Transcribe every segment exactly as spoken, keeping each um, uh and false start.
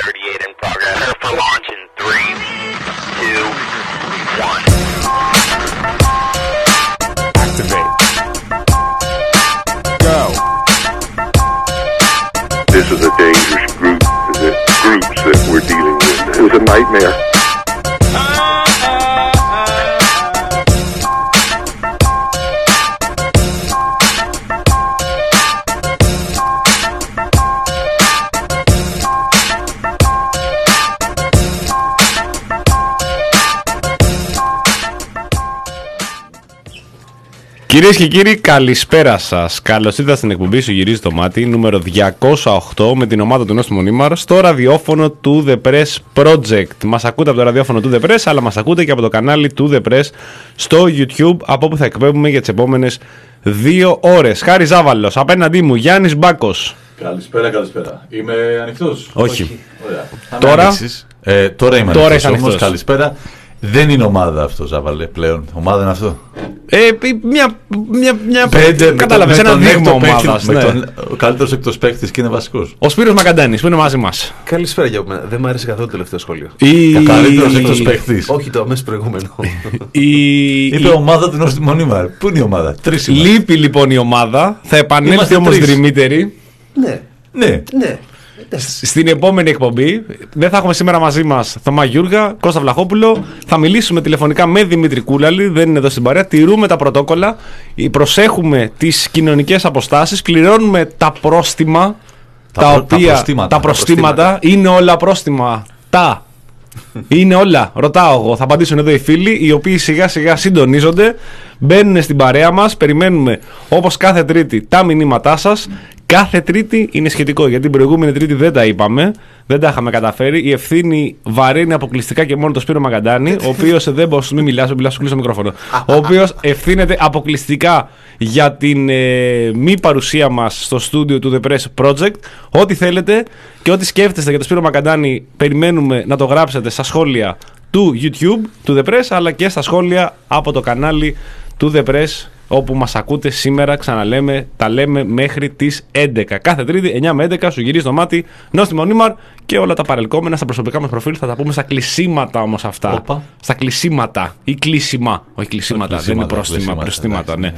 thirty-eight in progress. Prepare for launch in three, two, one. Activate. Go. This is a dangerous group, the groups that we're dealing with. It was a nightmare. Κυρίες και κύριοι, καλησπέρα σας. Καλώς ήρθατε στην εκπομπή Σου Γυρίζει το Μάτι, νούμερο διακόσια οκτώ, με την ομάδα του Νόστιμου Νίμαρ στο ραδιόφωνο του The Press Project. Μας ακούτε από το ραδιόφωνο του The Press, αλλά μας ακούτε και από το κανάλι του The Press στο YouTube, από όπου θα εκπέμπουμε για τις επόμενες δύο ώρες. Χάρη Ζάβαλος, απέναντί μου Γιάννης Μπάκος. Καλησπέρα, καλησπέρα. Είμαι ανοιχτός? Όχι. Όχι. Ωραία. Τώρα, ε, τώρα είμαι τώρα ανοιχτός, ανοιχτός. Όμως, καλησπέρα. Δεν είναι ομάδα αυτό, Ζάβαλε, πλέον. Ομάδα είναι αυτό. Ε, μια. μια, μια Πέντε, κατάλαβες, ένα δείγμα ομάδας. Ναι. Ο καλύτερος εκτός παίκτης και είναι βασικός. Ο Σπύρος Μακαντάνης που είναι μαζί μας. Καλησπέρα για μένα. Δεν μου άρεσε καθόλου το τελευταίο σχόλιο. Η... Ο καλύτερος εκτός παίκτης. Όχι το αμέσως προηγούμενο. Η... Είπε η... ομάδα του Νόστιμου Νίμαρ. Πού είναι η ομάδα? Τρεις είμαστε. Λείπει λοιπόν η ομάδα. Θα επανέλθει όμως δρυμύτερη. Ναι. Ναι. Ναι. Στην επόμενη εκπομπή δεν θα έχουμε σήμερα μαζί μας Θωμά Γιούργα, Κώστα Βλαχόπουλο. Θα μιλήσουμε τηλεφωνικά με Δημήτρη Κούλαλη, δεν είναι εδώ στην παρέα. Τηρούμε τα πρωτόκολλα, προσέχουμε τις κοινωνικές αποστάσεις, πληρώνουμε τα πρόστιμα. Τα, τα, οποία, τα, προστήματα, τα προστήματα, τα προστήματα είναι όλα πρόστιμα. Τα είναι όλα. Ρωτάω εγώ, θα απαντήσουν εδώ οι φίλοι, οι οποίοι σιγά σιγά συντονίζονται, μπαίνουν στην παρέα μας. Περιμένουμε όπως κάθε Τρίτη τα μηνύματά σας. Κάθε Τρίτη είναι σχετικό, γιατί την προηγούμενη Τρίτη δεν τα είπαμε, δεν τα είχαμε καταφέρει. Η ευθύνη βαρύνει αποκλειστικά και μόνο το Σπύρο Μακαντάνη, ο οποίος δεν μπορεί να μην μιλάς, μιλάς, σου κλείσω το μικρόφωνο. Ο οποίος ευθύνεται αποκλειστικά για την ε, μη παρουσία μας στο στούντιο του The Press Project. Ό,τι θέλετε και ό,τι σκέφτεστε για το Σπύρο Μακαντάνη, περιμένουμε να το γράψετε στα σχόλια του YouTube, του The Press, αλλά και στα σχόλια από το κανάλι του The Press, όπου μας ακούτε σήμερα. Ξαναλέμε, τα λέμε μέχρι τις έντεκα. Κάθε Τρίτη, εννιά με έντεκα, Σου Γυρίζει το Μάτι, Νόστιμο Νίμαρ, και όλα τα παρελκόμενα στα προσωπικά μας προφίλ. Θα τα πούμε στα κλεισίματα όμως αυτά. Οπα. Στα κλεισίματα ή κλεισιμά. Όχι κλεισίματα, δεν είναι πρόστιμα. Προστήματα, ναι.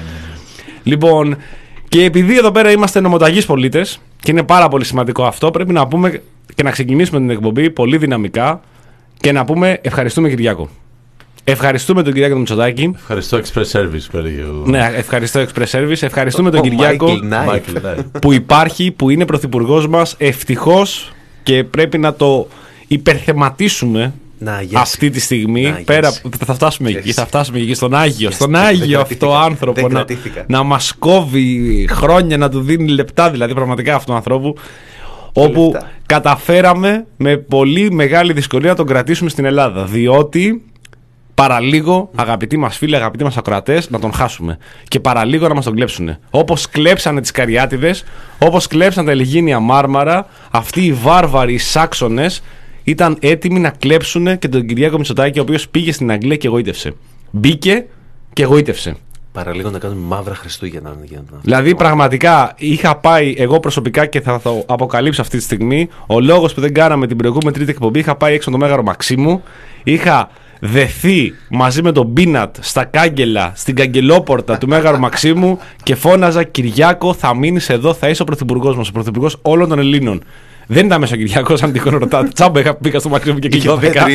Λοιπόν, και επειδή εδώ πέρα είμαστε νομοταγείς πολίτες, και είναι πάρα πολύ σημαντικό αυτό, πρέπει να πούμε και να ξεκινήσουμε την εκπομπή πολύ δυναμικά και να πούμε ευχαριστούμε Κυριάκο. Ευχαριστούμε τον Κυριάκο Μητσοτάκη. Ευχαριστώ Express Service. Περίγου. Ναι, ευχαριστώ Express Service. Ευχαριστούμε τον Ο Κυριάκο Michael, που υπάρχει, που είναι πρωθυπουργός μας. Ευτυχώς, και πρέπει να το υπερθεματίσουμε να, yes. αυτή τη στιγμή. Να, yes. Πέρα, θα φτάσουμε yes. εκεί, θα φτάσουμε εκεί στον Άγιο. Yes. Στον Άγιο αυτό άνθρωπο να, να μας κόβει χρόνια, να του δίνει λεπτά, δηλαδή πραγματικά αυτού του ανθρώπου. Όπου λεπτά. Καταφέραμε με πολύ μεγάλη δυσκολία να τον κρατήσουμε στην Ελλάδα. Διότι παραλίγο, αγαπητοί μας φίλοι, αγαπητοί μας ακροατές, να τον χάσουμε. Και παραλίγο να μας τον κλέψουν. Όπως κλέψανε τις Καριάτιδες, όπως κλέψαν τα Ελιγίνια Μάρμαρα, αυτοί οι βάρβαροι οι Σάξονες ήταν έτοιμοι να κλέψουν και τον Κυριάκο Μητσοτάκη, ο οποίος πήγε στην Αγγλία και εγωίτευσε. Μπήκε και εγωίτευσε. Παραλίγο να κάνουμε μαύρα Χριστούγεννα. Δηλαδή, πραγματικά είχα πάει εγώ προσωπικά, και θα το αποκαλύψω αυτή τη στιγμή. Ο λόγος που δεν κάναμε την προηγούμενη Τρίτη εκπομπή, είχα πάει έξω το Μέγαρο Μαξίμου. Είχα δεθεί μαζί με τον Πίνατ στα κάγκελα, στην καγκελόπορτα του Μέγαρου Μαξίμου, και φώναζα: Κυριάκο, θα μείνεις εδώ, θα είσαι ο πρωθυπουργός μας, ο πρωθυπουργός όλων των Ελλήνων. Δεν ήταν μέσα ο Κυριάκος, αν τυχόν ρωτάτε. Τσάμπα, είχα πήγα στο Μαξίμου και κοιμήθηκα.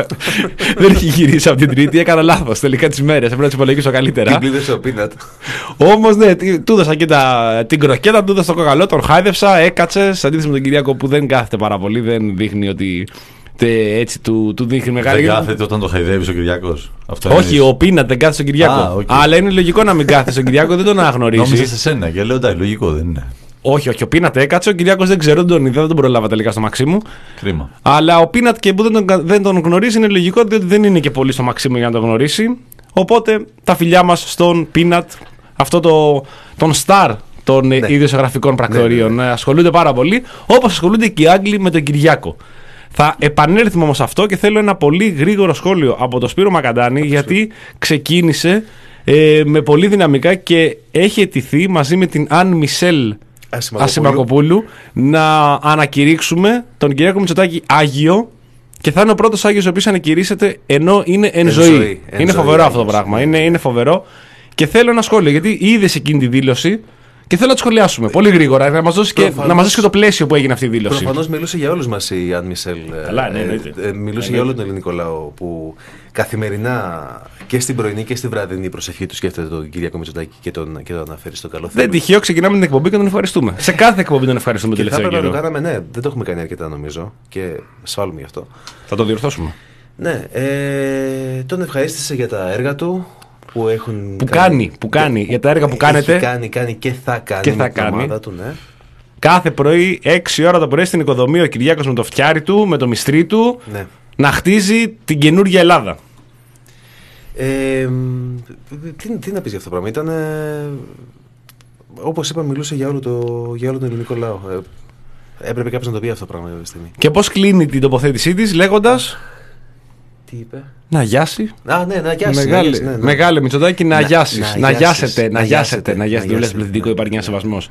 Δεν είχε γυρίσει από την Τρίτη, έκανα λάθος τελικά τις μέρες. Έπρεπε να τις υπολογίσω καλύτερα. Την πλήρωσε ο Πίνατ. Όμως ναι, του έδωσα και τα, την κροκέτα, του έδωσα το κοκαλό, τον χάιδευσα, έκατσε. Σε αντίθεση με τον Κυριάκο που δεν κάθεται πάρα πολύ, δεν δείχνει ότι. Έτσι του, του δείχνει μεγάλη. Δεν κάθεται όταν το χαϊδεύει ο Κυριάκος. Όχι, είναι... ο Πίνατ δεν κάθεται στον Κυριάκο. Α, okay. Αλλά είναι λογικό να μην κάθεται στον Κυριάκο, δεν τον αναγνωρίζει. Νόμιζα σε σένα και λέω εντάξει, λογικό δεν είναι. Όχι, όχι, ο Πίνατ έκατσε, ο Κυριάκος δεν ξέρω, δεν τον είδα, δεν τον προλάβα τελικά στο Μαξίμου. Κρίμα. Αλλά ο Πίνατ και που δεν τον, δεν τον γνωρίζει είναι λογικό, διότι δεν είναι και πολύ στο Μαξίμου για να τον γνωρίσει. Οπότε τα φιλιά μας στον Πίνατ, αυτό το, τον στάρ των ναι. ιδιοσιογραφικών πρακτορείων. Ναι, ναι. Ασχολούνται πάρα πολύ, όπως ασχολούνται και οι Άγγλοι με τον Κυριάκο. Θα επανέλθουμε όμως αυτό και θέλω ένα πολύ γρήγορο σχόλιο από τον Σπύρο Μακαντάνη, γιατί ξεκίνησε ε, με πολύ δυναμικά και έχει αιτηθεί μαζί με την Αν Μισελ Ασημακοπούλου να ανακηρύξουμε τον Κυριάκο Μητσοτάκη Άγιο. Και θα είναι ο πρώτος Άγιος ο οποίος ανακηρύσσεται ενώ είναι εν, εν ζωή. ζωή. Εν είναι ζωή, φοβερό Άγιος. Αυτό το πράγμα. Είναι, είναι φοβερό. Και θέλω ένα σχόλιο, γιατί είδες εκείνη τη δήλωση και θέλω να τη σχολιάσουμε πολύ γρήγορα. Να μας δώσει και, και το πλαίσιο που έγινε αυτή η δήλωση. Προφανώς μιλούσε για όλους μας η Αν Μισελ. Καλά, ναι, ναι, ε, ε, μιλούσε ναι, για όλο τον ελληνικό λαό που καθημερινά και στην πρωινή και στη βραδινή προσευχή του σκέφτεται τον Κυριάκο Μητσοτάκη και τον, και τον αναφέρει στο καλό θέμα. Δεν τυχαίο, ξεκινάμε την εκπομπή και τον ευχαριστούμε. Σε κάθε εκπομπή τον ευχαριστούμε και τελευταίο καιρό. Το κάναμε, ναι, δεν το έχουμε κάνει αρκετά νομίζω και σφάλουμε γι' αυτό. Θα το διορθώσουμε. Ναι, ε, τον ευχαρίστησε για τα έργα του. Που, έχουν που κάνει, κάνει, που κάνει, για τα έργα που κάνετε. Έχει κάνει, κάνει και θα κάνει και θα με κάνει. την ομάδα του, ναι. Κάθε πρωί, έξι ώρα το πρωί στην οικοδομή, ο Κυριάκος με το φτιάρι του, με το μυστρί του, ναι. να χτίζει την καινούργια Ελλάδα. Ε, τι, τι να πεις για αυτό το πράγμα. Ήταν, ε, όπως είπα, μιλούσε για όλο, το, για όλο τον ελληνικό λαό. Ε, έπρεπε κάποιος να το πει αυτό το πράγμα αυτή τη στιγμή. Και πώς κλείνει την τοποθέτησή της λέγοντας. Τι είπε? Να γιάσει. Α, ναι, να γιάσει. Μεγάλη, ναι, ναι. Μεγάλη Μητσοτάκη, να, να γιάσει. Να, να γιάσετε, να γιάσετε. Να γιάσετε. Δεν λες πληθυντικό, υπάρχει ένα σεβασμός.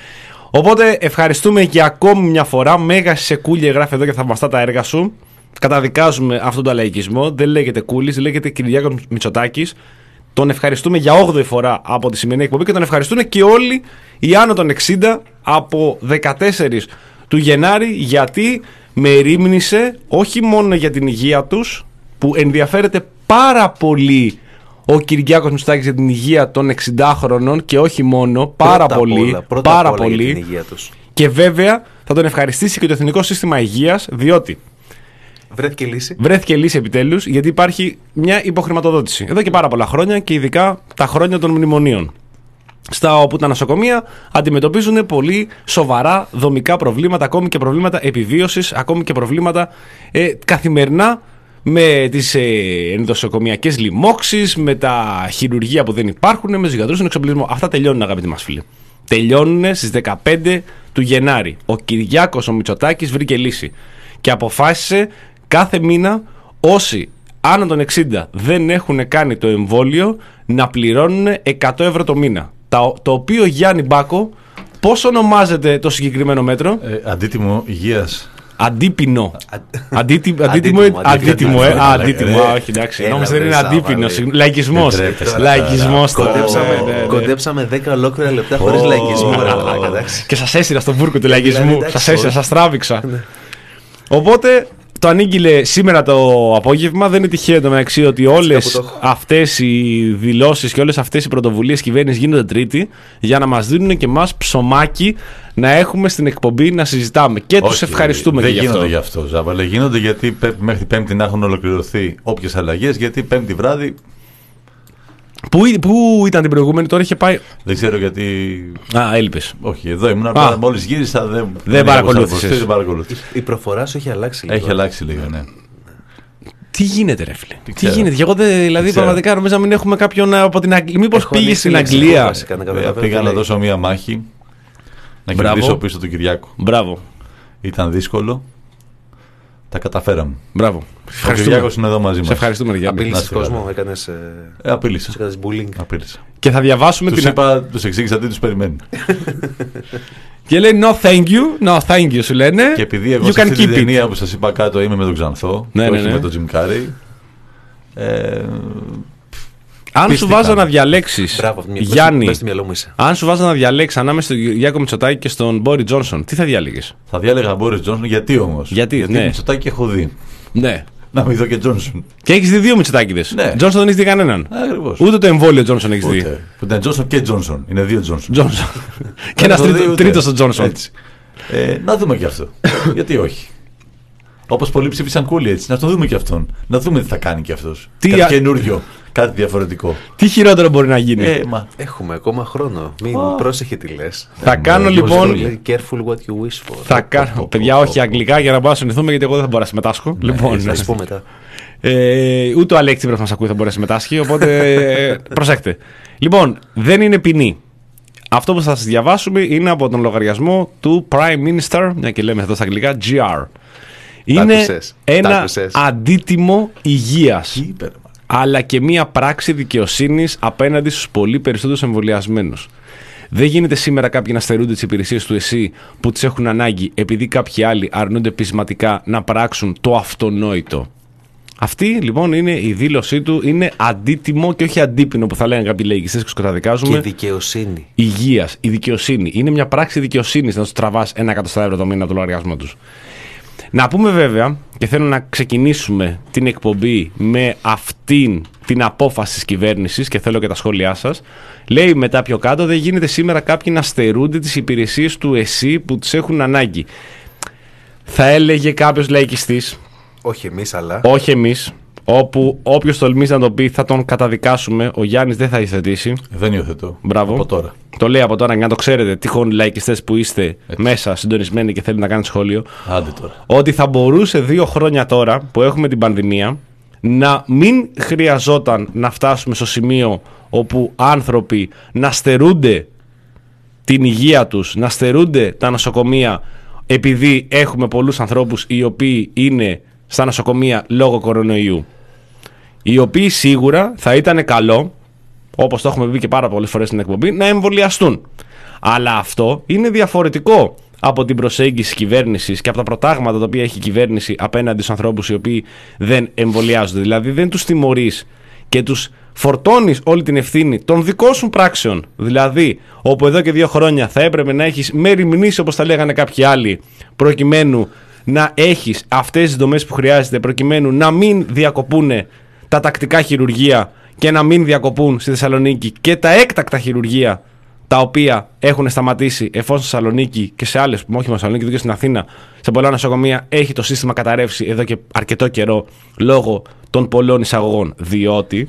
Οπότε ευχαριστούμε για ακόμη μια φορά. Μέγα Σεκούλια γράφει εδώ και θαυμαστά τα έργα σου. Καταδικάζουμε αυτόν τον λαϊκισμό. Δεν λέγεται Κούλης, λέγεται Κυριάκος Μητσοτάκης. Τον ευχαριστούμε για όγδοη φορά από τη σημερινή εκπομπή και τον ευχαριστούν και όλοι οι άνω των εξήντα από δεκατέσσερις του Γενάρη, γιατί με ρήμνησε όχι μόνο για την υγεία τους, που ενδιαφέρεται πάρα πολύ ο Κυριάκος Μητσοτάκης για την υγεία των εξηντάχρονων και όχι μόνο, πάρα πρώτα πολύ, όλα, πρώτα πάρα όλα πολύ. Για την υγεία τους. Και βέβαια θα τον ευχαριστήσει και το Εθνικό Σύστημα Υγείας, διότι βρέθηκε λύση. Βρέθηκε λύση επιτέλους, γιατί υπάρχει μια υποχρηματοδότηση εδώ και πάρα πολλά χρόνια και ειδικά τα χρόνια των μνημονίων. Στα όπου τα νοσοκομεία αντιμετωπίζουν πολύ σοβαρά δομικά προβλήματα, ακόμη και προβλήματα επιβίωσης, ακόμη και προβλήματα ε, καθημερινά με τις ε, ενδοσοκομιακές λοιμώξεις, με τα χειρουργεία που δεν υπάρχουν, με τους γιατρούς στον εξοπλισμό. Αυτά τελειώνουν, αγαπητοί μας φίλοι. Τελειώνουν στις δεκαπέντε του Γενάρη. Ο Κυριάκος ο Μητσοτάκης βρήκε λύση και αποφάσισε κάθε μήνα όσοι άνω των εξήντα δεν έχουν κάνει το εμβόλιο να πληρώνουν εκατό ευρώ το μήνα. Το οποίο, Γιάννη Μπάκο, πώς ονομάζεται το συγκεκριμένο μέτρο? Ε, αντίτιμο υγείας. Αντίπινο. Αντίτιμο, αντίτιμο, ε. Αντίτιμο, όχι, εντάξει. Νόμιζα δεν είναι αντίπινο. Λαϊκισμός. Λαϊκισμός. Κοντέψαμε δέκα ολόκληρα λεπτά χωρίς λαϊκισμό. Και σας έσυρα στον βούρκο του λαϊκισμού. Σας έσυρα, σας τράβηξα. Οπότε το ανήγγειλε σήμερα το απόγευμα. Δεν είναι τυχαίο το μεταξύ ότι όλες αυτές οι δηλώσεις και όλες αυτές οι πρωτοβουλίες κυβέρνησης γίνονται Τρίτη για να μας δίνουν και εμάς ψωμάκι να έχουμε στην εκπομπή να συζητάμε. Και όχι, τους ευχαριστούμε δεν για αυτό. Δεν γίνονται γι' αυτό, Ζάβαλε. Γίνονται γιατί μέχρι Πέμπτη να έχουν ολοκληρωθεί όποιες αλλαγές. Γιατί Πέμπτη βράδυ. Πού, πού ήταν την προηγούμενη, τώρα είχε πάει. Δεν ξέρω γιατί. Α, έλειπες. Όχι, εδώ ήμουν. Αλλά μόλις γύρισα δεν, δεν, δεν παρακολούθησες. παρακολούθησες. Η προφορά σου έχει αλλάξει λίγο. Έχει αλλάξει λίγο, ναι. Τι γίνεται, ρε φίλε. Τι, Τι γίνεται. Και εγώ δεν, δηλαδή πραγματικά νομίζω να μην έχουμε κάποιον από την Αγγλία. Μήπως πήγε στην Αγγλία. Πήγα να δώσω μία μάχη. Να κερδίσω πίσω τον Κυριάκο. Μπράβο. Ήταν δύσκολο. Τα καταφέραμε. Μπράβο. Ο Κυριάκος είναι εδώ μαζί μας. Σε ευχαριστούμε, Γιάννη. Απείλησες κόσμο, έκανες. Ε, απείλησα. Έκανες bullying. Απείλησα. Και θα διαβάσουμε τους την. Είπα, τους εξήγησα τι τους περιμένει. Και λέει no thank you, no thank you σου λένε. Και επειδή εγώ σε αυτή την ταινία που σας είπα κάτω είμαι με τον Ξανθό, ναι, και ναι, όχι ναι. με τον Τζιμ Κάρεϊ. Ε, αν σου βάζω να διαλέξεις, Μπράβο, Γιάννη, είσαι. αν σου βάζω να διαλέξεις ανάμεσα στον Κυριάκο Μητσοτάκη και στον Μπόρι Τζόνσον, τι θα διάλεγες? Θα διάλεγα Μπόρι Τζόνσον, γιατί όμως? Γιατί, γιατί ναι. Μητσοτάκη έχω δει. Ναι. Να μην δω και Τζόνσον. Και έχεις δει δύο Μητσοτάκηδες. Ναι. Τζόνσον δεν έχεις δει κανέναν. Ακριβώς. Ούτε το εμβόλιο Τζόνσον έχεις δει. Που ήταν Τζόνσον και Τζόνσον. Είναι δύο Τζόνσον. Τζόνσον. Και ένας τρίτος ο Τζόνσον. Ε, να δούμε και αυτό. Γιατί όχι. Όπως πολλοί ψήφισαν Κούλη έτσι. Να το δούμε και αυτόν. Να δούμε τι θα κάνει και αυτός. Τι κάτι α... καινούριο. Κάτι διαφορετικό. Τι χειρότερο μπορεί να γίνει? Ε, μα... Έχουμε ακόμα χρόνο. Μην oh. πρόσεχε τι λες. Θα κάνω λοιπόν. Careful what you wish for. Θα κάνω. Παιδιά, όχι αγγλικά για να μπορούμε να συνηθούμε, γιατί εγώ δεν θα μπορώ να συμμετάσχω. Λοιπόν, θα σου πω μετά. Ε, ούτε ο Αλέξη πρέπει να μας ακούει, θα μπορεί να συμμετάσχει. Οπότε προσέχτε. Λοιπόν, δεν είναι ποινή. Αυτό που θα σας διαβάσουμε είναι από τον λογαριασμό του Prime Minister, μια και λέμε εδώ στα αγγλικά, τζι αρ. Είναι ένα αντίτιμο υγείας, αλλά και μια πράξη δικαιοσύνης απέναντι στους πολύ περισσότερους εμβολιασμένους. Δεν γίνεται σήμερα κάποιοι να στερούνται τις υπηρεσίες του ΕΣΥ που τις έχουν ανάγκη επειδή κάποιοι άλλοι αρνούνται πεισματικά να πράξουν το αυτονόητο. Αυτή λοιπόν είναι η δήλωσή του, είναι αντίτιμο και όχι αντίπινο που θα λένε κάποιοι λαϊκιστές και τους καταδικάζουμε. Και δικαιοσύνη. Υγείας, η δικαιοσύνη. Είναι μια πράξη δικαιοσύνης να τους τραβάς ένα εκατοστά ευρώ το μήνα το λογαριασμό τους. Να πούμε βέβαια, και θέλω να ξεκινήσουμε την εκπομπή με αυτήν την απόφαση της κυβέρνησης και θέλω και τα σχόλιά σας. Λέει μετά πιο κάτω, δεν γίνεται σήμερα κάποιοι να στερούνται τις υπηρεσίες του ΕΣΥ που τις έχουν ανάγκη. Θα έλεγε κάποιος λαϊκιστής. Όχι εμείς, αλλά. Όχι εμείς. Όπου όποιος τολμήσει να το πει θα τον καταδικάσουμε. Ο Γιάννης δεν θα υιοθετήσει. Δεν υιοθετώ. Μπράβο. Από τώρα. Το λέει από τώρα για να το ξέρετε. Τυχόν λαϊκιστές που είστε έτσι μέσα συντονισμένοι και θέλετε να κάνετε σχόλιο. Άντε τώρα. Ότι θα μπορούσε δύο χρόνια τώρα που έχουμε την πανδημία να μην χρειαζόταν να φτάσουμε στο σημείο όπου άνθρωποι να στερούνται την υγεία τους, να στερούνται τα νοσοκομεία επειδή έχουμε πολλούς ανθρώπους οι οποίοι είναι στα νοσοκομεία λόγω κορονοϊού. Οι οποίοι σίγουρα θα ήταν καλό, όπως το έχουμε πει και πάρα πολλές φορές στην εκπομπή, να εμβολιαστούν. Αλλά αυτό είναι διαφορετικό από την προσέγγιση της κυβέρνησης και από τα προτάγματα τα οποία έχει η κυβέρνηση απέναντι στους ανθρώπους οι οποίοι δεν εμβολιάζονται. Δηλαδή δεν τους τιμωρείς και τους φορτώνεις όλη την ευθύνη των δικών σου πράξεων. Δηλαδή, όπου εδώ και δύο χρόνια θα έπρεπε να έχεις μεριμνήσει, όπως τα λέγανε κάποιοι άλλοι, προκειμένου να έχεις αυτές τις δομές που χρειάζεται, προκειμένου να μην διακοπούν τα τακτικά χειρουργεία και να μην διακοπούν στη Θεσσαλονίκη και τα έκτακτα χειρουργεία τα οποία έχουν σταματήσει, εφόσον στη Θεσσαλονίκη και σε άλλες, όχι μόνο στη Θεσσαλονίκη, και στην Αθήνα, σε πολλά νοσοκομεία έχει το σύστημα καταρρεύσει εδώ και αρκετό καιρό λόγω των πολλών εισαγωγών. Διότι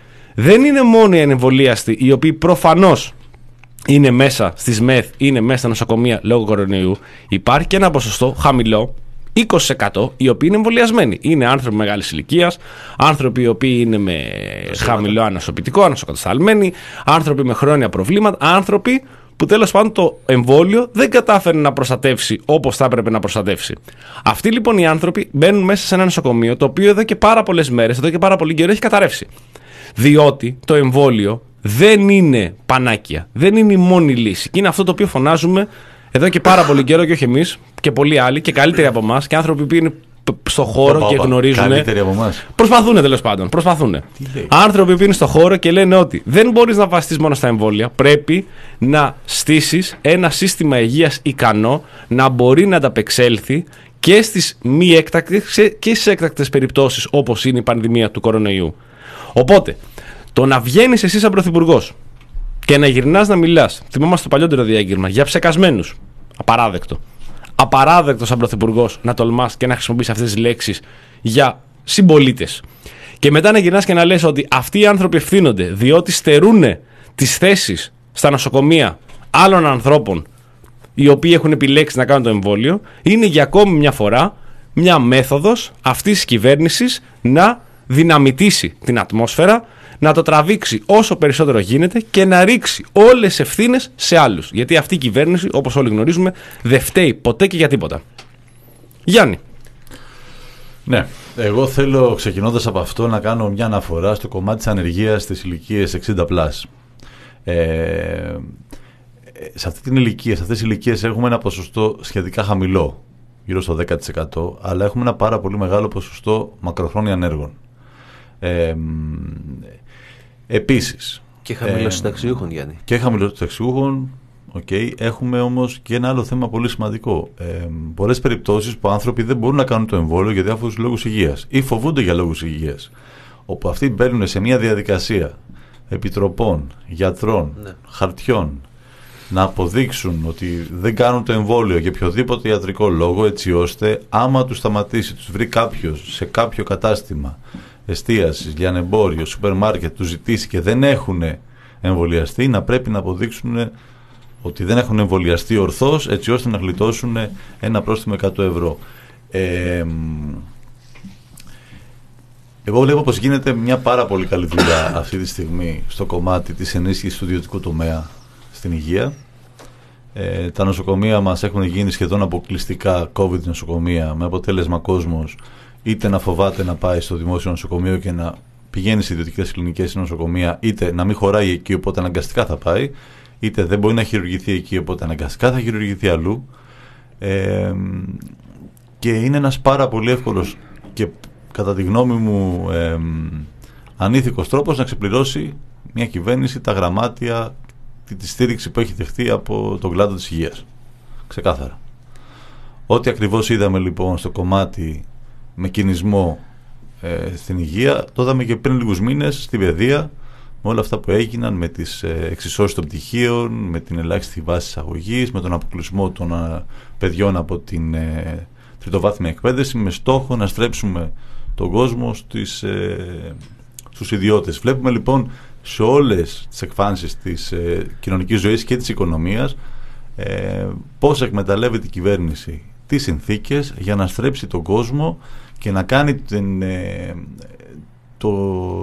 δεν είναι μόνο οι ανεμβολίαστοι οι οποίοι προφανώς είναι μέσα στις ΜΕΘ, είναι μέσα στα νοσοκομεία λόγω κορονοϊού. Υπάρχει και ένα ποσοστό χαμηλό, είκοσι τοις εκατό, οι οποίοι είναι εμβολιασμένοι. Είναι άνθρωποι μεγάλης ηλικίας, άνθρωποι οι οποίοι είναι με χαμηλό ανασωπητικό, ανασοκατασταλμένοι, άνθρωποι με χρόνια προβλήματα, άνθρωποι που τέλος πάντων το εμβόλιο δεν κατάφερε να προστατεύσει όπως θα έπρεπε να προστατεύσει. Αυτοί λοιπόν οι άνθρωποι μπαίνουν μέσα σε ένα νοσοκομείο το οποίο εδώ και πάρα πολλές μέρες, εδώ και πάρα πολύ καιρό έχει καταρρεύσει. Διότι το εμβόλιο δεν είναι πανάκια, δεν είναι η μόνη λύση. Και είναι αυτό το οποίο φωνάζουμε εδώ και πάρα πολύ καιρό και όχι εμείς και πολλοί άλλοι και καλύτεροι από εμάς και άνθρωποι που είναι στο χώρο και γνωρίζουν. Καλύτεροι από εμάς. Προσπαθούν τέλος πάντων. Προσπαθούν. Άνθρωποι που είναι στο χώρο και λένε ότι δεν μπορείς να βασιστείς μόνο στα εμβόλια. Πρέπει να στήσεις ένα σύστημα υγείας ικανό να μπορεί να ανταπεξέλθει και στις μη έκτακτες και στις έκτακτες περιπτώσεις όπως είναι η πανδημία του κορονοϊού. Οπότε, το να βγαίνεις εσύ σαν πρωθυπουργός και να γυρνάς να μιλάς, θυμόμαστε το παλιότερο διάγγελμα, για ψεκασμένους. Απαράδεκτο. Απαράδεκτο σαν πρωθυπουργός να τολμάς και να χρησιμοποιείς αυτές τις λέξεις για συμπολίτες. Και μετά να γυρνάς και να λες ότι αυτοί οι άνθρωποι ευθύνονται διότι στερούν τις θέσεις στα νοσοκομεία άλλων ανθρώπων οι οποίοι έχουν επιλέξει να κάνουν το εμβόλιο, είναι για ακόμη μια φορά μια μέθοδος αυτής της κυβέρνησης να δυναμητήσει την ατμόσφαιρα, να το τραβήξει όσο περισσότερο γίνεται και να ρίξει όλες τις ευθύνες σε άλλους. Γιατί αυτή η κυβέρνηση, όπως όλοι γνωρίζουμε, δεν φταίει ποτέ και για τίποτα. Γιάννη. Ναι, εγώ θέλω ξεκινώντας από αυτό να κάνω μια αναφορά στο κομμάτι της ανεργίας στις ηλικίες εξήντα πλας. Ε, σε αυτή την ηλικία, σε αυτές τις ηλικίες έχουμε ένα ποσοστό σχετικά χαμηλό, γύρω στο δέκα τοις εκατό, αλλά έχουμε ένα πάρα πολύ μεγάλο ποσοστό μακροχρόνια ανέργων. Ε, επίσης και χαμηλοσυνταξιούχων, Γιάννη. Και χαμηλοσυνταξιούχων, okay. Έχουμε όμως και ένα άλλο θέμα πολύ σημαντικό. Ε, πολλές περιπτώσεις που άνθρωποι δεν μπορούν να κάνουν το εμβόλιο για διάφορους λόγους υγείας ή φοβούνται για λόγους υγείας, όπου αυτοί μπαίνουν σε μια διαδικασία επιτροπών, γιατρών, ναι. χαρτιών, να αποδείξουν ότι δεν κάνουν το εμβόλιο για οποιοδήποτε ιατρικό λόγο, έτσι ώστε άμα τους σταματήσει, τους βρει κάποιος σε κάποιο κατάστημα εστίασης, λιανεμπόριο, σούπερ μάρκετ, τους ζητήσει και δεν έχουν εμβολιαστεί, να πρέπει να αποδείξουν ότι δεν έχουν εμβολιαστεί ορθώς, έτσι ώστε να γλιτώσουν ένα πρόστιμο εκατό ευρώ. Ε, εγώ βλέπω πως γίνεται μια πάρα πολύ καλή δουλειά αυτή τη στιγμή στο κομμάτι της ενίσχυσης του ιδιωτικού τομέα στην υγεία. Ε, τα νοσοκομεία μας έχουν γίνει σχεδόν αποκλειστικά COVID νοσοκομεία, με αποτέλεσμα κόσμος είτε να φοβάται να πάει στο δημόσιο νοσοκομείο και να πηγαίνει σε ιδιωτικές κλινικές νοσοκομεία, είτε να μην χωράει εκεί, οπότε αναγκαστικά θα πάει, είτε δεν μπορεί να χειρουργηθεί εκεί, οπότε αναγκαστικά θα χειρουργηθεί αλλού. Ε, και είναι ένας πάρα πολύ εύκολος και κατά τη γνώμη μου ε, ανήθικος τρόπος να ξεπληρώσει μια κυβέρνηση τα γραμμάτια, τη, τη στήριξη που έχει δεχτεί από τον κλάδο της υγείας. Ξεκάθαρα. Ό,τι ακριβώς είδαμε λοιπόν στο κομμάτι με κινησμό ε, στην υγεία, το είδαμε και πριν λίγους μήνες στην παιδεία, με όλα αυτά που έγιναν, με τις ε, εξισώσεις των πτυχίων, με την ελάχιστη βάση εισαγωγής, με τον αποκλεισμό των ε, παιδιών από την ε, τριτοβάθμια εκπαίδευση, με στόχο να στρέψουμε τον κόσμο στις, ε, στους ιδιώτες. Βλέπουμε λοιπόν σε όλες τις εκφάνσεις της ε, κοινωνικής ζωής και της οικονομίας ε, πώς εκμεταλλεύεται η κυβέρνηση τις συνθήκες για να στρέψει τον κόσμο και να κάνει την, ε, το,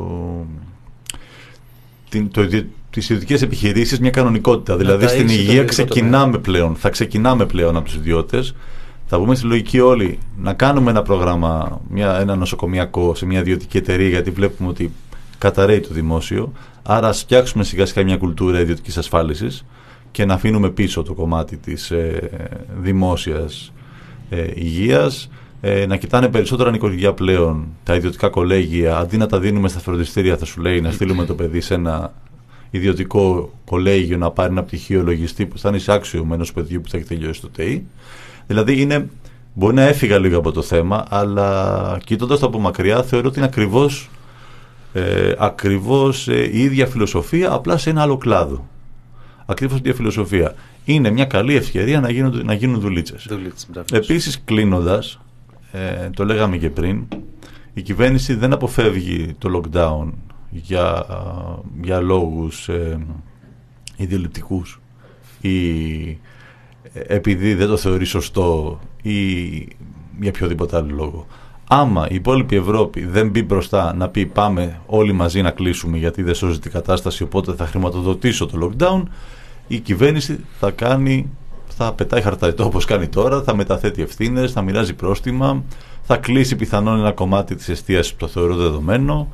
την, το, τις ιδιωτικές επιχειρήσεις μια κανονικότητα. Δηλαδή στην υγεία ξεκινάμε πλέον, θα ξεκινάμε πλέον από τους ιδιώτες. Θα βγούμε στη λογική όλοι να κάνουμε ένα πρόγραμμα, μια, ένα νοσοκομιακό σε μια ιδιωτική εταιρεία, γιατί βλέπουμε ότι καταραίει το δημόσιο. Άρα ας φτιάξουμε σιγά σιγά μια κουλτούρα ιδιωτικής ασφάλισης και να αφήνουμε πίσω το κομμάτι της ε, δημόσιας ε, υγείας. Ε, να κοιτάνε περισσότερα νοικοκυριά πλέον τα ιδιωτικά κολέγια, αντί να τα δίνουμε στα φροντιστήρια, θα σου λέει να στείλουμε το παιδί σε ένα ιδιωτικό κολέγιο να πάρει ένα πτυχίο λογιστή που θα είναι εισάξιο με ενός παιδιού που θα έχει τελειώσει το ΤΕΙ. Δηλαδή είναι, μπορεί να έφυγα λίγο από το θέμα, αλλά κοιτώντας το από μακριά θεωρώ ότι είναι ακριβώς, ε, ακριβώς ε, η ίδια φιλοσοφία, απλά σε ένα άλλο κλάδο. Ακριβώς η ίδια φιλοσοφία. Είναι μια καλή ευκαιρία να γίνουν, να γίνουν δουλίτσες. Επίσης, κλείνοντας, ε, το λέγαμε και πριν, η κυβέρνηση δεν αποφεύγει το lockdown για, για λόγους ε, ιδεολειπτικούς ή επειδή δεν το θεωρεί σωστό ή για οποιοδήποτε άλλο λόγο. Άμα η υπόλοιπη Ευρώπη δεν μπει μπροστά να πει πάμε όλοι μαζί να κλείσουμε γιατί δεν σώζει την κατάσταση, οπότε θα χρηματοδοτήσω το lockdown, η κυβέρνηση θα κάνει, θα πετάει χαρταετό όπως κάνει τώρα, θα μεταθέτει ευθύνες, θα μοιράζει πρόστιμα, θα κλείσει πιθανόν ένα κομμάτι της εστίασης που το θεωρώ δεδομένο,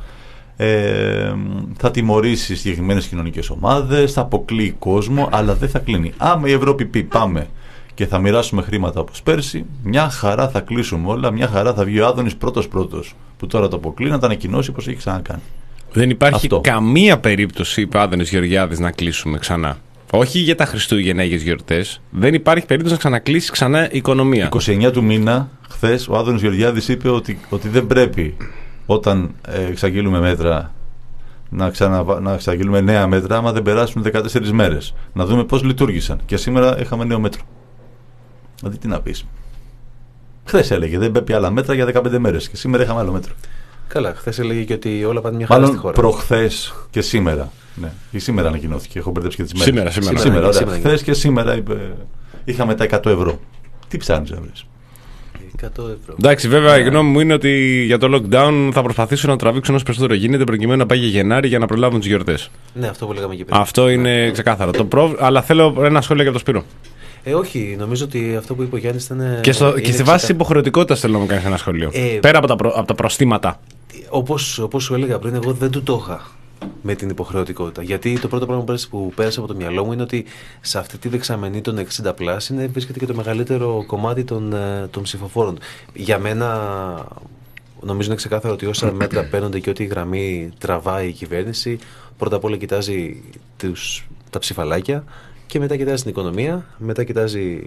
ε, θα τιμωρήσει συγκεκριμένες κοινωνικές ομάδες, θα αποκλείει κόσμο, αλλά δεν θα κλείνει. Άμα η Ευρώπη πει πάμε και θα μοιράσουμε χρήματα όπως πέρσι, μια χαρά θα κλείσουμε όλα, μια χαρά θα βγει ο Άδωνης πρώτος πρώτος που τώρα το αποκλεί να τα ανακοινώσει όπως έχει ξανακάνει. Δεν υπάρχει Αυτό. καμία περίπτωση, είπε ο Άδωνης Γεωργιάδης, να κλείσουμε ξανά. Όχι για τα Χριστούγεννα ή για τις γιορτές. Δεν υπάρχει περίπτωση να ξανακλείσει ξανά η οικονομία. είκοσι εννέα του μήνα, χθες, ο Άδωνης Γεωργιάδης είπε ότι, ότι δεν πρέπει όταν ε, εξαγγείλουμε μέτρα να, ξανα, να εξαγγείλουμε νέα μέτρα, άμα δεν περάσουν δεκατέσσερις μέρες. Να δούμε πώς λειτουργήσαν. Και σήμερα είχαμε νέο μέτρο. Δηλαδή τι να πεις. Χθες έλεγε δεν πρέπει άλλα μέτρα για δεκαπέντε μέρες. Και σήμερα είχαμε άλλο μέτρο. Καλά, χθες έλεγε και ότι όλα πάνε μια χαρά στη χώρα. Προχθές και σήμερα. Ναι. Ή σήμερα ανακοινώθηκε. Έχω μπερδέψει και τις μέρες. Σήμερα, σήμερα. σήμερα, σήμερα, σήμερα χθες και σήμερα είπε, είχαμε τα εκατό ευρώ. Τι ψάχνεις να βρεις. εκατό ευρώ. Εντάξει, βέβαια, η γνώμη μου είναι ότι για το lockdown θα προσπαθήσουν να τραβήξουν όσο περισσότερο γίνεται προκειμένου να πάει για Γενάρη για να προλάβουν τις γιορτές. Ναι, αυτό που λέγαμε και πριν. Αυτό είναι ξεκάθαρο. Το προ... Αλλά θέλω ένα σχόλιο για το Σπύρο. Ε, όχι, νομίζω ότι αυτό που είπε ο Γιάννης ήταν. Και, στο... είναι και στη βάση της υποχρεωτικότητας θέλω να μου κάνεις ένα σχόλιο. Ε, Πέρα από τα, προ... από τα προστήματα. Όπως, όπως σου έλεγα πριν, εγώ δεν του το είχα με την υποχρεωτικότητα. Γιατί το πρώτο πράγμα που πέρασε από το μυαλό μου είναι ότι σε αυτή τη δεξαμενή των εξήντα πλας είναι, βρίσκεται και το μεγαλύτερο κομμάτι των, των ψηφοφόρων. Για μένα, νομίζω είναι ξεκάθαρο ότι όσα μέτρα παίρνονται και ό,τι γραμμή τραβάει η κυβέρνηση, πρώτα απ' όλα κοιτάζει τους, τα ψηφαλάκια και μετά κοιτάζει την οικονομία, μετά κοιτάζει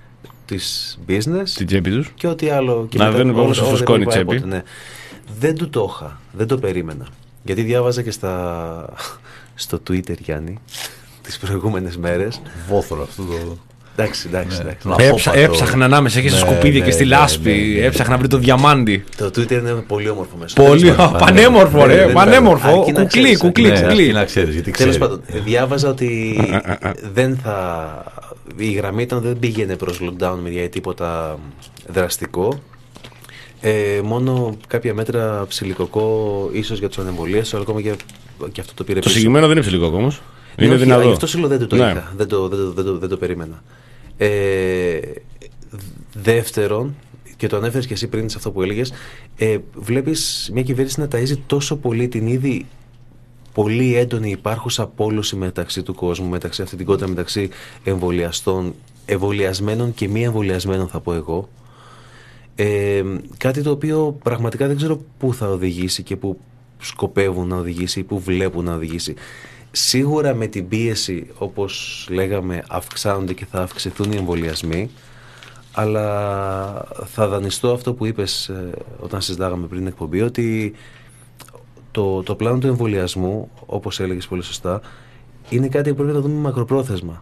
τις business την τσέπη τους. Και ό,τι άλλο. Και να μετά, δεν είναι όλο, στο φουσκώνει τσέπη. Ναι. Δεν του το είχα, δεν το περίμενα. Γιατί διάβαζα και στα... στο Twitter, Γιάννη, τις προηγούμενες μέρες. Βόθρο αυτό το... Εντάξει, εντάξει. Ναι, εντάξει. Έψα, έψαχνα ανάμεσα και στα ναι, σκουπίδια ναι, και στη ναι, λάσπη. ναι, ναι, ναι. Έψαχνα να βρει το διαμάντι. Το Twitter είναι πολύ όμορφο μέσα. Πολύ πανέμορφο, ρε. Πανέμορφο. Αρκεί να Κουκλί, ξέρεις, κουκλί, ναι, κουκλί. να ξέρεις, γιατί Τέλος ξέρει. πάντων, διάβαζα ότι δεν θα... η γραμμή ήταν δεν πήγαινε προς lockdown με τίποτα δραστικό. Ε, μόνο κάποια μέτρα ψιλικοκό ίσως για τους ανεμβολίες, αλλά ακόμα και, και αυτό το πήρε Το πίσω. συγκεκριμένο δεν είναι ψηλικό όμως. Ναι, Είναι όχι, δυνατό. γι' αυτό σου λέω δεν το Ναι. είχα. Δεν το, δεν, το, δεν, το, δεν το περίμενα. Ε, δεύτερον, και το ανέφερες και εσύ πριν σε αυτό που έλεγες, ε, βλέπεις μια κυβέρνηση να ταΐζει τόσο πολύ την ήδη πολύ έντονη υπάρχουσα πόλωση μεταξύ του κόσμου, μεταξύ αυθεντικότητα, μεταξύ εμβολιαστών, εμβολιασμένων και μη εμβολιασμένων, θα πω εγώ. Ε, κάτι το οποίο πραγματικά δεν ξέρω πού θα οδηγήσει και πού σκοπεύουν να οδηγήσει ή πού βλέπουν να οδηγήσει. Σίγουρα με την πίεση, όπως λέγαμε, αυξάνονται και θα αυξηθούν οι εμβολιασμοί, αλλά θα δανειστώ αυτό που είπες ε, όταν συζητάγαμε πριν την εκπομπή, ότι το, το πλάνο του εμβολιασμού, όπως έλεγες πολύ σωστά, είναι κάτι που πρέπει να δούμε μακροπρόθεσμα.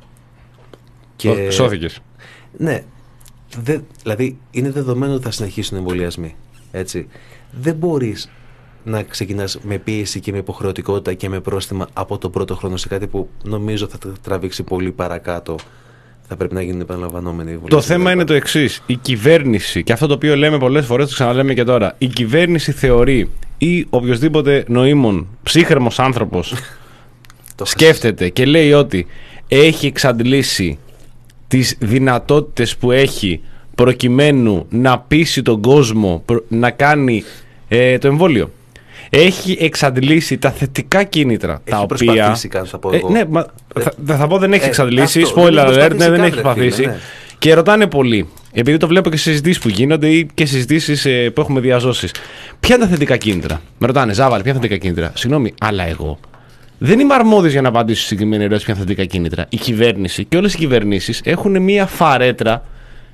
Και... Σώθηκες. Ναι. Δε, δηλαδή είναι δεδομένο ότι θα συνεχίσουν οι εμβολιασμοί. Έτσι. Δεν μπορείς να ξεκινάς με πίεση και με υποχρεωτικότητα και με πρόστιμα από τον πρώτο χρόνο σε κάτι που νομίζω θα τραβήξει πολύ παρακάτω. Θα πρέπει να γίνουν επαναλαμβανόμενοι εμβολιασμοί. Το θέμα είναι το εξής. Η κυβέρνηση, και αυτό το οποίο λέμε πολλές φορές, το ξαναλέμε και τώρα, η κυβέρνηση θεωρεί ή οποιοδήποτε νοήμων ψύχρεμος άνθρωπος σκέφτεται και λέει ότι έχει εξαντλήσει τις δυνατότητες που έχει προκειμένου να πείσει τον κόσμο να κάνει ε, το εμβόλιο. Έχει εξαντλήσει τα θετικά κίνητρα. Έχει τα προσπαθήσει οποία... κάτι, θα πω εγώ. Ε, ναι, μα, ε, θα, θα πω δεν έχει ε, εξαντλήσει. Αυτό, Spoiler alert, ναι, δεν έχει φίλε, προσπαθήσει. ναι. Και ρωτάνε πολλοί, επειδή το βλέπω και σε συζητήσεις που γίνονται ή και συζητήσεις ε, που έχουμε διαζώσεις. Ποια είναι τα θετικά κίνητρα? Με ρωτάνε, Ζάβαλη, ποια είναι τα θετικά κίνητρα? Συγγνώμη, αλλά εγώ δεν είμαι αρμόδιος για να απαντήσω στη συγκεκριμένη ερώτηση ποια είναι τα θετικά κίνητρα. Η κυβέρνηση και όλες οι κυβερνήσεις έχουν μία φαρέτρα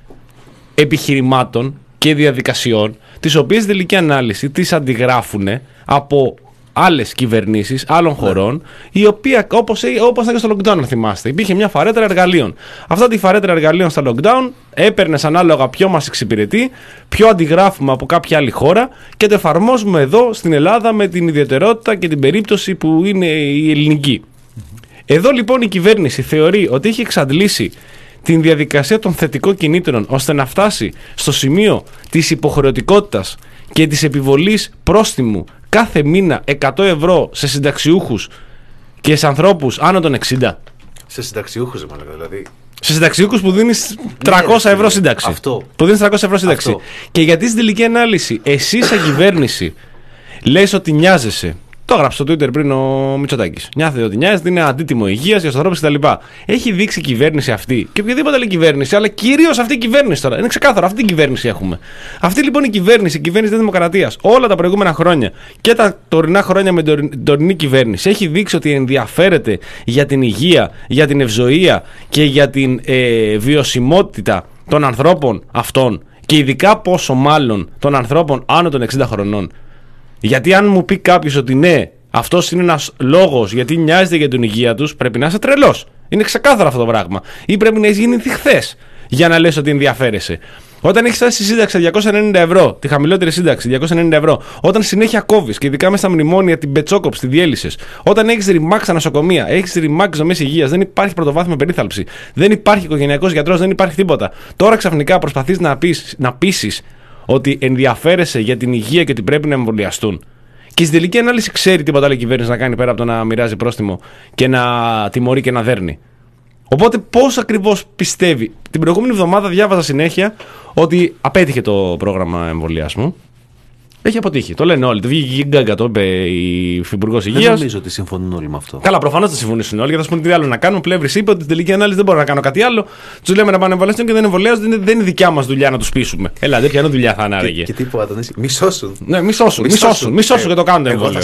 επιχειρημάτων και διαδικασιών, τις οποίες στην τελική ανάλυση τις αντιγράφουν από άλλες κυβερνήσεις άλλων χωρών, η οποία, όπως, όπως ήταν και στο lockdown, αν θυμάστε, υπήρχε μια φαρέτρα εργαλείων. Αυτά τη φαρέτρα εργαλείων στα lockdown έπαιρνες ανάλογα ποιο μας εξυπηρετεί, ποιο αντιγράφουμε από κάποια άλλη χώρα και το εφαρμόζουμε εδώ στην Ελλάδα με την ιδιαιτερότητα και την περίπτωση που είναι η ελληνική. Mm-hmm. Εδώ λοιπόν η κυβέρνηση θεωρεί ότι έχει εξαντλήσει την διαδικασία των θετικών κινήτρων ώστε να φτάσει στο σημείο της υποχρεωτικότητας και της επιβολής πρόστιμου κάθε μήνα εκατό ευρώ σε συνταξιούχους και σε ανθρώπους άνω των εξήντα. Σε συνταξιούχους, μάλλον, δηλαδή. Σε συνταξιούχους που δίνεις τριακόσια ευρώ σύνταξη. Αυτό. Που δίνεις τριακόσια ευρώ σύνταξη. Αυτό. Και γιατί στην τελική ανάλυση εσύ σαν κυβέρνηση λες ότι νοιάζεσαι. Το έγραψε στο Twitter πριν ο Μητσοτάκης. Νιώθει ότι νοιάζεται, είναι αντίτιμο υγείας για τους ανθρώπους κτλ. Έχει δείξει η κυβέρνηση αυτή και οποιαδήποτε άλλη κυβέρνηση, αλλά κυρίως αυτή η κυβέρνηση τώρα. Είναι ξεκάθαρο, αυτή η κυβέρνηση έχουμε. Αυτή λοιπόν η κυβέρνηση, η κυβέρνηση της Δημοκρατίας, όλα τα προηγούμενα χρόνια και τα τωρινά χρόνια με την τωρινή κυβέρνηση, έχει δείξει ότι ενδιαφέρεται για την υγεία, για την ευζοία και για την ε, βιωσιμότητα των ανθρώπων αυτών. Και ειδικά πόσο μάλλον των ανθρώπων άνω των εξήντα χρονών. Γιατί αν μου πει κάποιος ότι ναι, αυτός είναι ένας λόγος γιατί νοιάζεται για την υγεία τους, πρέπει να είσαι τρελός. Είναι ξεκάθαρο αυτό το πράγμα. Ή πρέπει να έχει γεννηθεί χθες για να λες ότι ενδιαφέρεσαι. Όταν έχεις φτάσει στη σύνταξη διακόσια ενενήντα ευρώ, τη χαμηλότερη σύνταξη διακόσια ενενήντα ευρώ, όταν συνέχεια κόβεις και ειδικά μέσα στα μνημόνια την πετσόκοψη, τη διέλυσες, όταν έχεις ρημάξ στα νοσοκομεία, έχεις ρημάξ δομές υγείας, δεν υπάρχει πρωτοβάθμια περίθαλψη, δεν υπάρχει οικογενειακός γιατρός, δεν υπάρχει τίποτα. Τώρα ξαφνικά προσπαθείς να, πεις, να πείσεις ότι ενδιαφέρεσαι για την υγεία και ότι πρέπει να εμβολιαστούν. Και στην τελική ανάλυση ξέρει τίποτα άλλη κυβέρνηση να κάνει πέρα από το να μοιράζει πρόστιμο και να τιμωρεί και να δέρνει. Οπότε πώς ακριβώς πιστεύει? Την προηγούμενη εβδομάδα διάβαζα συνέχεια ότι απέτυχε το πρόγραμμα εμβολιασμού. Έχει αποτύχει. Το λένε όλοι. Το βγήκε η Γκάγκα, το είπε η Υφυπουργός Υγείας. Δεν νομίζω ότι συμφωνούν όλοι με αυτό. Καλά, προφανώς δεν συμφωνήσουν όλοι. Γιατί θα σου πούνε τι άλλο να κάνουν. Πλεύρης είπε ότι στην τελική ανάλυση δεν μπορώ να κάνω κάτι άλλο. Τους λέμε να πάνε εμβολιαστούν και δεν εμβολιάζονται. Δεν είναι δικιά μας δουλειά να τους πείσουμε. Έλα, δεν πιανού δουλειά θα είναι άραγε. Και, και τι που Αντωνίση, μη σώσουν. Ναι, μη σώσουν. Μη σώσουν, μη σώσουν και το κάνουν το εμβόλιο.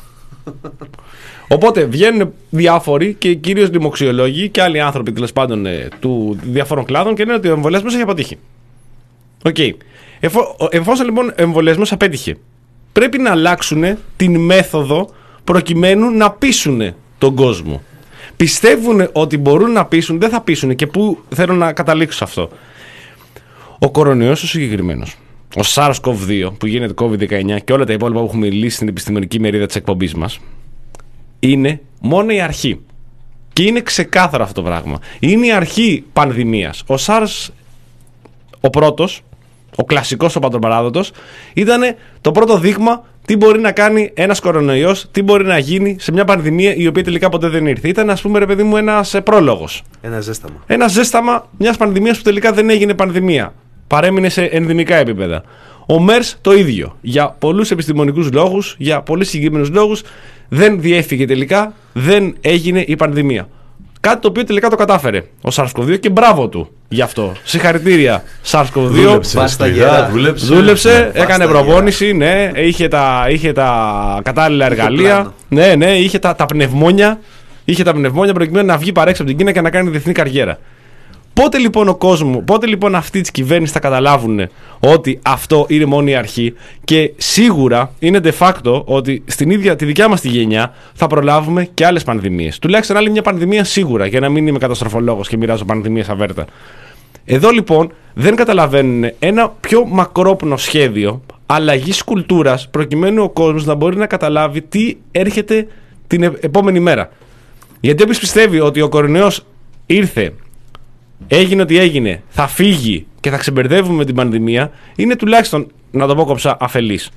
Οπότε βγαίνουν διάφοροι και κυρίως λοιμοξιολόγοι και άλλοι άνθρωποι τέλος πάντων του διαφόρων κλάδων και λένε ότι ο εμβολιασμός έχει αποτύχει. Οκ. Okay. Εφό, εφόσον λοιπόν ο εμβολιασμός απέτυχε, πρέπει να αλλάξουν την μέθοδο προκειμένου να πείσουν τον κόσμο. Πιστεύουν ότι μπορούν να πείσουν, δεν θα πείσουν. Και πού θέλω να καταλήξω σε αυτό? Ο κορονοϊός ο συγκεκριμένος, ο SARS-κοβ δύο που γίνεται κόβιντ δεκαεννιά και όλα τα υπόλοιπα που έχουμε λύσει στην επιστημονική μερίδα της εκπομπής μας, είναι μόνο η αρχή. Και είναι ξεκάθαρο αυτό το πράγμα. Είναι η αρχή πανδημίας. Ο SARS, ο πρώτος, ο κλασικός, ο παντοπαράδοτος, ήταν το πρώτο δείγμα τι μπορεί να κάνει ένας κορονοϊός, τι μπορεί να γίνει σε μια πανδημία η οποία τελικά ποτέ δεν ήρθε. Ήταν, ας πούμε, ρε παιδί μου, ένας πρόλογος. Ένα ζέσταμα. Ένα ζέσταμα μιας πανδημίας που τελικά δεν έγινε πανδημία. Παρέμεινε σε ενδημικά επίπεδα. Ο MERS το ίδιο. Για πολλούς επιστημονικούς λόγους, για πολύ συγκεκριμένους λόγους, δεν διέφυγε τελικά, δεν έγινε η πανδημία. Κάτι το οποίο τελικά το κατάφερε ο SARS-κοβ δύο και μπράβο του γι' αυτό. Συγχαρητήρια SARS-κοβ δύο. Δούλεψε, σκληρά, δούλεψε, δούλεψε ναι, έκανε προπόνηση, ναι, είχε τα, είχε τα κατάλληλα εργαλεία. Ναι, ναι, είχε τα, τα πνευμόνια. Είχε τα πνευμόνια προκειμένου να βγει παρέξω από την Κίνα και να κάνει διεθνή καριέρα. Πότε λοιπόν ο κόσμος, πότε λοιπόν αυτοί της κυβέρνησης θα καταλάβουν ότι αυτό είναι μόνο η αρχή, και σίγουρα είναι de facto ότι στην ίδια τη δικιά μας τη γενιά θα προλάβουμε και άλλες πανδημίες. Τουλάχιστον άλλη μια πανδημία σίγουρα, για να μην είμαι καταστροφολόγος και μοιράζω πανδημίες αβέρτα. Εδώ λοιπόν δεν καταλαβαίνουν ένα πιο μακρόπνο σχέδιο αλλαγής κουλτούρας, προκειμένου ο κόσμος να μπορεί να καταλάβει τι έρχεται την επόμενη μέρα. Γιατί όποιος πιστεύει ότι ο κορονοϊός ήρθε, έγινε ό,τι έγινε, θα φύγει και θα ξεμπερδεύουμε την πανδημία, είναι τουλάχιστον, να το πω κοψά, αφελής.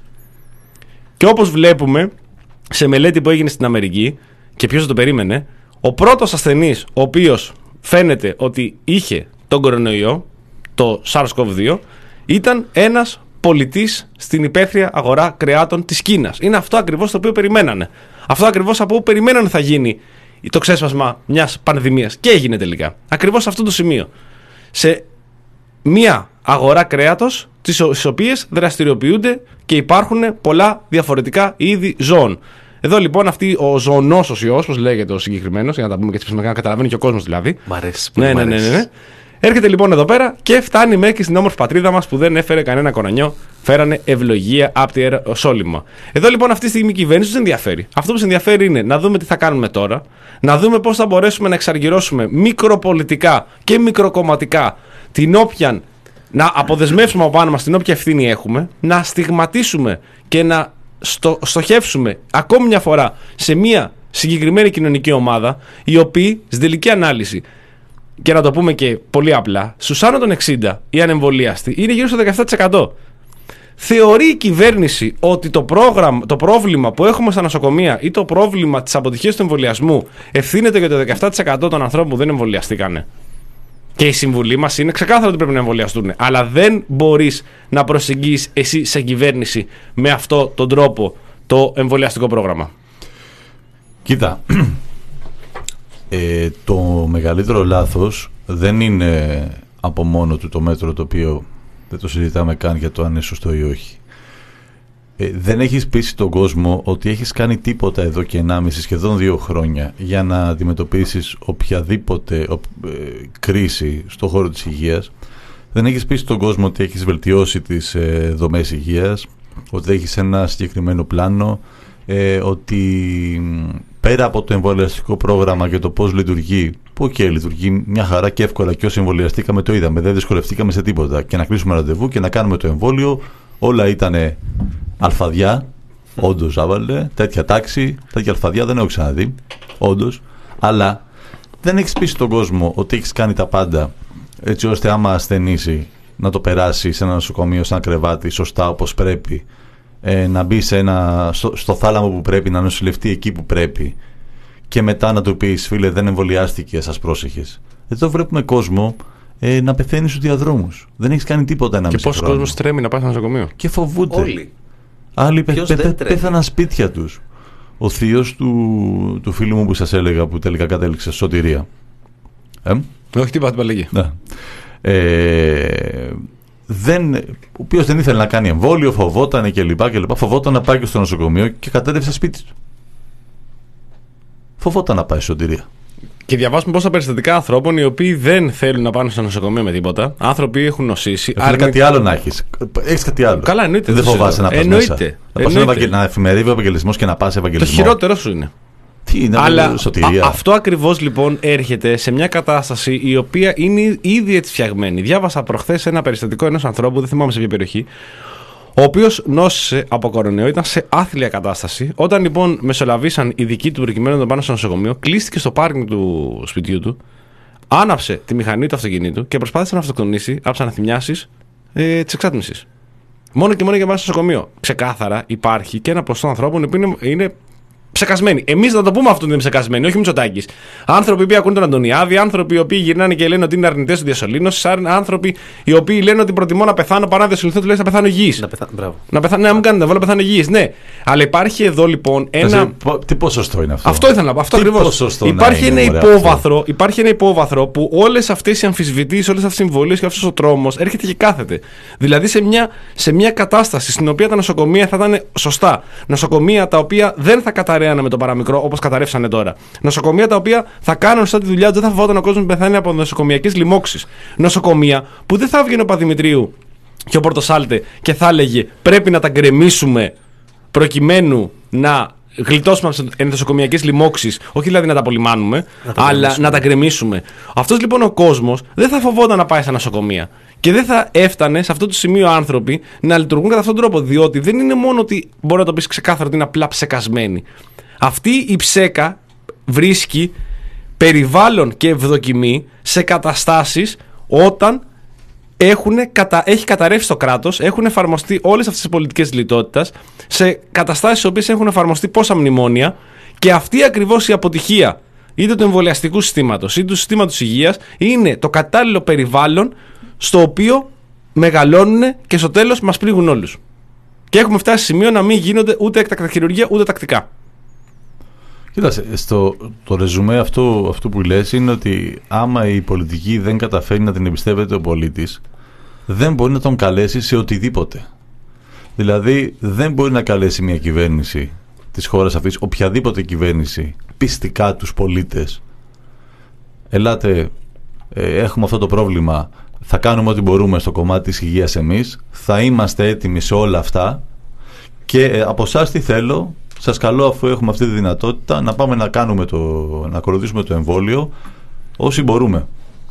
Και όπως βλέπουμε σε μελέτη που έγινε στην Αμερική, και ποιος το περίμενε, ο πρώτος ασθενής ο οποίος φαίνεται ότι είχε τον κορονοϊό, το SARS-κοβ δύο, ήταν ένας πολιτής στην υπαίθρια αγορά κρεάτων της Κίνας. Είναι αυτό ακριβώς το οποίο περιμένανε. Αυτό ακριβώς από όπου περιμένανε θα γίνει το ξέσπασμα μιας πανδημίας. Και έγινε τελικά. Ακριβώς σε αυτό το σημείο. Σε μια αγορά κρέατος, στις οποίες δραστηριοποιούνται και υπάρχουν πολλά διαφορετικά είδη ζώων. Εδώ λοιπόν αυτή ο ζωονόσος ιός, όπως λέγεται ο συγκεκριμένος, για να τα πούμε και έτσι να καταλαβαίνει και ο κόσμος δηλαδή. Μ' αρέσει. Ναι, ναι, ναι, ναι, ναι. Έρχεται λοιπόν εδώ πέρα και φτάνει μέχρι στην όμορφη πατρίδα μας που δεν έφερε κανένα κορονιό. Φέρανε ευλογία από τη Ιεροσόλυμα. Εδώ λοιπόν αυτή τη στιγμή η κυβέρνηση δεν ενδιαφέρει. Αυτό που σε ενδιαφέρει είναι να δούμε τι θα κάνουμε τώρα, να δούμε πώς θα μπορέσουμε να εξαργυρώσουμε μικροπολιτικά και μικροκομματικά την όποια, να αποδεσμεύσουμε από πάνω μας την όποια ευθύνη έχουμε, να στιγματίσουμε και να στο, στοχεύσουμε ακόμη μια φορά σε μια συγκεκριμένη κοινωνική ομάδα, οι οποίοι στην τελική ανάλυση, και να το πούμε και πολύ απλά, στους άνω των εξήντα οι ανεμβολίαστοι είναι γύρω στο δεκαεπτά τοις εκατό. Θεωρεί η κυβέρνηση ότι το, πρόγραμμα, το πρόβλημα που έχουμε στα νοσοκομεία ή το πρόβλημα της αποτυχίας του εμβολιασμού ευθύνεται για το δεκαεπτά τοις εκατό των ανθρώπων που δεν εμβολιαστήκανε? Και η συμβουλή μας είναι ξεκάθαρο ότι πρέπει να εμβολιαστούν. Αλλά δεν μπορείς να προσεγγίσεις εσύ σε κυβέρνηση με αυτόν τον τρόπο το εμβολιαστικό πρόγραμμα. Κοίτα, ε, το μεγαλύτερο λάθος δεν είναι από μόνο του το μέτρο, το οποίο δεν το συζητάμε καν για το αν είναι σωστό ή όχι. Ε, δεν έχεις πείσει τον κόσμο ότι έχεις κάνει τίποτα εδώ και ενάμιση σχεδόν δύο χρόνια για να αντιμετωπίσεις οποιαδήποτε ο, ε, κρίση στον χώρο της υγείας. Δεν έχεις πείσει τον κόσμο ότι έχεις βελτιώσει τις ε, δομές υγείας, ότι έχεις ένα συγκεκριμένο πλάνο, ε, ότι πέρα από το εμβολιαστικό πρόγραμμα και το πώς λειτουργεί, που και λειτουργεί μια χαρά και εύκολα, και όσοι εμβολιαστήκαμε το είδαμε, δεν δυσκολευτήκαμε σε τίποτα. Και να κλείσουμε ραντεβού και να κάνουμε το εμβόλιο, όλα ήταν αλφαδιά. Όντως, άβαλε τέτοια τάξη, τέτοια αλφαδιά δεν έχω ξαναδεί. Όντως, αλλά δεν έχεις πείσει τον κόσμο ότι έχεις κάνει τα πάντα έτσι ώστε άμα ασθενήσει να το περάσει σε ένα νοσοκομείο, σε ένα κρεβάτι, σωστά όπως πρέπει. Ε, να μπει σε ένα, στο, στο θάλαμο που πρέπει, να νοσηλευτεί εκεί που πρέπει, και μετά να του πεις, φίλε, δεν εμβολιάστηκε, σας πρόσεχες. Εδώ βλέπουμε κόσμο ε, να πεθαίνει στους διαδρόμους. Δεν έχεις κάνει τίποτα ένα μισό χρόνο. Και πόσος κόσμος τρέμει να πάει στο νοσοκομείο. Και φοβούνται. Όλοι. Άλλοι πε, πε, πε, πέθαναν σπίτια τους. Ο θείος του, του φίλου μου που σας έλεγα, που τελικά κατέληξε σωτηρία. Ε? Όχι, τίποτα, την παλαίγη. Ναι. Ε, δεν, ο οποίος δεν ήθελε να κάνει εμβόλιο, φοβόταν και λοιπά και λοιπά, φοβόταν να πάει και στο νοσοκομείο και κατέρευσε σπίτι του. Φοβόταν να πάει στη σωτηρία. Και διαβάζουμε πόσα περιστατικά ανθρώπων οι οποίοι δεν θέλουν να πάνε στο νοσοκομείο με τίποτα. Άνθρωποι έχουν νοσήσει. Θέλει κάτι με... άλλο να έχεις. Έχεις κάτι άλλο. Καλά, εννοείται. Δεν φοβάσαι να πας εννοείται. μέσα. Να πας ευαγγελ... να εφημερεύει ο ευαγγελισμός και να πας ευαγγελισμό. Το χειρότερο σου είναι. Τι είναι, αλλά σωτηρία. Α, αυτό ακριβώς λοιπόν έρχεται σε μια κατάσταση η οποία είναι ήδη έτσι φτιαγμένη. Διάβασα προχθές ένα περιστατικό ενός ανθρώπου, δεν θυμάμαι σε ποια περιοχή, ο οποίος νόσησε από κορονοϊό, ήταν σε άθλια κατάσταση. Όταν λοιπόν μεσολαβήσαν οι δικοί του προκειμένου να τον πάνε στο νοσοκομείο, κλείστηκε στο πάρκινγκ του σπιτιού του, άναψε τη μηχανή του αυτοκινήτου και προσπάθησε να αυτοκτονήσει από τις αναθυμιάσεις ε, της εξάτμισης. Μόνο και μόνο για να πάει στο νοσοκομείο. Ξεκάθαρα υπάρχει και ένα ποσοστό ανθρώπων που είναι, είναι ψεκασμένοι. Εμείς να το πούμε αυτό ότι είναι ψεκασμένοι, όχι Μητσοτάκης. Άνθρωποι που ακούνε τον Αντωνιάδη, άνθρωποι οι οποίοι γυρνάνε και λένε ότι είναι αρνητές του διασωλήνωσης, άνθρωποι οι οποίοι λένε ότι προτιμώ να πεθάνω παρά να διασωληνθώ, τουλάχιστον να πεθάνω υγιής. Να πεθάνω, μπράβο. Να πεθάνω, ναι, να μην κάνετε, να πεθάνω υγιής. Ναι. Αλλά υπάρχει εδώ λοιπόν ένα. Εσύ, τι ποσοστό είναι αυτό? Αυτό ήθελα να πω. Αυτό ακριβώς. Υπάρχει, ένα υπόβαθρο, υπάρχει ένα υπόβαθρο που όλες αυτές οι αμφισβητήσεις, όλες αυτές οι συμβολίες και αυτός ο τρόμος έρχεται και κάθεται. Δηλαδή σε μια, σε μια κατάσταση στην οποία τα νοσοκομεία θα ήταν σωστά. Νοσοκομεία τα οποία δεν θα καταραίανε με το παραμικρό όπως καταρρεύσανε τώρα. Νοσοκομεία τα οποία θα κάνουν σωστά τη δουλειά του, δεν θα φοβόταν ο κόσμος να πεθάνει από νοσοκομιακές λοιμώξεις. Νοσοκομεία που δεν θα βγαίνει ο Παδημητρίου και ο Πορτοσάλτε και θα έλεγε πρέπει να τα γκρεμίσουμε προκειμένου να γλιτώσουμε από τις νοσοκομιακές λοιμώξεις, όχι δηλαδή να τα απολυμάνουμε, αλλά να τα γκρεμίσουμε. Αυτός λοιπόν ο κόσμος δεν θα φοβόταν να πάει στα νοσοκομεία. Και δεν θα έφτανε σε αυτό το σημείο άνθρωποι να λειτουργούν κατά αυτόν τον τρόπο. Διότι δεν είναι μόνο ότι μπορεί να το πει ξεκάθαρο ότι είναι απλά ψεκασμένοι. Αυτή η ψέκα βρίσκει περιβάλλον και ευδοκιμή σε καταστάσεις όταν έχουν, κατα... έχει καταρρεύσει το κράτος, έχουν εφαρμοστεί όλες αυτές τις πολιτικές λιτότητας, σε καταστάσεις στις οποίες έχουν εφαρμοστεί πόσα μνημόνια, και αυτή ακριβώς η αποτυχία είτε του εμβολιαστικού συστήματος είτε του συστήματος υγείας είναι το κατάλληλο περιβάλλον στο οποίο μεγαλώνουν και στο τέλος μας πλήγουν όλους. Και έχουμε φτάσει σε σημείο να μην γίνονται ούτε έκτακτα χειρουργία ούτε τακτικά. Κοίταξε, στο, το ρεζουμέ αυτό, αυτό που λες είναι ότι άμα η πολιτική δεν καταφέρει να την εμπιστεύεται ο πολίτης, δεν μπορεί να τον καλέσει σε οτιδήποτε. Δηλαδή δεν μπορεί να καλέσει μια κυβέρνηση της χώρας αυτής, οποιαδήποτε κυβέρνηση, πιστικά τους πολίτες. Ελάτε, ε, έχουμε αυτό το πρόβλημα, θα κάνουμε ό,τι μπορούμε στο κομμάτι της υγείας εμείς, θα είμαστε έτοιμοι σε όλα αυτά και ε, από εσάς τι θέλω, σας καλώ, αφού έχουμε αυτή τη δυνατότητα, να πάμε να κάνουμε το, να ακολουθήσουμε το εμβόλιο όσοι μπορούμε.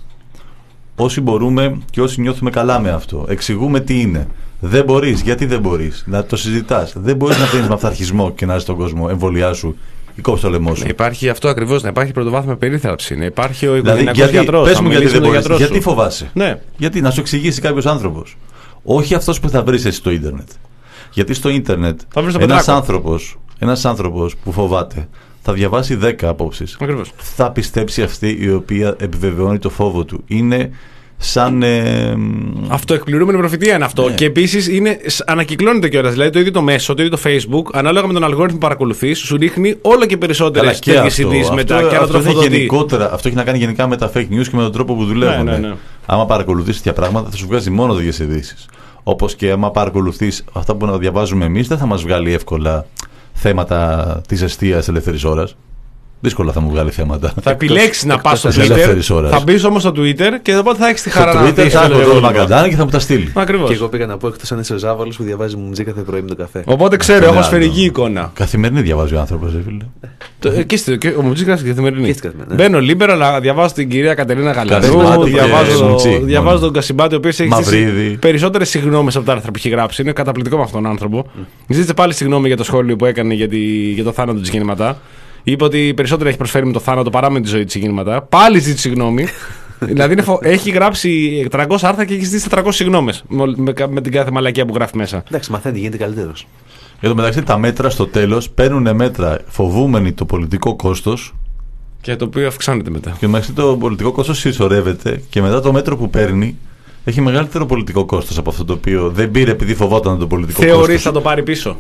Όσοι μπορούμε και όσοι νιώθουμε καλά με αυτό. Εξηγούμε τι είναι. Δεν μπορείς, γιατί δεν μπορείς. Να το συζητάς. Δεν μπορείς να παίρνεις με αυθαρχισμό και να είσαι στον κόσμο, εμβολιάσου ή κόψει το λαιμό σου. Να υπάρχει αυτό ακριβώς, να υπάρχει πρωτοβάθμια περίθαλψη, να υπάρχει ο δηλαδή, οικογενειακός γιατρός. Πες μου γιατί δεν μπορείς, γιατί φοβάσαι. Ναι. Γιατί να σου εξηγήσει κάποιος άνθρωπος. Όχι αυτός που θα βρεις εσύ στο ίντερνετ. Γιατί στο ίντερνετ ένας άνθρωπος, ένας άνθρωπος που φοβάται θα διαβάσει δέκα απόψεις. Ακριβώς. Θα πιστέψει αυτή η οποία επιβεβαιώνει το φόβο του. Είναι σαν. Ε, αυτοεκπληρούμενη προφητεία είναι αυτό. Ναι. Και επίσης ανακυκλώνεται κιόλας. Δηλαδή το ίδιο το μέσο, το ίδιο το Facebook, ανάλογα με τον αλγόριθμο που παρακολουθείς, σου ρίχνει όλο και περισσότερες τέτοιες ειδήσεις μετά. Αυτό, και αυτό, αυτό, γενικότερα, αυτό έχει να κάνει γενικά με τα fake news και με τον τρόπο που δουλεύουν. Ναι, ναι, ναι. Άμα παρακολουθείς τέτοια πράγματα, θα σου βγάζει μόνο τέτοιες ειδήσεις. Όπως και άμα παρακολουθείς αυτά που να διαβάζουμε εμείς, δεν θα μας βγάλει εύκολα θέματα της εστίας ελεύθερης ώρας. Δύσκολα θα μου βγάλει θέματα. Θα επιλέξει να πας στο Twitter. Θα μπει όμως στο Twitter και οπότε θα έχεις τη χαρά να δεις. Θα έχω το Μαγκαντάνα και θα μου τα στείλει. Ακριβώς. Και εγώ πήγα να πω, εκτός αν είσαι ο Ζάβαλος που διαβάζει μουζή κάθε πρωί με το καφέ. Οπότε ξέρω, έχω σφαιρική εικόνα. Καθημερινή διαβάζει ο άνθρωπος, φίλε. Και ο Μουτζής γράφει καθημερινή. Μπαίνω Λίμπερα, αλλά διαβάζω την κυρία Κατερίνα Γαλαρού, διαβάζω τον Κασιμπάτη, ο οποίος έχει ζήσει περισσότερες συγγνώμες από τα άρθρα που έχει γράψει. Είναι καταπληκτικό με αυτόν τον άνθρωπο. Ζήτησε πάλι συγγνώμη για το σχόλιο που έκανε για το θάνατο της Γεννηματά. Είπε ότι περισσότερο έχει προσφέρει με το θάνατο παρά με τη ζωή της συγκίνηματα. Πάλι ζήτησε συγγνώμη. Δηλαδή είναι φο... έχει γράψει τριακόσια άρθρα και έχει ζητήσει τετρακόσιες συγγνώμες με, με, με την κάθε μαλακία που γράφει μέσα. Εντάξει, μαθαίνει, γίνεται καλύτερος. Για το μεταξύ, τα μέτρα στο τέλος παίρνουν μέτρα φοβούμενοι το πολιτικό κόστος. Και το οποίο αυξάνεται μετά. Και μεταξύ το πολιτικό κόστος συσσωρεύεται και μετά το μέτρο που παίρνει έχει μεγαλύτερο πολιτικό κόστος από αυτό το οποίο δεν πήρε επειδή φοβόταν το πολιτικό κόστος. Θεωρείς θα το πάρει πίσω.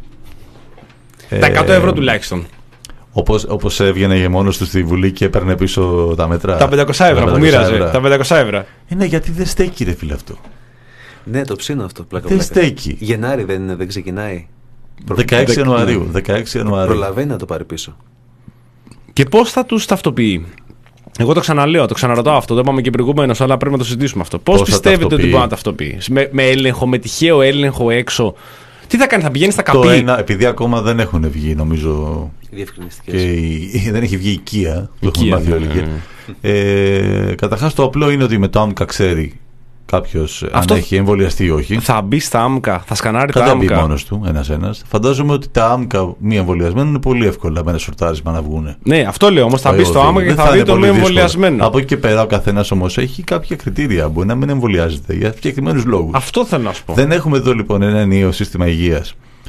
Ε... Τα εκατό ευρώ τουλάχιστον. Όπως, όπως έβγαινε μόνος του στη Βουλή και έπαιρνε πίσω τα μέτρα. Τα πεντακόσια ευρώ που μοίραζε. Τα πεντακόσια ευρώ. Είναι γιατί δεν στέκει, ρε φίλε, αυτό. Ναι, το ψήνω αυτό. Πλάκα, δεν πλάκα. στέκει. Γενάρη δεν, είναι, δεν ξεκινάει. δεκαέξι Ιανουαρίου. δεκαέξι Ιανουαρίου. Προλαβαίνει να το πάρει πίσω. Και πώς θα τους ταυτοποιεί. Εγώ το ξαναλέω, το ξαναρωτάω αυτό. Το είπαμε και προηγουμένως, αλλά πρέπει να το συζητήσουμε αυτό. Πώς πιστεύετε ότι μπορεί να ταυτοποιεί. Με, με έλεγχο, με τυχαίο έλεγχο έξω. Τι θα κάνει, θα πηγαίνει στα καπί. Το ένα, επειδή ακόμα δεν έχουν βγει, νομίζω. Διευκρινιστικές. Και δεν έχει βγει η Kia. Το έχουμε μάθει όλοι. Ναι, ναι. Ε, Καταρχάς, το απλό είναι ότι με το άμκα ξέρει κάποιος αν έχει εμβολιαστεί ή όχι. Θα μπει στα άμκα, θα σκανάρει τα άμκα. άμκα. Θα μπει μόνος του, ένας-ένας. Φαντάζομαι ότι τα άμκα μη εμβολιασμένα είναι πολύ εύκολα με ένα σορτάρισμα να βγουν. Ναι, αυτό λέω όμως. Θα μπει στο άμκα και θα, θα δει το μη εμβολιασμένο. Από εκεί και πέρα ο καθένας όμως έχει κάποια κριτήρια. Μπορεί να μην εμβολιάζεται για συγκεκριμένους λόγους. Αυτό θέλω να σου πω. Δεν έχουμε εδώ λοιπόν ένα ενιαίο σύστημα υγείας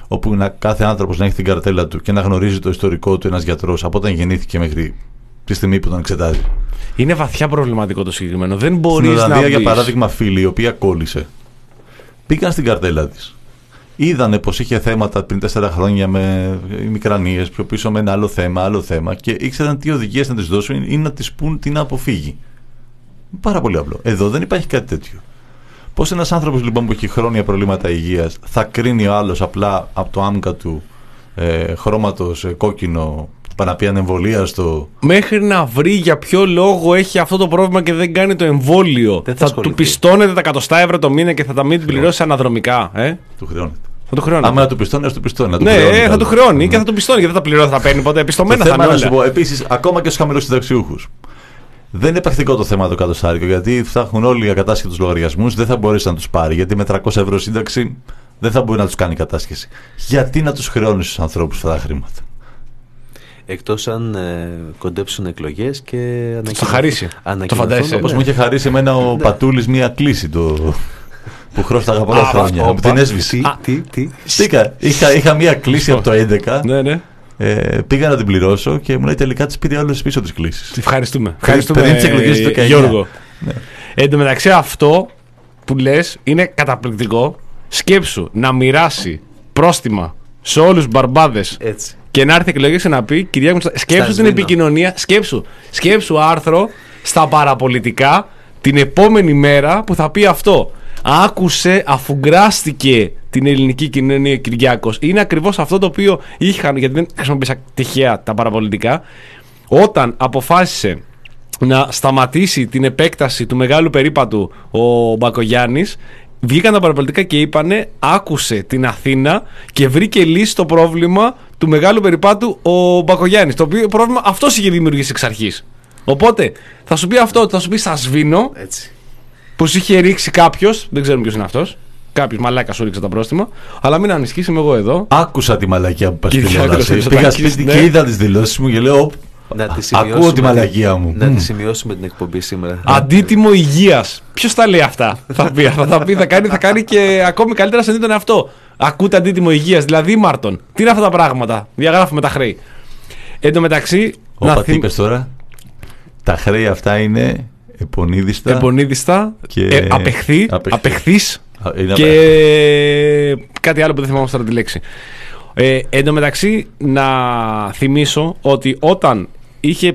όπου να, κάθε άνθρωπος να έχει την καρτέλα του και να γνωρίζει το ιστορικό του ένας γιατρός από όταν γεννήθηκε μέχρι τη στιγμή που τον εξετάζει. Είναι βαθιά προβληματικό το συγκεκριμένο. Δεν μπορείς στην Ολλανδία, να για πεις. παράδειγμα, φίλοι, η οποία κόλλησε, πήγαν στην καρτέλα της. Είδανε πως είχε θέματα πριν τέσσερα χρόνια με μικρανίες, πιο πίσω με ένα άλλο θέμα, άλλο θέμα και ήξεραν τι οδηγίες να της δώσουν ή να της πούν τι να αποφύγει. Πάρα πολύ απλό. Εδώ δεν υπάρχει κάτι τέτοιο. Πώς ένας άνθρωπος λοιπόν που έχει χρόνια προβλήματα υγείας θα κρίνει ο άλλος απλά από το άμκα του ε, χρώματος ε, κόκκινο, παναπίαν εμβολίαστο. Μέχρι να βρει για ποιο λόγο έχει αυτό το πρόβλημα και δεν κάνει το εμβόλιο. Δεν θα Θα του ασχοληθεί. πιστώνετε τα εκατό ευρώ το μήνα και θα τα μην την πληρώσει αναδρομικά. Ε? Του χρεώνεται. Θα του χρεώνει. Άμα να του πιστώνει, να του πιστώνει. Να του Ναι, χρεώνει, ε, θα καλά. του χρεώνει και θα του πιστώνει. Γιατί δεν θα πληρώνει, θα παίρνει ποτέ. Πιστωμένα Το θα θέμα είναι να σου όλα. πω, επίσης, ακόμα και στους χαμηλούς συνταξιούχους. Δεν είναι πρακτικό το θέμα το κατοστάρικο, γιατί θα έχουν όλοι ακατάσχετους λογαριασμούς, δεν θα μπορέσει να τους πάρει. Γιατί με τριακόσια ευρώ σύνταξη δεν θα μπορεί να τους κάνει κατάσχεση. Γιατί να τους χρεώνει στους ανθρώπους αυτά τα χρήματα. Εκτός αν ε, κοντέψουν εκλογές και ανακοινωθούν. Θα χαρίσει. ανακοινωθούν, Το φαντάζεσαι. Όπως ναι. μου είχε χαρίσει εμένα ο Πατούλης μία κλίση το... που χρώσταγα πολλά Α, χρόνια. Όπα, Μου την έσβησε. Τι, τι, τι. Στήκα. Είχα, είχα μία κλίση από το έντεκα. Ναι, ναι. Ε, πήγα να την πληρώσω και μου λέει τελικά της πήρε όλες πίσω τις κλήσεις. Ευχαριστούμε. Ευχαριστούμε, πριν τις εκλογές του δεκαεννιά. Γιώργο. Ναι. Εν τω μεταξύ, αυτό που λες είναι καταπληκτικό. Σκέψου να μοιράσει πρόστιμα σε όλους τους μπαρμπάδες Έτσι. και να έρθει εκλογές και να πει Κυριάκο Μητσοτάκη, σκέψου την σβήνω. επικοινωνία, σκέψου, σκέψου άρθρο στα παραπολιτικά την επόμενη μέρα που θα πει αυτό. Άκουσε, αφουγκράστηκε την ελληνική κοινωνία Κυριάκος. Είναι ακριβώς αυτό το οποίο είχαν, γιατί δεν χρησιμοποίησα τυχαία τα παραπολιτικά, όταν αποφάσισε να σταματήσει την επέκταση του μεγάλου περίπατου ο Μπακογιάννης, βγήκαν τα παραπολιτικά και είπανε άκουσε την Αθήνα και βρήκε λύση στο πρόβλημα του μεγάλου περιπάτου ο Μπακογιάννης, το οποίο πρόβλημα αυτός είχε δημιουργήσει εξ αρχής. Οπότε θα σου πει αυτό, θα σου πει θα σβήνω, Έτσι. που σου είχε ρίξει κάποιος, δεν ξέρουμε ποιος είναι αυτός, κάποιος μαλάκα σου ρίξε τα πρόστιμα, αλλά μην ανησυχείς, είμαι εγώ εδώ. Άκουσα τη μαλακία που πας Κυριάκος τηλεόραση. Μητσοτάκης, Πήγα σπίτι ναι. και είδα τις δηλώσεις μου και λέω «Οπ, Να τη ακούω σημειώσουμε τη μαλακία μου». Να Μμ. τη σημειώσουμε την εκπομπή σήμερα. Αντίτιμο υγείας. Ποιος τα λέει αυτά, θα πει, θα, θα, πει, θα, κάνει, θα κάνει και ακόμη καλύτερα σε τον εαυτό. Ακούτε αντίτιμο υγείας, δηλαδή Μάρτον. Τι είναι αυτά τα πράγματα, διαγράφουμε τα χρέη. Εν τω μεταξύ, Όπα, να τι είπες τώρα. Τα χρέη αυτά είναι επονίδιστα. επονίδιστα, και- ε, απεχθή, απεχθή. απεχθής Α, είναι και απεχθή. κάτι άλλο που δεν θυμάμαι τώρα τη λέξη. Ε, εν τω μεταξύ, να θυμίσω ότι όταν είχε.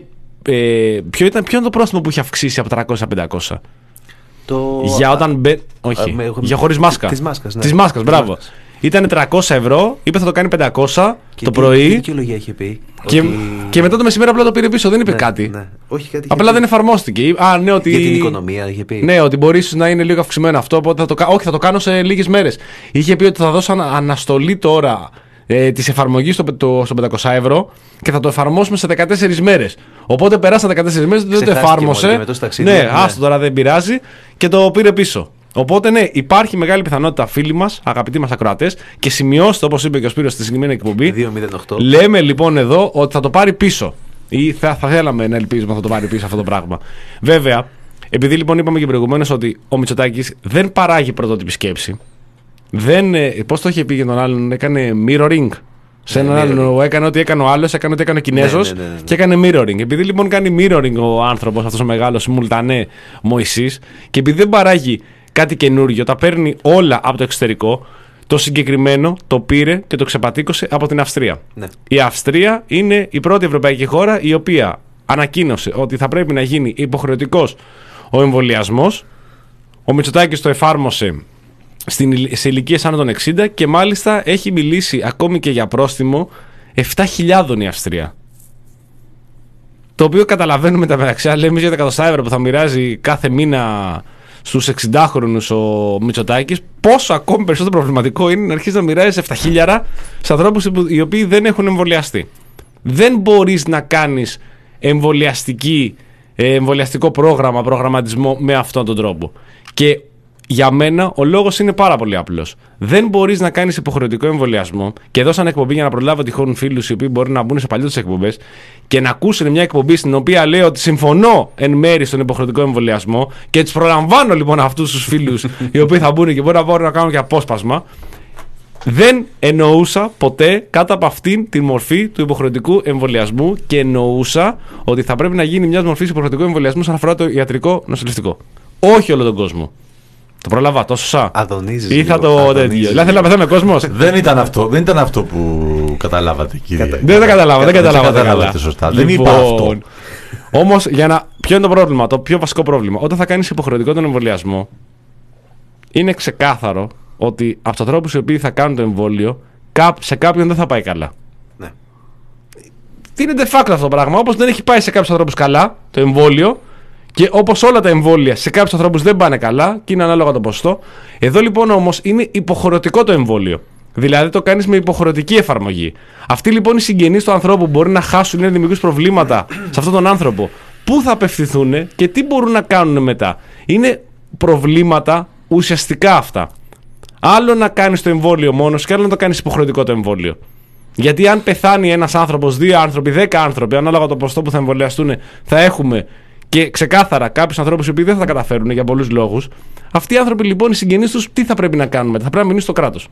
Ε, ποιο, ήταν, ποιο είναι το πρόστιμο που είχε αυξήσει από τριακόσια πεντακόσια. Το... Για όταν μπε... Όχι, α, με- για χωρίς μάσκα. Της μάσκας, ναι. Της μάσκας, Της μπράβο. μάσκας. Ήταν τριακόσια ευρώ, είπε θα το κάνει πεντακόσια Και το τι- πρωί. Τι δικαιολογία είχε πει. Και, ότι- και μετά το μεσημέρι απλά το πήρε πίσω, δεν είπε Ναι, κάτι. ναι. Όχι, κάτι είχε Απλά πει. δεν εφαρμόστηκε. Α, ναι, ότι... Για την οικονομία είχε πει. Ναι, ότι μπορεί ίσως να είναι λίγο αυξημένο αυτό, οπότε θα το, κα- όχι, θα το κάνω σε λίγες μέρες. Είχε πει ότι θα δώσω ανα- αναστολή τώρα ε, της εφαρμογής στο, πε- το, στο πεντακόσια ευρώ και θα το εφαρμόσουμε σε δεκατέσσερις μέρες. Οπότε περάσαν δεκατέσσερις μέρες, δεν το Ξεχάστηκε εφάρμοσε. μόνο και με το ταξίδι, Ναι, ναι. άστο τώρα, δεν πειράζει και το πήρε πίσω. Οπότε ναι, υπάρχει μεγάλη πιθανότητα φίλοι μας, αγαπητοί μας ακροατές, και σημειώστε όπως είπε και ο Σπύρος στη συγκεκριμένη εκπομπή. δύο μηδέν οκτώ. Λέμε λοιπόν εδώ ότι θα το πάρει πίσω. Ή θα, θα θέλαμε να ελπίζουμε ότι θα το πάρει πίσω αυτό το πράγμα. Βέβαια, επειδή λοιπόν είπαμε και προηγουμένως ότι ο Μητσοτάκης δεν παράγει πρωτότυπη σκέψη. Δεν. Πώς το είχε πει για τον άλλον, έκανε mirroring. Σε Ναι, έναν mirroring. άλλον έκανε ό,τι έκανε ο άλλος, έκανε ό,τι έκανε ο Κινέζος Ναι, ναι, ναι, ναι. και έκανε mirroring. Επειδή λοιπόν κάνει mirroring ο άνθρωπος, αυτός ο μεγάλος Μουλτανέ Μωυσής, και επειδή δεν παράγει κάτι καινούργιο, τα παίρνει όλα από το εξωτερικό, το συγκεκριμένο το πήρε και το ξεπατήκωσε από την Αυστρία. Ναι. Η Αυστρία είναι η πρώτη ευρωπαϊκή χώρα η οποία ανακοίνωσε ότι θα πρέπει να γίνει υποχρεωτικός ο εμβολιασμός. Ο Μητσοτάκης το εφάρμοσε στην, ηλ- σε ηλικίες άνω των εξήντα και μάλιστα έχει μιλήσει ακόμη και για πρόστιμο επτά χιλιάδες η Αυστρία. Το οποίο καταλαβαίνουμε τα μεταξύ, λέμε εμείς για τα εκατό ευρώ που θα μοιράζει κάθε μήνα στους εξηντάχρονους ο Μητσοτάκης, πόσο ακόμη περισσότερο προβληματικό είναι να αρχίσει να μοιράζει επτά χιλιάδες σε ανθρώπους οι οποίοι δεν έχουν εμβολιαστεί. Δεν μπορείς να κάνεις εμβολιαστική, ε, εμβολιαστικό πρόγραμμα, προγραμματισμό με αυτόν τον τρόπο. Και για μένα ο λόγος είναι πάρα πολύ απλός. Δεν μπορείς να κάνεις υποχρεωτικό εμβολιασμό, και εδώ σαν εκπομπή για να προλάβω τυχόν φίλους οι οποίοι μπορεί να μπουν σε παλιότερες εκπομπές και να ακούσουν μια εκπομπή στην οποία λέω ότι συμφωνώ εν μέρη στον υποχρεωτικό εμβολιασμό, και τους προλαμβάνω λοιπόν αυτούς τους φίλους οι οποίοι θα μπουν και μπορεί να μπορούν να κάνουν και απόσπασμα. Δεν εννοούσα ποτέ κάτω από αυτήν τη μορφή του υποχρεωτικού εμβολιασμού και εννοούσα ότι θα πρέπει να γίνει μια μορφή υποχρεωτικού εμβολιασμού σαν αφορά το ιατρικό νοσηλευτικό. Όχι όλο τον κόσμο. Το προλαβά, το σωσά. Αδονίζεις. Ή θα το τέτοιο. Δηλαδή θέλω να πεθαίνει ο κόσμος. Δεν ήταν αυτό, δεν ήταν αυτό που καταλάβατε, κύριε. Δεν τα καταλάβα, δεν καταλάβατε καλά. Σωστά. Δεν είπα αυτό. Όμως, για να... ποιο είναι το πρόβλημα, το πιο βασικό πρόβλημα. Όταν θα κάνεις υποχρεωτικό τον εμβολιασμό, είναι ξεκάθαρο ότι από τους ανθρώπους οι οποίοι θα κάνουν το εμβόλιο, σε κάποιον δεν θα πάει καλά. Ναι. Είναι de facto αυτό το πράγμα. Όπως δεν έχει πάει σε κάποιους ανθρώπους καλά το εμβόλιο, και όπως όλα τα εμβόλια σε κάποιους ανθρώπους δεν πάνε καλά, και είναι ανάλογα το ποσοστό. Εδώ λοιπόν όμως είναι υποχρεωτικό το εμβόλιο. Δηλαδή το κάνεις με υποχρεωτική εφαρμογή. Αυτοί λοιπόν οι συγγενείς του ανθρώπου μπορεί να χάσουν ή να δημιουργήσουν προβλήματα σε αυτόν τον άνθρωπο. Πού θα απευθυνθούν και τι μπορούν να κάνουν μετά. Είναι προβλήματα ουσιαστικά αυτά. Άλλο να κάνεις το εμβόλιο μόνος και άλλο να το κάνεις υποχρεωτικό το εμβόλιο. Γιατί αν πεθάνει ένας άνθρωπος, δύο άνθρωποι, δέκα άνθρωποι, ανάλογα το ποσοστό που θα εμβολιαστούν, θα έχουμε και ξεκάθαρα κάποιους ανθρώπους οι οποίοι δεν θα τα καταφέρουν για πολλούς λόγους. Αυτοί οι άνθρωποι λοιπόν, οι συγγενείς τους, τι θα πρέπει να κάνουν μετά. Θα πρέπει να μείνουν στο κράτος.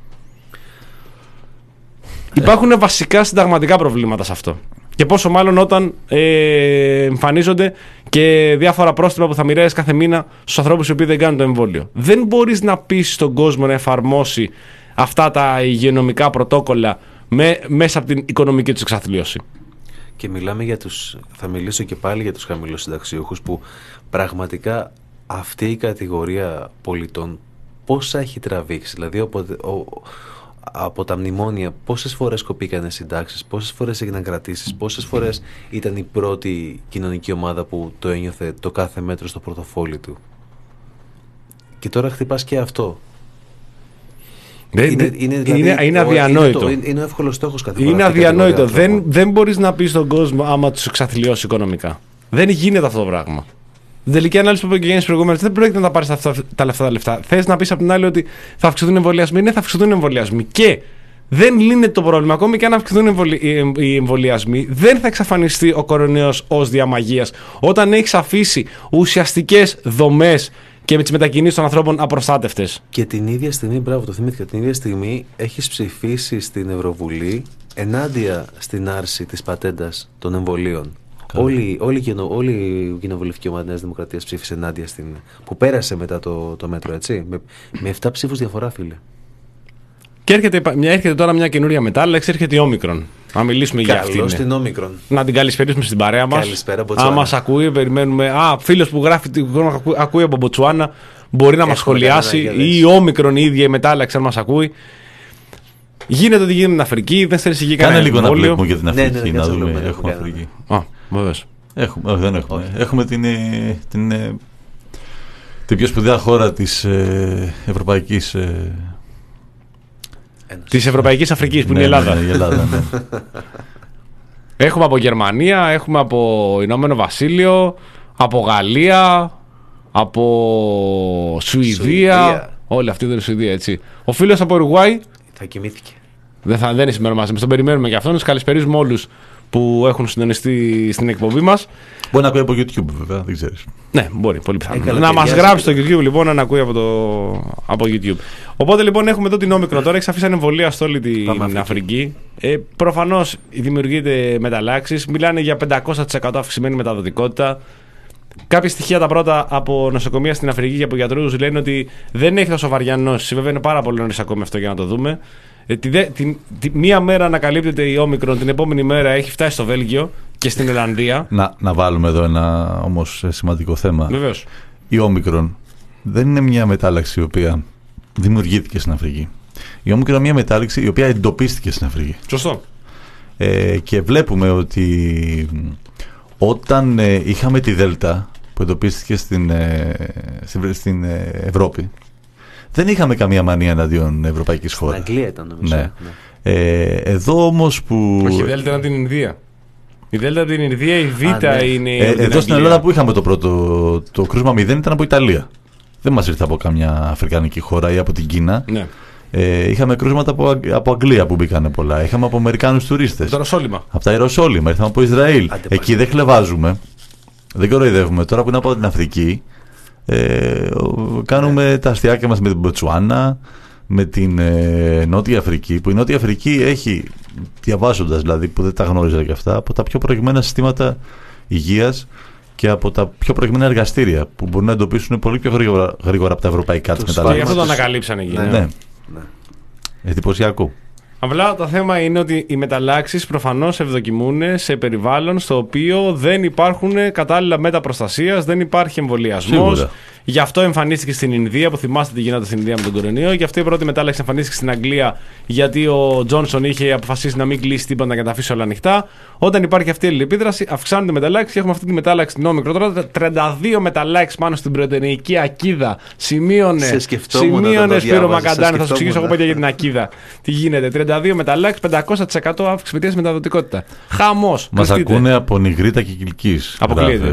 Υπάρχουν βασικά συνταγματικά προβλήματα σε αυτό. Και πόσο μάλλον όταν ε, εμφανίζονται και διάφορα πρόστιμα που θα μοιράζει κάθε μήνα στους ανθρώπους οι οποίοι δεν κάνουν το εμβόλιο. Δεν μπορείς να πείσεις τον κόσμο να εφαρμόσει αυτά τα υγειονομικά πρωτόκολλα με, μέσα από την οικονομική τους εξαθλίωση. Και μιλάμε για τους, θα μιλήσω και πάλι για τους χαμηλοσυνταξιούχους, που πραγματικά αυτή η κατηγορία πολιτών πόσα έχει τραβήξει. Δηλαδή από, ο, από τα μνημόνια πόσες φορές κοπήκανε συντάξεις, πόσες φορές έγιναν κρατήσεις, πόσες φορές ήταν η πρώτη κοινωνική ομάδα που το ένιωθε το κάθε μέτρο στο πορτοφόλι του. Και τώρα χτυπάς και αυτό. Είναι, είναι, είναι, δηλαδή, είναι, είναι αδιανόητο. Είναι, το, είναι ο εύκολος στόχος κάθε φορά. Είναι αδιανόητο. Δεν, δεν μπορείς να πεις στον κόσμο άμα τους εξαθλιώσει οικονομικά. Δεν γίνεται αυτό το πράγμα. Στην τελική ανάλυση που είπε και Γιάννης προηγουμένως, δεν πρόκειται να τα πάρεις αυτά, τα λεφτά. Τα λεφτά. Θες να πεις απ' την άλλη ότι θα αυξηθούν οι εμβολιασμοί. Ναι, θα αυξηθούν οι εμβολιασμοί. Και δεν λύνεται το πρόβλημα. Ακόμη και αν αυξηθούν οι εμβολιασμοί, δεν θα εξαφανιστεί ο κορονοϊός ως διαμαγείας. Όταν έχεις αφήσει ουσιαστικές δομές και με τις μετακινήσεις των ανθρώπων απροστάτευτες. Και την ίδια στιγμή, μπράβο, το θυμήθηκα, την ίδια στιγμή έχεις ψηφίσει στην Ευρωβουλή ενάντια στην άρση της πατέντας των εμβολίων. Όλη, όλη, όλη η κοινοβουλευτική ομάδα Νέας Δημοκρατίας ψήφισε ενάντια στην. Που πέρασε μετά το, το μέτρο, έτσι. Με, με επτά ψήφους διαφορά, φίλε. Και έρχεται, μια, έρχεται τώρα μια καινούρια μετάλλαξη, έρχεται η Όμικρον. Να μιλήσουμε για αυτήν. Καλώς την Όμικρον. Να την καλησπερίσουμε στην παρέα μας. Καλησπέρα, Μποτσουάνα. Αν μας ακούει, περιμένουμε. Α, φίλος που γράφει, ακούει από Μποτσουάνα, μπορεί να μας σχολιάσει. Ή η Όμικρον η ίδια η μετάλλαξη, αν μας ακούει. Γίνεται ό,τι γίνεται με την Αφρική, δεν θέλει εκεί κανένα. Κάνε λίγο να βλέπουμε για την Αφρική, ναι, ναι, ναι, να δούμε. Έχουμε, έχουμε Αφρική. Α, βεβαίως. Έχουμε, όχι, δεν έχουμε. Όχι. Έχουμε την, την, την, την πιο σπουδαία χώρα της ε, Ευρωπαϊκής. Ε, της Ευρωπαϊκής Αφρικής, που ναι, είναι η Ελλάδα. Ναι, η Ελλάδα ναι. Έχουμε από Γερμανία, έχουμε από Ηνωμένο Βασίλειο, από Γαλλία, από Σουηδία. Σουηδία. Όλοι αυτοί δεν είναι Σουηδία, έτσι. Ο φίλος από Ουρουγουάη. Θα κοιμήθηκε. Δεν, θα, δεν είναι σήμερα μαζί μας. Τον περιμένουμε και αυτόν. Τους καλησπερίζουμε όλους που έχουν συντονιστεί στην εκπομπή μας. Μπορεί να ακούει από YouTube, βέβαια, δεν ξέρεις. Ναι, μπορεί, πολύ πιθανό. Να μας γράψει στο YouTube λοιπόν, να ακούει από, το, από YouTube. Οπότε λοιπόν έχουμε εδώ την Όμικρον. Τώρα έχει αφήσει ανεμβολία σε όλη την Αφρική. Αφρική. Ε, προφανώς δημιουργείται μεταλλάξεις. Μιλάνε για πεντακόσια τοις εκατό αυξημένη μεταδοτικότητα. Κάποια στοιχεία τα πρώτα από νοσοκομεία στην Αφρική και από γιατρούς λένε ότι δεν έχει τόσο βαριά νόση. Βέβαια είναι πάρα πολύ νωρίς ακόμη αυτό για να το δούμε. Ε, τη, τη, τη, μία μέρα ανακαλύπτεται η Όμικρον, την επόμενη μέρα έχει φτάσει στο Βέλγιο και στην Ιρλανδία. Να, να βάλουμε εδώ ένα όμως σημαντικό θέμα. Βεβαίως. Η Όμικρον δεν είναι μια μετάλλαξη η οποία δημιουργήθηκε στην Αφρική. Η Όμικρον είναι μια μετάλλαξη η οποία εντοπίστηκε στην Αφρική. Σωστό. Ε, και βλέπουμε ότι όταν ε, είχαμε τη Δέλτα που εντοπίστηκε στην, ε, στην, στην ε, Ευρώπη, δεν είχαμε καμία μανία εναντίον ευρωπαϊκής χώρας. Στην Αγγλία ήταν νομίζω. Ναι. Ναι. Ε, εδώ όμως που. Όχι, η Δέλτα ήταν την Ινδία. Η Δέλτα από την Ινδία, η Β' ναι. είναι. Ε, εδώ στην Ελλάδα που είχαμε το πρώτο. Το κρούσμα μηδέν ήταν από Ιταλία. Δεν μας ήρθε από καμιά αφρικανική χώρα ή από την Κίνα. Ναι. Ε, είχαμε κρούσματα από, από Αγγλία που μπήκανε πολλά. Είχαμε από Αμερικάνους τουρίστες. Το Ιεροσόλυμα. Από τα Ιεροσόλυμα. Ήρθαμε από Ισραήλ. Άντε, εκεί δεν χλεβάζουμε. Δεν κοροϊδεύουμε. Τώρα που είναι από την Αφρική, ε, κάνουμε ναι. τα αστιάκια μας με την Μποτσουάνα. με την ε, Νότια Αφρική, που η Νότια Αφρική έχει, διαβάζοντας δηλαδή, που δεν τα γνώριζα και αυτά, από τα πιο προηγμένα συστήματα υγείας και από τα πιο προηγμένα εργαστήρια που μπορούν να εντοπίσουν πολύ πιο γρήγορα, γρήγορα από τα ευρωπαϊκά τις μεταλλάξεις. Και αυτό το ανακαλύψανε εκεί. Ναι. ναι. ναι. Εντυπωσιακό. Απλά το θέμα είναι ότι οι μεταλλάξεις προφανώς ευδοκιμούν σε περιβάλλον στο οποίο δεν υπάρχουν κατάλληλα μέτρα προστασίας, δεν υπάρχει εμβολιασμός. Γι' αυτό εμφανίστηκε στην Ινδία, που θυμάστε τι γινόταν στην Ινδία με τον κορονοϊό. Γι' αυτό η πρώτη μετάλλαξη εμφανίστηκε στην Αγγλία, γιατί ο Τζόνσον είχε αποφασίσει να μην κλείσει τίποτα και να τα αφήσει όλα ανοιχτά. Όταν υπάρχει αυτή η αλληλεπίδραση, αυξάνονται οι μεταλλάξεις και έχουμε αυτή τη μετάλλαξη την όμικρο. Τώρα τριάντα δύο μεταλλάξεις πάνω στην πρωτεϊνική ακίδα. Σημείωνε, σημείωνε Σπύρο Μακαντάνη, θα σου εξηγήσω εγώ πάλι για την ακίδα. Τι γίνεται, τριάντα δύο μεταλλάξεις, πεντακόσια τοις εκατό αύξηση με τη μεταδοτικότητα. Χαμός. Μας ακούνε από Νιγρήτα και Κιλκής. Αποκλείεται.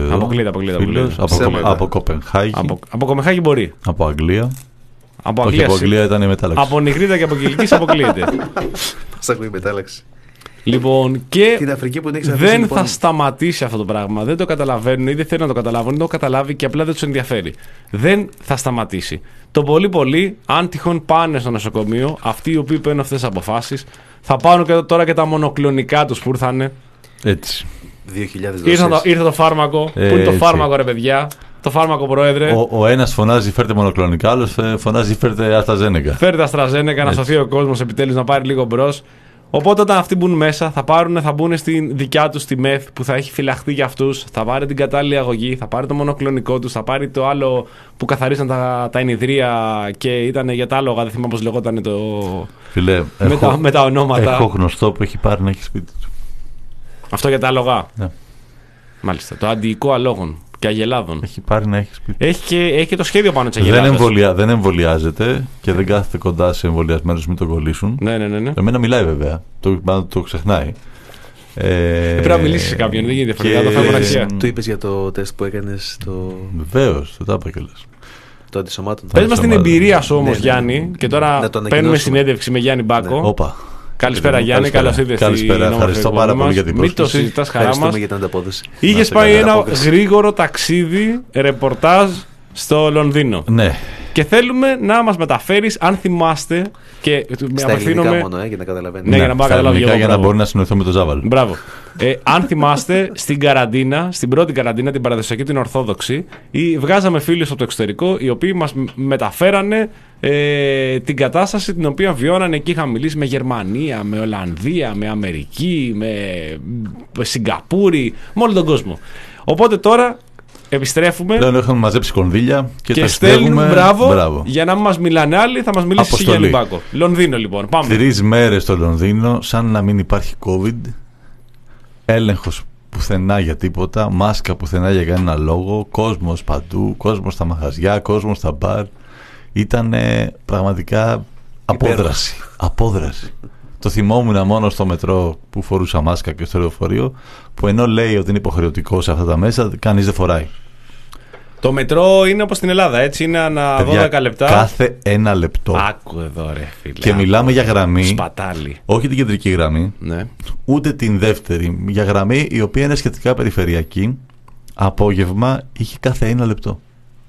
Από Κοπενχάγη. Από Κοπενχάγη μπορεί. Από Αγγλία. Από Αγγλία, Όχι, από Αγγλία ήταν η μετάλλαξη. Από Νιγρήτα και από Κιλκής αποκλείεται. Πώς ακούει η μετάλλαξη. Λοιπόν, και την Αφρική που δεν λοιπόν... θα σταματήσει αυτό το πράγμα. Δεν το καταλαβαίνουν ή δεν θέλουν να το καταλάβουν. Δεν το καταλάβει και απλά δεν τους ενδιαφέρει. Δεν θα σταματήσει. Το πολύ πολύ, αν τυχόν πάνε στο νοσοκομείο, αυτοί οι οποίοι παίρνουν αυτές τις αποφάσεις, θα πάρουν και τώρα και τα μονοκλονικά τους που ήρθανε. Έτσι. δύο χιλιάδες ήρθε, το, ήρθε το φάρμακο. Ε, Πού είναι το φάρμακο, ρε παιδιά? Το φάρμακο, πρόεδρε. Ο, ο ένας φωνάζει φέρτε μονοκλονικά, άλλος φωνάζει φέρτε Αστραζένεκα. Φέρτε Αστραζένεκα να σωθεί ο κόσμος επιτέλους, να πάρει λίγο μπρος. Οπότε όταν αυτοί μπουν μέσα, θα, πάρουν, θα μπουν στην δικιά τους τη μεθ που θα έχει φυλαχθεί για αυτούς, θα πάρει την κατάλληλη αγωγή, θα πάρει το μονοκλονικό τους, θα πάρει το άλλο που καθαρίσαν τα, τα ενιδρία και ήταν για τα άλογα, δεν θυμάμαι πώς λεγόταν το. Φιλέ, με, έχω, τα, με τα ονόματα. Έχω γνωστό που έχει πάρει να έχει σπίτι του. Αυτό για τα άλογα. Ναι. Μάλιστα. Το αντιοικό αλόγων και αγελάδων. Έχει πάρει να έχει σπίτι. Έχει και, έχει και το σχέδιο πάνω τη αγελάδα. Δεν, εμβολια, δεν εμβολιάζεται και δεν κάθεται κοντά σε εμβολιασμένους, μην τον κολλήσουν. Ναι, ναι, ναι, ναι. Εμένα μιλάει βέβαια. Το, το ξεχνάει. Ε, πρέπει να μιλήσει σε κάποιον, δεν γίνεται διαφορετικά. Το φεύγουν. Του είπες για το τεστ που έκανες. Το... Βεβαίως, το τα είπα κιόλας. Το αντισωμάτων. Πες μας την εμπειρία σου όμως, ναι, Γιάννη, ναι, ναι. Και τώρα παίρνουμε συνέντευξη με Γιάννη Μπάκο. Όπα. Ναι. Καλησπέρα Γιάννη, καλώς ήρθες. Καλησπέρα, ευχαριστώ πάρα πολύ για την πρόσκληση. Μην το συζητάς, χαρά μας. Για την ανταπόδοση. Είχες πάει ένα γρήγορο ταξίδι, ρεπορτάζ στο Λονδίνο. Ναι. Και θέλουμε να μας μεταφέρεις, αν θυμάστε. Και στα ελληνικά μόνο, ε, για να καταλαβαίνει. Ναι, για να μπορώ να καταλάβει. Για να μπορεί να συνοηθώ με το Ζάβαλ. Μπράβο. Ε, αν θυμάστε, στην καραντίνα, στην πρώτη καραντίνα, την παραδοσιακή, την Ορθόδοξη, ή βγάζαμε φίλους από το εξωτερικό, οι οποίοι μας μεταφέρανε ε, την κατάσταση την οποία βιώνανε εκεί. Είχαμε μιλήσει με Γερμανία, με Ολλανδία, με Αμερική, με Σιγκαπούρη, με όλο τον κόσμο. Οπότε τώρα. Επιστρέφουμε. Πλέον έχουμε μαζέψει κονδύλια και, και τα στέλνουμε. Μπράβο, μπράβο. Για να μην μας μιλάνε άλλοι, θα μας μιλήσει η Γιάννη Μπάκο. Λονδίνο λοιπόν. Πάμε. Τρεις μέρες στο Λονδίνο, σαν να μην υπάρχει COVID. Έλεγχος πουθενά για τίποτα. Μάσκα πουθενά για κανένα λόγο. Κόσμος παντού. Κόσμος στα μαγαζιά. Κόσμος στα μπαρ. Ήταν πραγματικά απόδραση. Απόδραση. Το θυμόμουν μόνο στο μετρό που φορούσα μάσκα και στο λεωφορείο, που ενώ λέει ότι είναι υποχρεωτικό σε αυτά τα μέσα, κανείς δεν φοράει. Το μετρό είναι όπως στην Ελλάδα, έτσι, είναι ανά Παιδιά, δώδεκα λεπτά. Κάθε ένα λεπτό. Άκου εδώ ρε φίλε. Και μιλάμε για γραμμή. Σπατάλη. Όχι την κεντρική γραμμή, ναι. Ούτε την δεύτερη. Για γραμμή η οποία είναι σχετικά περιφερειακή. Απόγευμα είχε κάθε ένα λεπτό.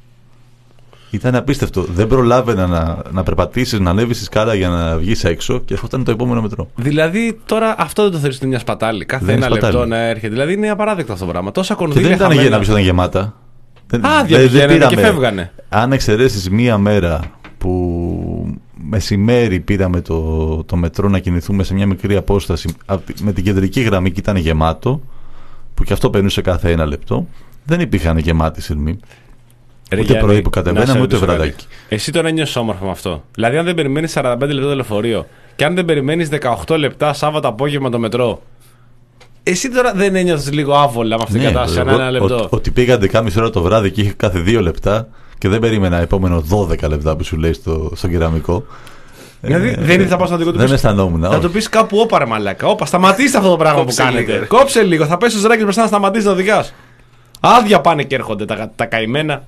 Ήταν απίστευτο. Δεν προλάβαινα να, να περπατήσεις, να ανέβεις στη σκάλα για να βγεις έξω και ερχόταν το επόμενο μετρό. Δηλαδή τώρα αυτό δεν το θεωρείς μια σπατάλη. Κάθε δεν ένα λεπτό να έρχεται. Δηλαδή είναι απαράδεκτο αυτό το πράγμα. Τόσα κονδύλια. Και δεν ήταν να πεις ήταν γεμάτα. Άδεια πηγαίνανε και φεύγανε. Αν εξαιρέσεις μία μέρα που μεσημέρι πήραμε το, το μετρό να κινηθούμε σε μια μικρή απόσταση με την κεντρική γραμμή και ήταν γεμάτο, που και αυτό περνούσε κάθε ένα λεπτό, δεν υπήρχαν γεμάτοι σειρμοί. Ούτε Γιάννη, πρωί που κατεβαίναμε, ούτε βραδάκι. Εσύ τώρα νιώσεις όμορφο με αυτό. Δηλαδή, αν δεν περιμένεις σαράντα πέντε λεπτά το λεωφορείο και αν δεν περιμένεις δεκαοκτώ λεπτά Σάββατο απόγευμα το μετρό, εσύ τώρα δεν ένιωθες λίγο άβολα με αυτήν την ναι, κατάσταση, ένα, ένα λεπτό? Ότι, ότι πήγα δεκάμιση ώρα το βράδυ και είχε κάθε δύο λεπτά και δεν περίμενα επόμενο δώδεκα λεπτά που σου λέει στο, στο κεραμικό. Δηλαδή ε, δεν θα πας να το Δεν αισθανόμουν. Θα το πεις κάπου όπα ρε μαλάκα. Όπα, σταματήστε αυτό το πράγμα που κάνετε. Λίγο. Κόψε λίγο. Θα πέσει ο Ζράκης μπροστά να σταματήσει να οδηγάς. Άδεια πάνε και έρχονται τα, τα καημένα.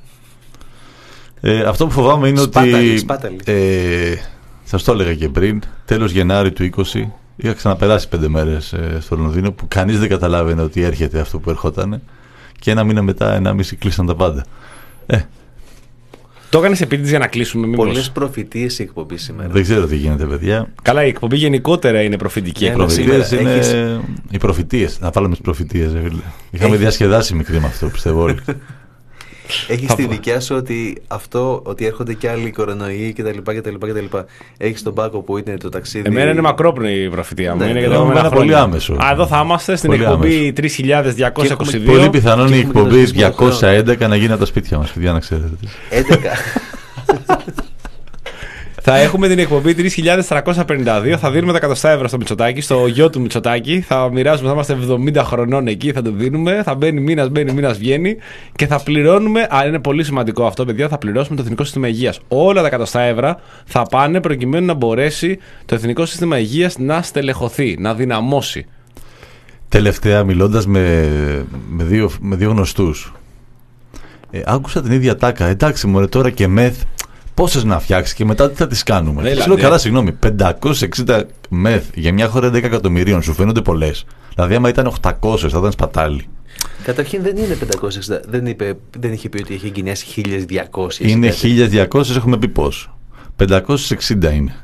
Ε, αυτό που φοβάμαι είναι σπάταλη, ότι. Σπάταλη. Ε, σας το έλεγα και πριν, τέλος Γενάρη του είκοσι, είχα ξαναπεράσει πέντε μέρες ε, στο Λονδίνο που κανείς δεν καταλάβαινε ότι έρχεται αυτό που ερχόταν. Και ένα μήνα μετά, ένα μισή κλείσαν τα πάντα. Ε, Το έκανες επίτηδες για να κλείσουμε, μήπως? Πολλές προφητείες η εκπομπή σήμερα. Δεν ξέρω τι γίνεται, παιδιά. Καλά, η εκπομπή γενικότερα είναι προφητική. Ναι, Οι ναι, προφητείες σήμερα είναι. έχεις- Οι προφητείες. Να βάλουμε τις προφητείες. ρε φίλε. Είχαμε Έχεις- διασκεδάσει μικρή με αυτό, πιστεύω όλοι. Έχει Θα τη πω. δικιά σου ότι αυτό, ότι έρχονται και άλλοι κορονοϊοί κτλ. κτλ. Έχει τον πάκο που είναι το ταξίδι. Εμένα είναι μακρόπνοη η προφητεία μου. Ναι, είναι για ναι, τα εμένα επόμενα πολύ χρόνια. άμεσο. Α, εδώ θα είμαστε στην Πολύ εκπομπή άμεσο. τρεις χιλιάδες διακόσια είκοσι δύο. Πολύ πιθανόν Και η έχουμε και εκπομπή το διακόσια έντεκα να γίνει από τα σπίτια μας, παιδιά, να ξέρετε. έντεκα. Θα έχουμε την εκπομπή τρεις χιλιάδες τριακόσια πενήντα δύο. Θα δίνουμε τα εκατοστά ευρώ στο Μητσοτάκη, στο γιο του Μητσοτάκη. Θα μοιράζουμε, θα είμαστε εβδομήντα χρονών εκεί, θα το δίνουμε. Θα μπαίνει μήνας, μπαίνει μήνας, βγαίνει. Και θα πληρώνουμε. Α, είναι πολύ σημαντικό αυτό, παιδιά. Θα πληρώσουμε το Εθνικό Σύστημα Υγείας. Όλα τα εκατοστά ευρώ θα πάνε προκειμένου να μπορέσει το Εθνικό Σύστημα Υγείας να στελεχωθεί, να δυναμώσει. Τελευταία, μιλώντας με, με, δύο, με δύο γνωστούς, ε, άκουσα την ίδια τάκα. Εντάξει, μωρέ, τώρα και μεθ, πόσες να φτιάξει και μετά τι θα τις κάνουμε. Έλα, Σου λέω, ναι. καλά, συγγνώμη, πεντακόσιες εξήντα μεθ για μια χώρα έντεκα εκατομμυρίων σου φαίνονται πολλές. Δηλαδή, άμα ήταν οκτακόσιες, θα ήταν σπατάλι. Καταρχήν δεν είναι πεντακόσια εξήντα. Δεν, είπε, δεν είχε πει ότι είχε εγκαινιάσει χίλια διακόσια. Είναι χίλια διακόσιες, έχουμε πει πόσο. πεντακόσιες εξήντα είναι.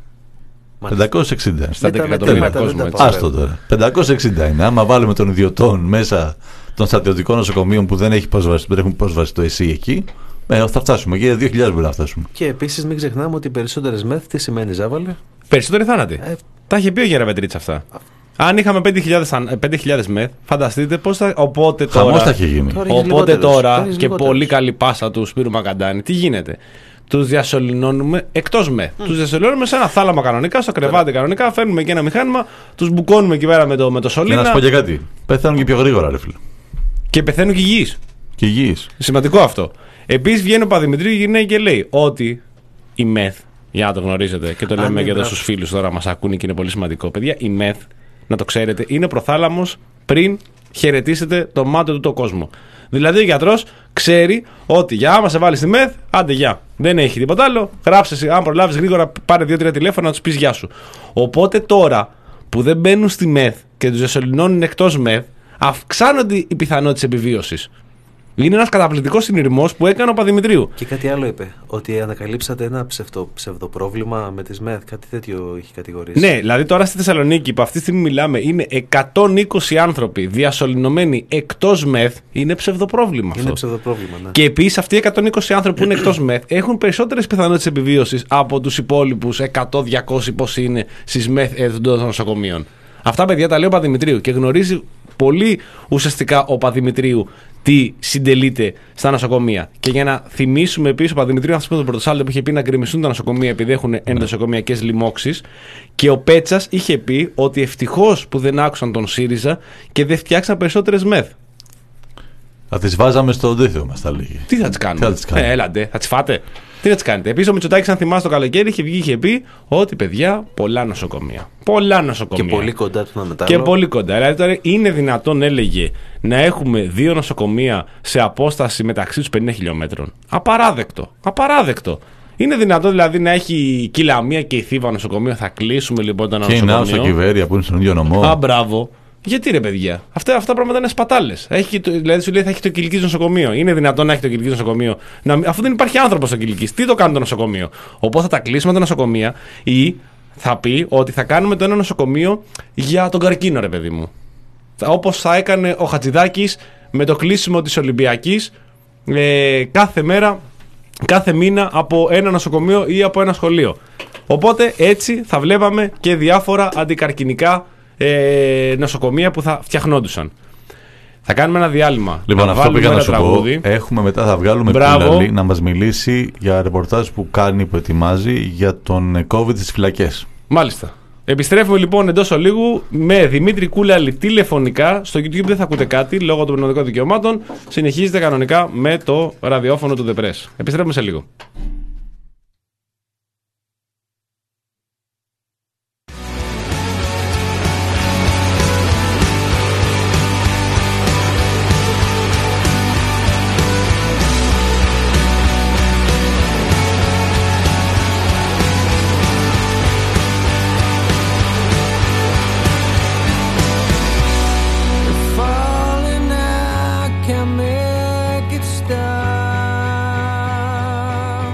πεντακόσιες εξήντα. Στα Με τα εκατομμύρια μετρήματα κόσμο, δεν έτσι. τα Άστο τώρα. πεντακόσιες εξήντα είναι. Άμα βάλουμε των ιδιωτών μέσα των στρατιωτικών νοσοκομείων που δεν, έχει πρόσβαση, δεν έχουν πρόσβαση το ΕΣΥ εκεί, ε, θα φτάσουμε. Και δύο χιλιάδες μπορεί να φτάσουμε. Και επίσης μην ξεχνάμε ότι οι περισσότερες μεθ τι σημαίνει, Ζάβαλε. Περισσότεροι θάνατοι. Ε, Τα είχε πει ο Γεραπετρίτς αυτά. Αν είχαμε πέντε χιλιάδες μεθ, φανταστείτε πώς θα. Οπότε Χαμός τώρα. θα είχε γίνει. Τώρα έχεις Οπότε λιγότερους. τώρα Τώρα έχεις και λιγότερους. πολύ καλή πάσα του Σπύρου Μακαντάνη, τι γίνεται. Τους διασωληνώνουμε εκτός μεθ. Mm. Τους διασωληνώνουμε σε ένα θάλαμα κανονικά, στο κρεβάτι κανονικά. Φέρνουμε και ένα μηχάνημα, τους μπουκώνουμε εκεί πέρα με το, με το Και σωλήνα να σου πω και κάτι. Πεθαίνουν και πιο γρήγορα, ρε φίλε. και πεθαίνουν και υγιείς. Και υγιείς. Σημαντικό αυτό. Επίσης βγαίνει ο Παδημητρίου γυρνάει και λέει ότι η μεθ, για να το γνωρίζετε και το λέμε ναι, και εδώ μπράβο. στους φίλους τώρα μας ακούνε και είναι πολύ σημαντικό. Παιδιά, η μεθ, να το ξέρετε, είναι προθάλαμος πριν χαιρετήσετε το μάτι του το κόσμο. Δηλαδή ο γιατρός ξέρει ότι για άμα σε βάλει στη μεθ, άντε γεια. Δεν έχει τίποτα άλλο. Γράψε, εσύ, αν προλάβεις γρήγορα, πάρε δύο-τρία τηλέφωνα να τους πεις γεια σου. Οπότε τώρα που δεν μπαίνουν στη μεθ και τους διασωληνώνουν εκτός μεθ, αυξάνονται οι πιθανότητες επιβίωσης. Είναι ένας καταπληκτικός συνειρμός που έκανε ο Παδημητρίου. Και κάτι άλλο είπε. Ότι ανακαλύψατε ένα ψευτο, ψευδοπρόβλημα με τις μεθ. Κάτι τέτοιο έχει κατηγορήσει. Ναι, δηλαδή τώρα στη Θεσσαλονίκη που αυτή τη στιγμή μιλάμε είναι εκατόν είκοσι άνθρωποι διασωληνωμένοι εκτός μεθ. Είναι ψευδοπρόβλημα αυτό. Είναι ψευδοπρόβλημα, ναι. Και επίσης αυτοί οι εκατόν είκοσι άνθρωποι που είναι εκτός μεθ έχουν περισσότερες πιθανότητες επιβίωσης από τους υπόλοιπους εκατό διακόσια πόσοι είναι στις μεθ εντός των νοσοκομείων. Αυτά παιδιά τα λέει ο Παδημητρίου και γνωρίζει πολύ ουσιαστικά ο Παδημητρίου τι συντελείται στα νοσοκομεία. Και για να θυμίσουμε επίσης, ο Παδημητρίου, να σα πω τον πρωτοσάλτο που είχε πει να γκρεμιστούν τα νοσοκομεία επειδή έχουν ενδοσοκομιακές λοιμώξεις. Και ο Πέτσας είχε πει ότι ευτυχώς που δεν άκουσαν τον ΣΥΡΙΖΑ και δεν φτιάξαν περισσότερες μεθ. Θα τις βάζαμε στο αντίθετο μας, τα λέγει. Τι θα τις κάνουμε. Τι θα τις κάνουμε. Ε, έλαντε, θα τις φάτε. Τι θα τις κάνετε. Επίσης ο Μητσοτάκης, αν θυμάστε το καλοκαίρι, είχε βγει είχε πει ότι παιδιά, πολλά νοσοκομεία. Πολλά νοσοκομεία. Και πολύ κοντά του να μετά. Και πολύ κοντά. Δηλαδή τώρα είναι δυνατόν, έλεγε, να έχουμε δύο νοσοκομεία σε απόσταση μεταξύ του πενήντα χιλιόμετρων. Απαράδεκτο. Απαράδεκτο. Είναι δυνατόν δηλαδή να έχει η Κιλαμία και η Θήβα νοσοκομείο. Θα κλείσουμε λοιπόν το ένα Και η νοσοκομείο. Νάο στο Κιβέρια που είναι στον ίδιο νομό. Α, μπράβο. Γιατί ρε παιδιά, αυτά, αυτά πράγματα είναι σπατάλες. Δηλαδή σου λέει θα έχει το Κιλικής νοσοκομείο. Είναι δυνατόν να έχει το Κιλικής νοσοκομείο, να, αφού δεν υπάρχει άνθρωπος στο Κιλικής. Τι το κάνει το νοσοκομείο. Οπότε θα τα κλείσουμε τα νοσοκομεία ή θα πει ότι θα κάνουμε το ένα νοσοκομείο για τον καρκίνο, ρε παιδί μου. Όπως θα έκανε ο Χατζηδάκης με το κλείσιμο της Ολυμπιακής ε, κάθε μέρα, κάθε μήνα από ένα νοσοκομείο ή από ένα σχολείο. Οπότε έτσι θα βλέπαμε και διάφορα αντικαρκινικά ε, νοσοκομεία που θα φτιαχνόντουσαν. Θα κάνουμε ένα διάλειμμα. Λοιπόν, να αυτό πήγα βάλουμε να ένα σου τραγούδι. πω. Έχουμε μετά, θα βγάλουμε Μπράβο. Κούλαλη να μας μιλήσει για ρεπορτάζ που κάνει, που ετοιμάζει για τον COVID στις φυλακές. Μάλιστα. Επιστρέφουμε λοιπόν εντός ολίγου με Δημήτρη Κούλαλη τηλεφωνικά. Στο YouTube δεν θα ακούτε κάτι λόγω των πνευματικών δικαιωμάτων. Συνεχίζετε κανονικά με το ραδιόφωνο του The Press. Επιστρέφουμε σε λίγο. Falling, I can make it stop.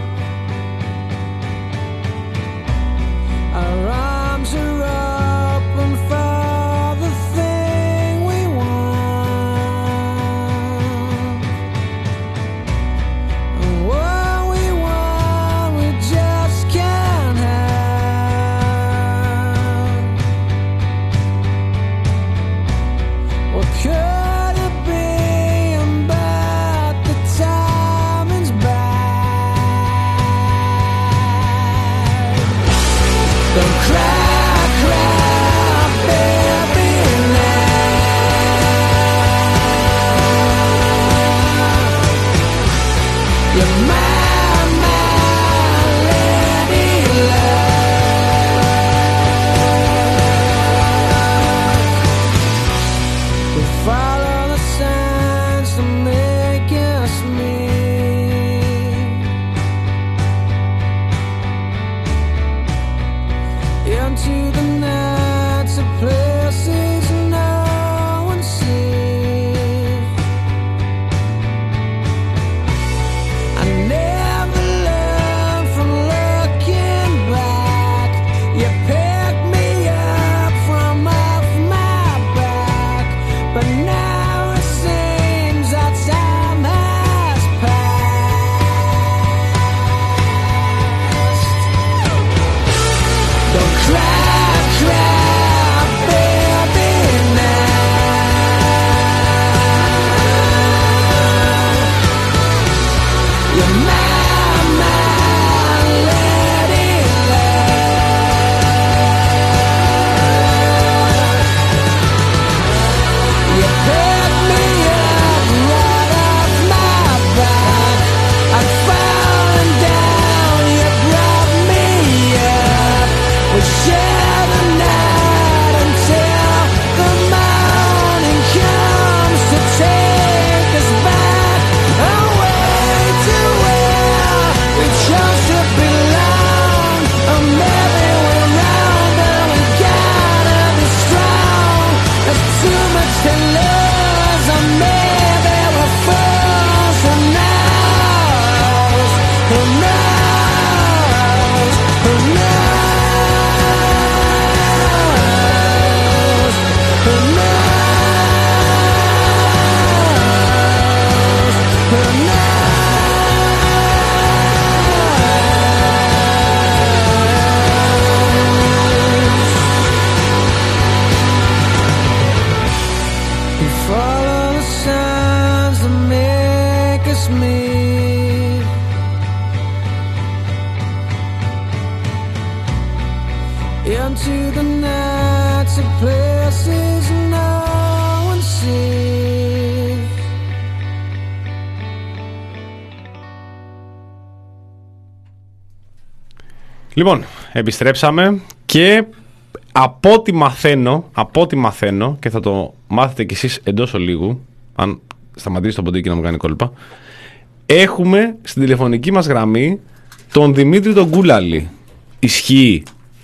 Λοιπόν, επιστρέψαμε και από ό,τι μαθαίνω, από ό,τι μαθαίνω και θα το μάθετε κι εσείς εντός ολίγου, αν σταματήσει το ποντίκι να μου κάνει κόλπα, έχουμε στην τηλεφωνική μας γραμμή τον Δημήτρη τον Κούλαλη. Ισχύει?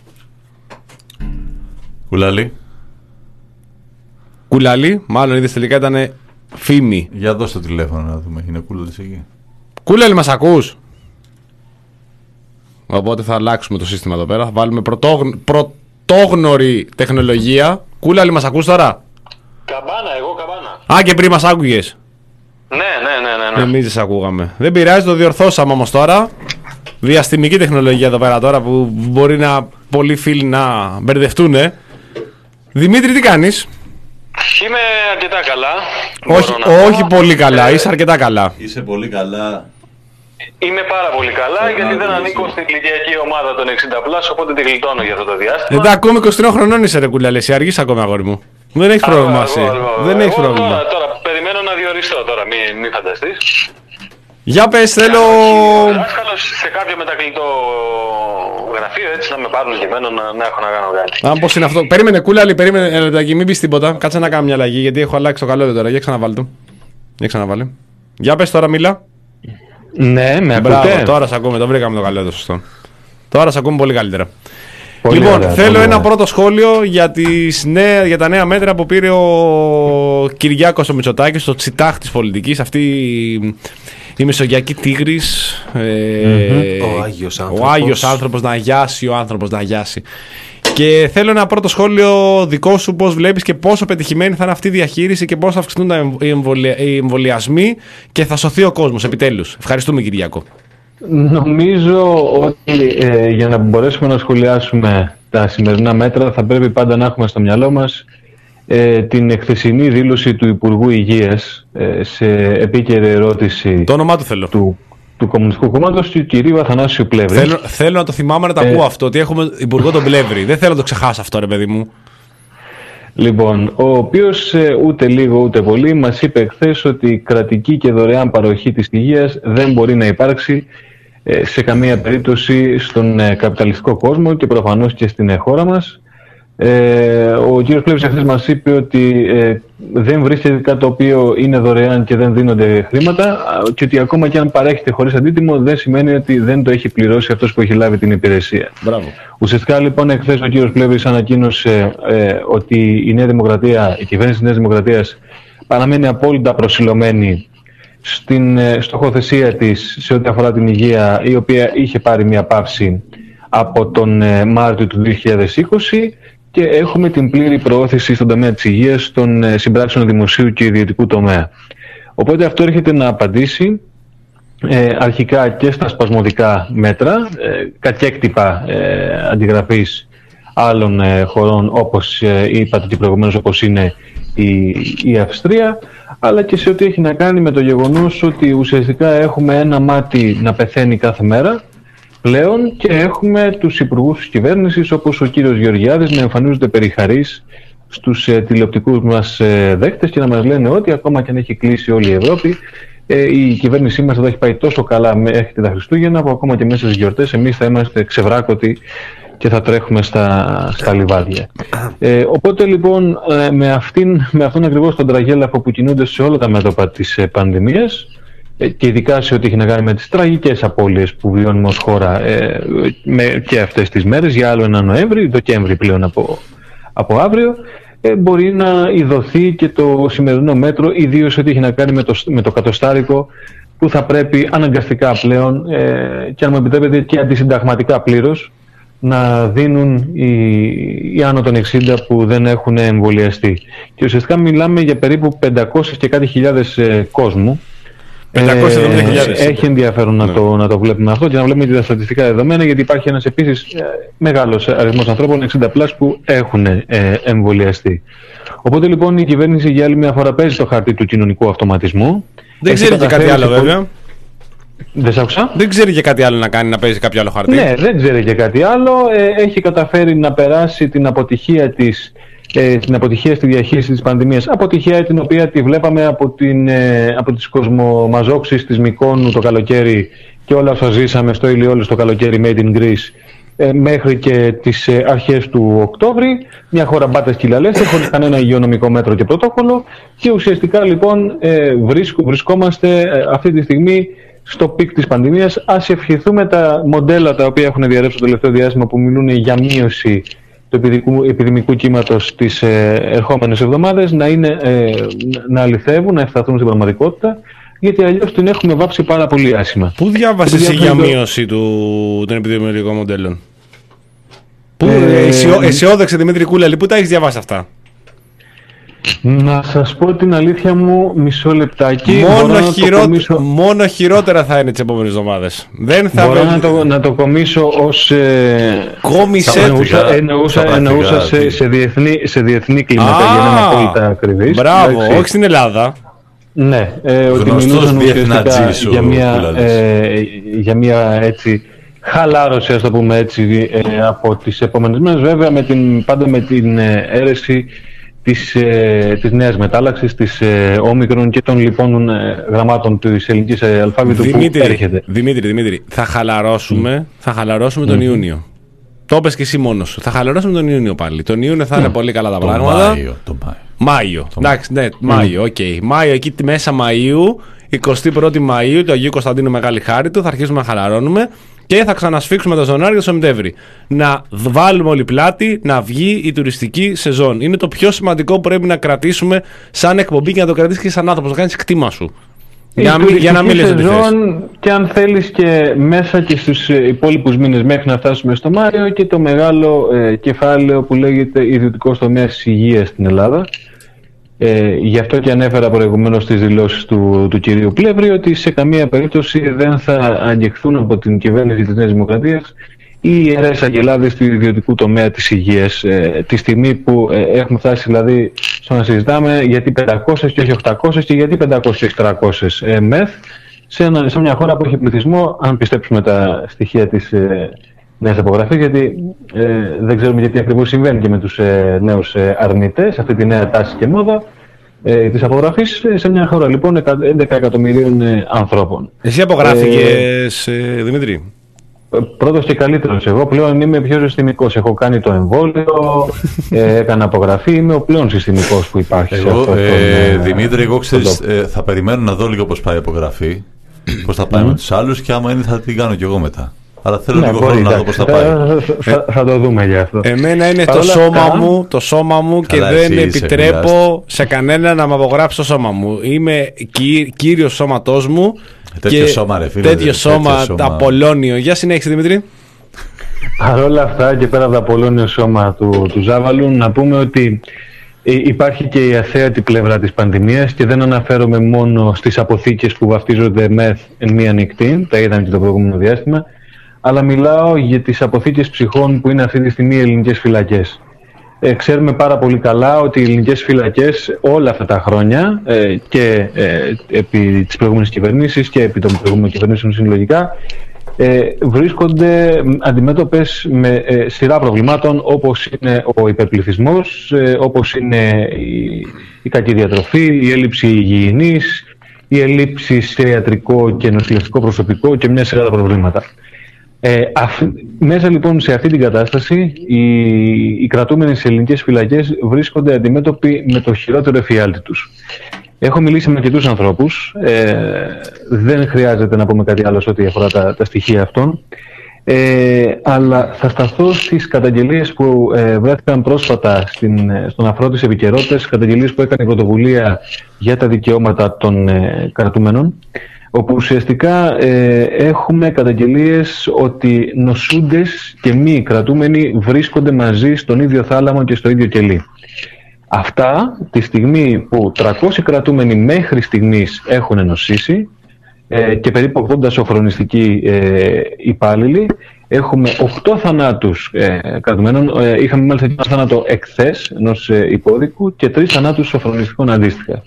Κούλαλη. Κούλαλη, μάλλον είδες τελικά ήταν φήμη. Για δώσ' το τηλέφωνο να δούμε, είναι Κούλαλης εκεί. Κούλαλη, μας ακούς? Οπότε θα αλλάξουμε το σύστημα εδώ πέρα, θα βάλουμε πρωτόγνω... πρωτόγνωρη τεχνολογία. Κούλαλη, μας ακούς τώρα? Καμπάνα, εγώ καμπάνα. Α, και πριν μας άκουγες. Ναι, ναι, ναι, ναι. ναι. Εμείς δεν ακούγαμε. Δεν πειράζει, το διορθώσαμε όμως τώρα. Διαστημική τεχνολογία εδώ πέρα τώρα που μπορεί να πολλοί φίλοι να μπερδευτούν. Δημήτρη, τι κάνεις? Είμαι αρκετά καλά. Όχι, όχι πολύ καλά, είσαι αρκετά καλά. Είσαι πολύ καλά. Είμαι πάρα πολύ καλά Ε, γιατί δεν να, ανήκω είσαι. στην ηλικιακή ομάδα των εξήντα πλας, οπότε τη γλιτώνω για αυτό το διάστημα. Εντάξει, ακόμη είκοσι τρία χρονών είσαι ρε Κούλαλη, εσύ αργείς ακόμη αγόρι μου. Δεν έχεις πρόβλημα Α, εσύ. εγώ, εγώ, Δεν εγώ έχεις πρόβλημα. Τώρα, τώρα περιμένω να διοριστώ τώρα, μην, μην φανταστείς. Για πες, θέλω... Δάσκαλος σε κάποιο μετακλητό γραφείο, έτσι να με πάρουν και εμένα να, να έχω να κάνω κάτι. Α, πώς είναι αυτό. Περίμενε Κούλαλη, περίμενε ένα λεπτάκι, μην πεις τίποτα. Κάτσε να κάνω μια αλλαγή γιατί έχω αλλάξει το καλώδιο τώρα. Για ξαναβάλει το. Για ξαναβάλει. Για πες τώρα, μίλα. Ναι, με Μπράβο, ακούτε? τώρα σε ακούμε, το βρήκαμε το καλώδιο σωστό. Τώρα σε ακούμε πολύ καλύτερα. Πολύ λοιπόν, ωραία, θέλω πολύ ένα ωραία. πρώτο σχόλιο για, τις νέα, για τα νέα μέτρα που πήρε ο Κυριάκος ο Μητσοτάκης, το τσιτάχ της πολιτικής, αυτή η, η μεσογειακή τίγρης. Ε, Ο Άγιος άνθρωπος. Ο Άγιος άνθρωπος να αγιάσει, ο άνθρωπος να αγιάσει. Και θέλω ένα πρώτο σχόλιο δικό σου, πώς βλέπεις και πόσο πετυχημένη θα είναι αυτή η διαχείριση και πώς θα αυξηθούν τα εμβολια- οι εμβολια- οι εμβολιασμοί και θα σωθεί ο κόσμος, επιτέλους. Ευχαριστούμε, Κυριάκο. Νομίζω ότι ε, για να μπορέσουμε να σχολιάσουμε τα σημερινά μέτρα θα πρέπει πάντα να έχουμε στο μυαλό μας ε, την εχθεσινή δήλωση του Υπουργού Υγείας ε, σε επίκαιρη ερώτηση Το όνομά του θέλω. του, του Κομμουνιστικού Κόμματος του κυρίου Αθανάσιου Πλεύρη. Θέλω, θέλω να το θυμάμαι να το Ε, ακούω αυτό, ότι έχουμε υπουργό τον Πλεύρη. Δεν θέλω να το ξεχάσω αυτό, ρε παιδί μου. Λοιπόν, ο οποίος ε, ούτε λίγο ούτε πολύ μας είπε εχθές ότι η κρατική και δωρεάν παροχή της υγείας δεν μπορεί να υπάρξει ε, σε καμία περίπτωση στον ε, καπιταλιστικό κόσμο και προφανώς και στην ε, χώρα μας. Ε, ο κύριος Πλεύρης εχθές μας είπε ότι ε, δεν βρίσκεται κάτι το οποίο είναι δωρεάν και δεν δίνονται χρήματα α, και ότι ακόμα και αν παρέχεται χωρίς αντίτιμο δεν σημαίνει ότι δεν το έχει πληρώσει αυτός που έχει λάβει την υπηρεσία. Μπράβο. Ουσιαστικά λοιπόν εχθές ο κύριος Πλεύρης ανακοίνωσε ε, ότι η Νέα Δημοκρατία, η κυβέρνηση της Νέας Δημοκρατίας παραμένει απόλυτα προσιλωμένη στην ε, στοχοθεσία της σε ό,τι αφορά την υγεία, η οποία είχε πάρει μια παύση από τον ε, Μάρτιο του δύο χιλιάδες είκοσι και έχουμε την πλήρη προώθηση στον τομέα της υγείας των ε, συμπράξεων δημοσίου και ιδιωτικού τομέα. Οπότε αυτό έρχεται να απαντήσει ε, αρχικά και στα σπασμωδικά μέτρα, ε, κατέκτυπα ε, αντιγραφής άλλων ε, χωρών όπως ε, είπατε και προηγουμένως, όπως είναι η, η Αυστρία, αλλά και σε ό,τι έχει να κάνει με το γεγονός ότι ουσιαστικά έχουμε ένα μάτι να πεθαίνει κάθε μέρα πλέον και έχουμε τους υπουργούς της κυβέρνησης όπως ο κύριος Γεωργιάδης να εμφανίζονται περιχαρείς στους ε, τηλεοπτικούς μας ε, δέκτες και να μας λένε ότι ακόμα και αν έχει κλείσει όλη η Ευρώπη, ε, η κυβέρνησή μας θα έχει πάει τόσο καλά μέχρι τα Χριστούγεννα που ακόμα και μέσα στις γιορτές εμείς θα είμαστε ξεβράκωτοι και θα τρέχουμε στα, στα λιβάδια. Ε, οπότε λοιπόν ε, με, αυτήν, με αυτόν ακριβώς τον τραγέλαφο που κινούνται σε όλα τα μέτωπα της ε, πανδημίας ε, και ειδικά σε ό,τι έχει να κάνει με τις τραγικές απώλειες που βιώνουμε ως χώρα ε, με, και αυτές τις μέρες για άλλο ένα Νοέμβρη, Δεκέμβρη πλέον από, από αύριο, ε, μπορεί να ειδωθεί και το σημερινό μέτρο, ιδίως ό,τι έχει να κάνει με το, με το κατοστάρικο που θα πρέπει αναγκαστικά πλέον ε, και αν μου επιτρέπετε και αντισυνταγματικά πλήρως να δίνουν οι, οι άνω των εξήντα που δεν έχουν εμβολιαστεί. Και ουσιαστικά μιλάμε για περίπου πεντακόσιες και κάτι χιλιάδες ε, κόσμου. πεντακόσιες εβδομήντα χιλιάδες. Ε, έχει ενδιαφέρον Ναι. να, το, να το βλέπουμε αυτό και να βλέπουμε και τα στατιστικά δεδομένα, γιατί υπάρχει ένας επίσης ε, μεγάλος αριθμός ανθρώπων εξήντα πλας που έχουν ε, εμβολιαστεί. Οπότε λοιπόν η κυβέρνηση για άλλη μια φορά παίζει το χαρτί του κοινωνικού αυτοματισμού. Δεν Έχει ξέρει και κάτι καταφέρει άλλο, σε βέβαια. Δεν σ' άκουσα. Δεν ξέρει και κάτι άλλο να κάνει, να παίζει κάποιο άλλο χαρτί. Ναι, δεν ξέρει και κάτι άλλο. Ε, έχει καταφέρει να περάσει την αποτυχία της, ε, την αποτυχία στη διαχείριση της πανδημίας. Αποτυχία την οποία τη βλέπαμε από, την, ε, από τις κοσμομαζόξεις της Μυκόνου το καλοκαίρι και όλα όσα ζήσαμε στο Ηλιόλου το καλοκαίρι Made in Greece ε, μέχρι και τις ε, αρχές του Οκτώβρη, μια χώρα μπάτες και λαλές, χωρίς κανένα υγειονομικό μέτρο και πρωτόκολλο, και ουσιαστικά λοιπόν ε, βρίσκ, βρισκόμαστε ε, αυτή τη στιγμή στο πικ της πανδημίας. Ας ευχηθούμε τα μοντέλα τα οποία έχουν διαρρεύσει το τελευταίο διάστημα, που μιλούν για μείωση του επιδημικού κύματος τις ε, ερχόμενες εβδομάδες, να, είναι, ε, να αληθεύουν, να ευσταθούν στην πραγματικότητα, γιατί αλλιώς την έχουμε βάψει πάρα πολύ άσχημα. Πού διάβασες εσύ για μείωση του, των επιδημιολογικών μοντέλων? Πού ε, αισιό, αισιόδεξε Δημήτρη Κούλαλη, πού τα έχεις διαβάσει αυτά? Να σας πω την αλήθεια μου, μισό λεπτάκι. Μόνο, να χειρό... το κομίσω... μόνο χειρότερα θα είναι τις επόμενες εβδομάδες. Δεν θα μπορώ βε... να, το, να το κομίσω ως... Ε... Κόμισε... Εννοούσα, εννοούσα, εννοούσα σε, σε, διεθνή, σε διεθνή κλίμακα, για να είμαι απόλυτα ακριβής. Μπράβο, όχι στην Ελλάδα. Ναι, ε, ότι μιλούσαν ουσιαστικά για μια, ε, για μια έτσι χαλάρωση, ας το πούμε έτσι, ε, από τις επόμενες μέρες, βέβαια με την, πάντα με την ε, αίρεση της, ε, της νέας μετάλλαξης, της ε, όμικρον και των λοιπόν ε, γραμμάτων της ελληνικής ε, αλφάβητου που έρχεται. Δημήτρη, Δημήτρη, θα χαλαρώσουμε, mm. θα χαλαρώσουμε τον mm. Ιούνιο. Το είπες και εσύ μόνος σου. Θα χαλαρώσουμε τον Ιούνιο πάλι. Τον Ιούνιο θα είναι mm. πολύ καλά τα το πράγματα. Μάιο, το Μάιο. Μάιο. Εντάξει, ναι, Μάιο, οκ. Okay. Μάιο, εκεί μέσα Μαΐου, εικοστή πρώτη Μαΐου, του Αγίου Κωνσταντίνου Μεγάλη Χάρη του, θα αρχίσουμε να χαλαρώνουμε και θα ξανασφίξουμε το Ζωνάρι το Σεπτέμβρη. Να βάλουμε όλη πλάτη, να βγει η τουριστική σεζόν. Είναι το πιο σημαντικό που πρέπει να κρατήσουμε σαν εκπομπή και να το κρατήσεις και σαν άνθρωπος, να κάνεις κτήμα σου. Για, η για να μην λες ότι θες. Και αν θέλεις και μέσα και στους υπόλοιπους μήνες μέχρι να φτάσουμε στο Μάιο, και το μεγάλο ε, κεφάλαιο που λέγεται ιδιωτικός τομέας της υγείας στην Ελλάδα. Ε, γι' αυτό και ανέφερα προηγουμένως στις δηλώσεις του, του κυρίου Πλεύρη ότι σε καμία περίπτωση δεν θα αγγιχθούν από την κυβέρνηση της Νέας Δημοκρατίας οι ιερές αγελάδες του ιδιωτικού τομέα της υγείας. Ε, τη στιγμή που ε, έχουμε φτάσει δηλαδή στο να συζητάμε γιατί πεντακόσιες και όχι οκτακόσιες και γιατί πεντακόσιες και όχι τριακόσιες ε, μεθ σε, ένα, σε μια χώρα που έχει πληθυσμό, αν πιστέψουμε τα στοιχεία της ε, νέας απογραφής, γιατί ε, δεν ξέρουμε γιατί ακριβώς συμβαίνει και με τους ε, νέους ε, αρνητές, αυτή τη νέα τάση και μόδα ε, της απογραφής, σε μια χώρα λοιπόν έντεκα εκατομμυρίων ε, ανθρώπων. Εσύ απογράφηκες, ε, ε, Δημήτρη? Πρώτος και καλύτερος. Εγώ πλέον είμαι πιο συστημικός. Έχω κάνει το εμβόλιο, ε, έκανα απογραφή, είμαι ο πλέον συστημικός που υπάρχει. Εγώ, σε αυτό ε, τον, Δημήτρη, εγώ ξέρεις, ε, θα περιμένω να δω λίγο πώς πάει η απογραφή, πώς θα πάει mm. με τους άλλους, και άμα είναι θα την κάνω κι εγώ μετά. Αλλά θέλω ναι, λίγο χρόνο να δω πώς θα πάει. Θα, θα, θα το δούμε γι' αυτό. Εμένα είναι το σώμα, αυτά... μου, το σώμα μου και καλά, δεν επιτρέπω σε κανένα να με απογράψει το σώμα μου. Είμαι κύ, κύριος σώματός μου. Τέτοιο σώμα, ρε φίλε. Τέτοιο σώμα, τα Απολώνιο. Για συνέχισε, Δημήτρη. Παρ' όλα αυτά και πέρα από το Απολώνιο σώμα του, του Ζάβαλου, να πούμε ότι υπάρχει και η αθέατη πλευρά της πανδημίας, και δεν αναφέρομαι μόνο στις αποθήκες που βαφτίζονται μεθ εν μία νυχτή, τα είδαμε και το προηγούμενο διάστημα, αλλά μιλάω για τις αποθήκες ψυχών που είναι αυτή τη στιγμή οι ελληνικές φυλακές. Ε, ξέρουμε πάρα πολύ καλά ότι οι ελληνικές φυλακές όλα αυτά τα χρόνια ε, και ε, επί της προηγούμενης κυβερνήσης και επί των προηγούμενων κυβερνήσεων συλλογικά ε, βρίσκονται αντιμέτωπες με ε, σειρά προβλημάτων, όπως είναι ο υπερπληθυσμός, ε, όπως είναι η, η κακή διατροφή, η έλλειψη υγιεινής, η έλλειψη σε ιατρικό και νοσηλευτικό προσωπικό και μια σειρά προβλήματα. Ε, αφ, μέσα λοιπόν σε αυτή την κατάσταση οι, οι κρατούμενοι σε ελληνικές φυλακές βρίσκονται αντιμέτωποι με το χειρότερο εφιάλτη τους. Έχω μιλήσει με αρκετούς ανθρώπους, ε, δεν χρειάζεται να πούμε κάτι άλλο σε ό,τι αφορά τα, τα στοιχεία αυτών, ε, αλλά θα σταθώ στις καταγγελίες που ε, βρέθηκαν πρόσφατα στην, στον αφρό της επικαιρότητας, καταγγελίες που έκανε η Πρωτοβουλία για τα δικαιώματα των ε, κρατούμενων, όπου ουσιαστικά ε, έχουμε καταγγελίες ότι νοσούντες και μη κρατούμενοι βρίσκονται μαζί στον ίδιο θάλαμο και στο ίδιο κελί. Αυτά τη στιγμή που τριακόσιοι κρατούμενοι μέχρι στιγμής έχουν νοσήσει ε, και περίπου ογδόντα σοφρονιστικοί ε, υπάλληλοι, έχουμε οκτώ θανάτους ε, κρατουμένων, ε, είχαμε μάλιστα ένα θάνατο εκθές ενός ε, υπόδικου και τρεις θανάτους σοφρονιστικών αντίστοιχα.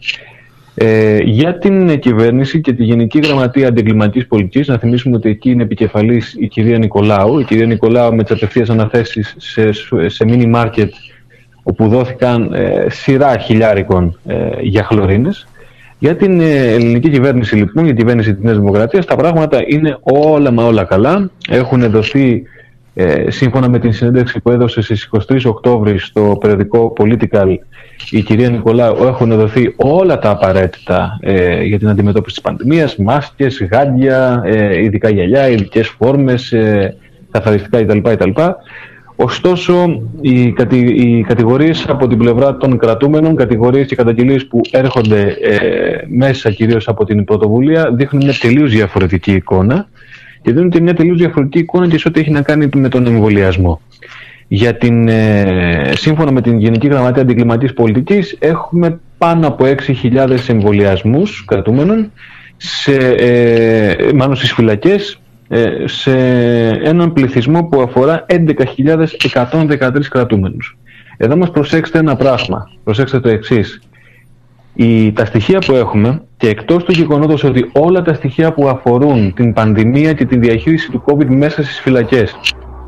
Ε, για την κυβέρνηση και τη Γενική Γραμματεία Αντιεγκληματικής Πολιτικής, να θυμίσουμε ότι εκεί είναι επικεφαλής η κυρία Νικολάου. Η κυρία Νικολάου με τις απευθείας αναθέσεις σε, σε μίνι μάρκετ, όπου δόθηκαν ε, σειρά χιλιάρικων ε, για χλωρίνες. Για την ε, ελληνική κυβέρνηση λοιπόν, για την κυβέρνηση της Νέας Δημοκρατίας, τα πράγματα είναι όλα μα όλα καλά. Έχουν δοθεί Ε, σύμφωνα με την συνέντευξη που έδωσε στις είκοσι τρεις Οκτώβρη στο περιοδικό Political, η κυρία Νικολάου, έχουν δοθεί όλα τα απαραίτητα ε, για την αντιμετώπιση της πανδημίας, μάσκες, γάντια, ε, ειδικά γυαλιά, ειδικές φόρμες, ε, καθαριστικά κτλ. κτλ. Ωστόσο, οι, κατη, οι κατηγορίες από την πλευρά των κρατούμενων, κατηγορίες και καταγγελίες που έρχονται ε, μέσα κυρίως από την πρωτοβουλία, δείχνουν μια τελείως διαφορετική εικόνα και δίνουν και μια τελείως διαφορετική εικόνα και σε ό,τι έχει να κάνει με τον εμβολιασμό. Για την, ε, σύμφωνα με την Γενική Γραμματεία Αντικλιματικής Πολιτικής, έχουμε πάνω από έξι χιλιάδες εμβολιασμούς κρατούμενων, σε, ε, μάλλον στις φυλακές, σε έναν πληθυσμό που αφορά έντεκα χιλιάδες εκατόν δεκατρείς κρατούμενους. Εδώ μας προσέξτε ένα πράγμα, προσέξτε το εξής. Η, τα στοιχεία που έχουμε, και εκτός του γεγονότος ότι όλα τα στοιχεία που αφορούν την πανδημία και τη διαχείριση του COVID μέσα στις φυλακές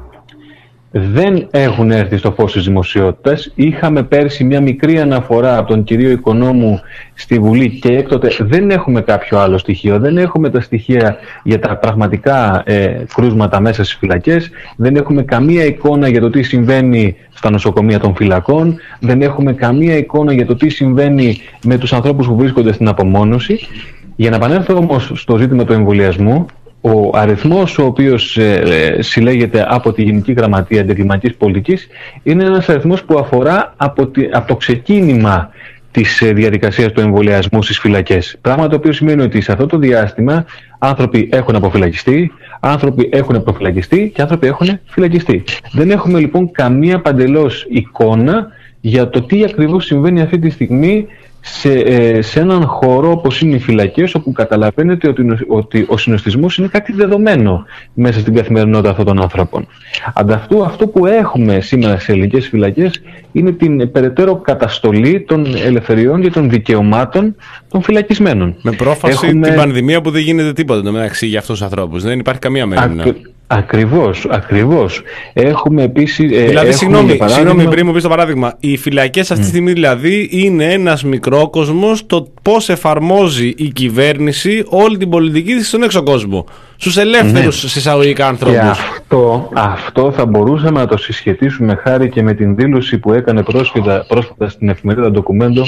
δεν έχουν έρθει στο φως της δημοσιότητας. Είχαμε πέρσι μια μικρή αναφορά από τον κύριο Οικονόμου στη Βουλή και έκτοτε δεν έχουμε κάποιο άλλο στοιχείο. Δεν έχουμε τα στοιχεία για τα πραγματικά ε, κρούσματα μέσα στις φυλακές. Δεν έχουμε καμία εικόνα για το τι συμβαίνει στα νοσοκομεία των φυλακών. Δεν έχουμε καμία εικόνα για το τι συμβαίνει με τους ανθρώπους που βρίσκονται στην απομόνωση. Για να επανέλθω όμως στο ζήτημα του εμβολιασμού, ο αριθμός ο οποίος ε, συλλέγεται από τη Γενική Γραμματεία Αντικλιματικής Πολιτικής είναι ένας αριθμός που αφορά από, τη, από το ξεκίνημα της ε, διαδικασίας του εμβολιασμού στις φυλακές. Πράγμα το οποίο σημαίνει ότι σε αυτό το διάστημα άνθρωποι έχουν αποφυλακιστεί, άνθρωποι έχουν προφυλακιστεί και άνθρωποι έχουν φυλακιστεί. Δεν έχουμε λοιπόν καμία παντελώς εικόνα για το τι ακριβώς συμβαίνει αυτή τη στιγμή Σε, ε, σε έναν χώρο όπως είναι οι φυλακές, όπου καταλαβαίνετε ότι, ότι ο συνοστισμός είναι κάτι δεδομένο μέσα στην καθημερινότητα αυτών των ανθρώπων. Ανταυτού, αυτό που έχουμε σήμερα σε ελληνικές φυλακές είναι την περαιτέρω καταστολή των ελευθεριών και των δικαιωμάτων των φυλακισμένων. Με πρόφαση έχουμε... την πανδημία που δεν γίνεται τίποτα μεταξύ για αυτούς τους ανθρώπους. Δεν υπάρχει καμία μέρημνα. Ακ... Ακριβώς, ακριβώς. Έχουμε επίσης. Δηλαδή, συγγνώμη, παράδειγμα... συγγνώμη, πριν μου πεις το παράδειγμα. Οι φυλακές αυτή τη mm. στιγμή δηλαδή είναι ένας μικρόκοσμος το πώς εφαρμόζει η κυβέρνηση όλη την πολιτική της στον έξω κόσμο. Στους ελεύθερους ναι. συσσαγωγικά ανθρώπους. Και αυτό, αυτό θα μπορούσαμε να το συσχετίσουμε χάρη και με την δήλωση που έκανε πρόσφατα, πρόσφατα στην εφημερίδα Ντοκουμέντο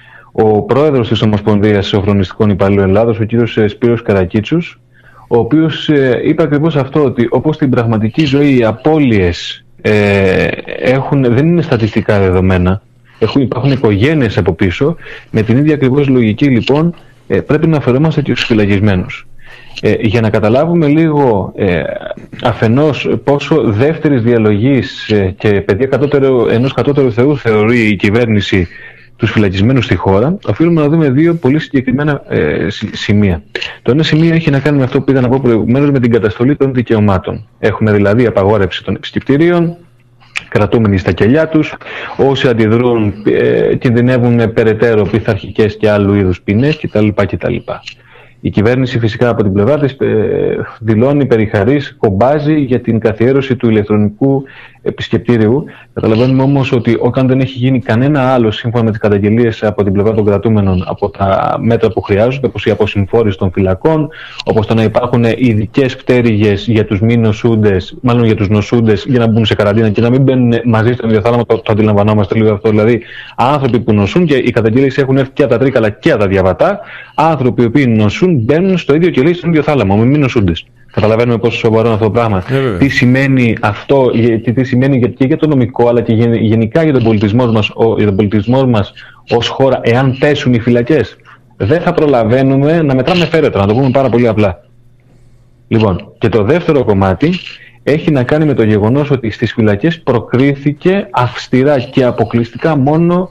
ο πρόεδρος της Ομοσπονδίας Σοφρονιστικών Υπαλλήλων Ελλάδος, ο κύριος Σπύρος Καρακίτσος, ο οποίος ε, είπε ακριβώς αυτό, ότι όπως στην πραγματική ζωή οι απώλειες ε, έχουν, δεν είναι στατιστικά δεδομένα, έχουν, υπάρχουν οικογένειες από πίσω, με την ίδια ακριβώς λογική λοιπόν ε, πρέπει να αφαιρόμαστε και τους φυλακισμένους. Ε, για να καταλάβουμε λίγο ε, αφενός πόσο δεύτερης διαλογής ε, και παιδεία κατώτερο, ενός κατώτερου Θεού θεωρεί η κυβέρνηση τους φυλακισμένους στη χώρα, οφείλουμε να δούμε δύο πολύ συγκεκριμένα ε, σημεία. Το ένα σημείο έχει να κάνει με αυτό που είδα να πω προηγουμένως, με την καταστολή των δικαιωμάτων. Έχουμε δηλαδή απαγόρευση των επισκεπτηρίων, κρατούμενοι στα κελιά τους, όσοι αντιδρούν ε, κινδυνεύουν με περαιτέρω πειθαρχικές και άλλου είδους ποινές κτλ. κτλ. Η κυβέρνηση φυσικά από την πλευρά της ε, δηλώνει, περιχαρής, κομπάζει για την καθιέρωση του ηλεκτρονικού επισκεπτήριου. Καταλαβαίνουμε όμως ότι όταν δεν έχει γίνει κανένα άλλο σύμφωνα με τις καταγγελίες από την πλευρά των κρατούμενων από τα μέτρα που χρειάζονται, όπως η αποσυμφόρηση των φυλακών, όπως το να υπάρχουν ειδικές πτέρυγες για τους μη νοσούντες, μάλλον για τους νοσούντες, για να μπουν σε καραντίνα και να μην μπαίνουν μαζί στον ίδιο θάλαμο, το, το αντιλαμβανόμαστε λίγο αυτό. Δηλαδή, άνθρωποι που νοσούν, και οι καταγγελίες έχουν έρθει και από τα Τρίκαλα και από τα Διαβατά, άνθρωποι οι οποίοι νοσούν μπαίνουν στο ίδιο κελί, στον ίδιο θάλαμο, με μη νοσούντες. Καταλαβαίνουμε πόσο σοβαρό είναι αυτό το πράγμα. Yeah, τι σημαίνει αυτό και τι σημαίνει και για το νομικό, αλλά και γενικά για τον πολιτισμό μας, για τον πολιτισμό μας ως χώρα, εάν πέσουν οι φυλακές. Δεν θα προλαβαίνουμε να μετράμε φέρετρα, να το πούμε πάρα πολύ απλά. Λοιπόν, και το δεύτερο κομμάτι έχει να κάνει με το γεγονός ότι στις φυλακές προκρίθηκε αυστηρά και αποκλειστικά μόνο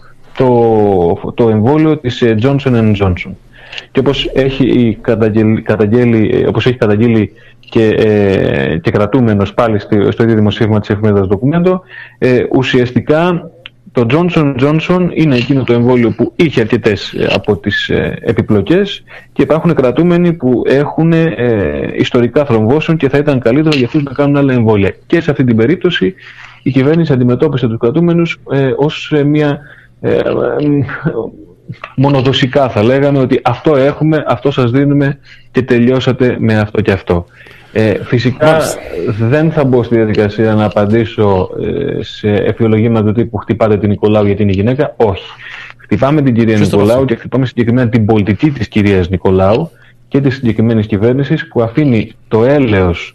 το, το εμβόλιο της Johnson εντ Johnson. Και όπως έχει καταγγείλει, καταγγείλει, όπως έχει καταγγείλει και, ε, και κρατούμενος πάλι στο, στο ίδιο δημοσίευμα της εφημερίδας Ντοκουμέντο, ε, ουσιαστικά το Johnson εντ Johnson είναι εκείνο το εμβόλιο που είχε αρκετές ε, από τις ε, επιπλοκές, και υπάρχουν κρατούμενοι που έχουν ε, ιστορικά θρομβώσεων και θα ήταν καλύτερο για αυτούς να κάνουν άλλα εμβόλια. Και σε αυτή την περίπτωση η κυβέρνηση αντιμετώπισε τους κρατούμενους ε, ως ε, μια... Ε, ε, μονοδοσικά θα λέγαμε ότι αυτό έχουμε, αυτό σας δίνουμε και τελειώσατε με αυτό και αυτό. Ε, φυσικά Μάλιστα. δεν θα μπω στη διαδικασία να απαντήσω ε, σε εφιολογήματα του τύπου χτυπάτε την Νικολάου γιατί είναι γυναίκα. Όχι. Χτυπάμε την κυρία Ποιος Νικολάου και χτυπάμε συγκεκριμένα την πολιτική της κυρίας Νικολάου και της συγκεκριμένης κυβέρνησης που αφήνει το έλεος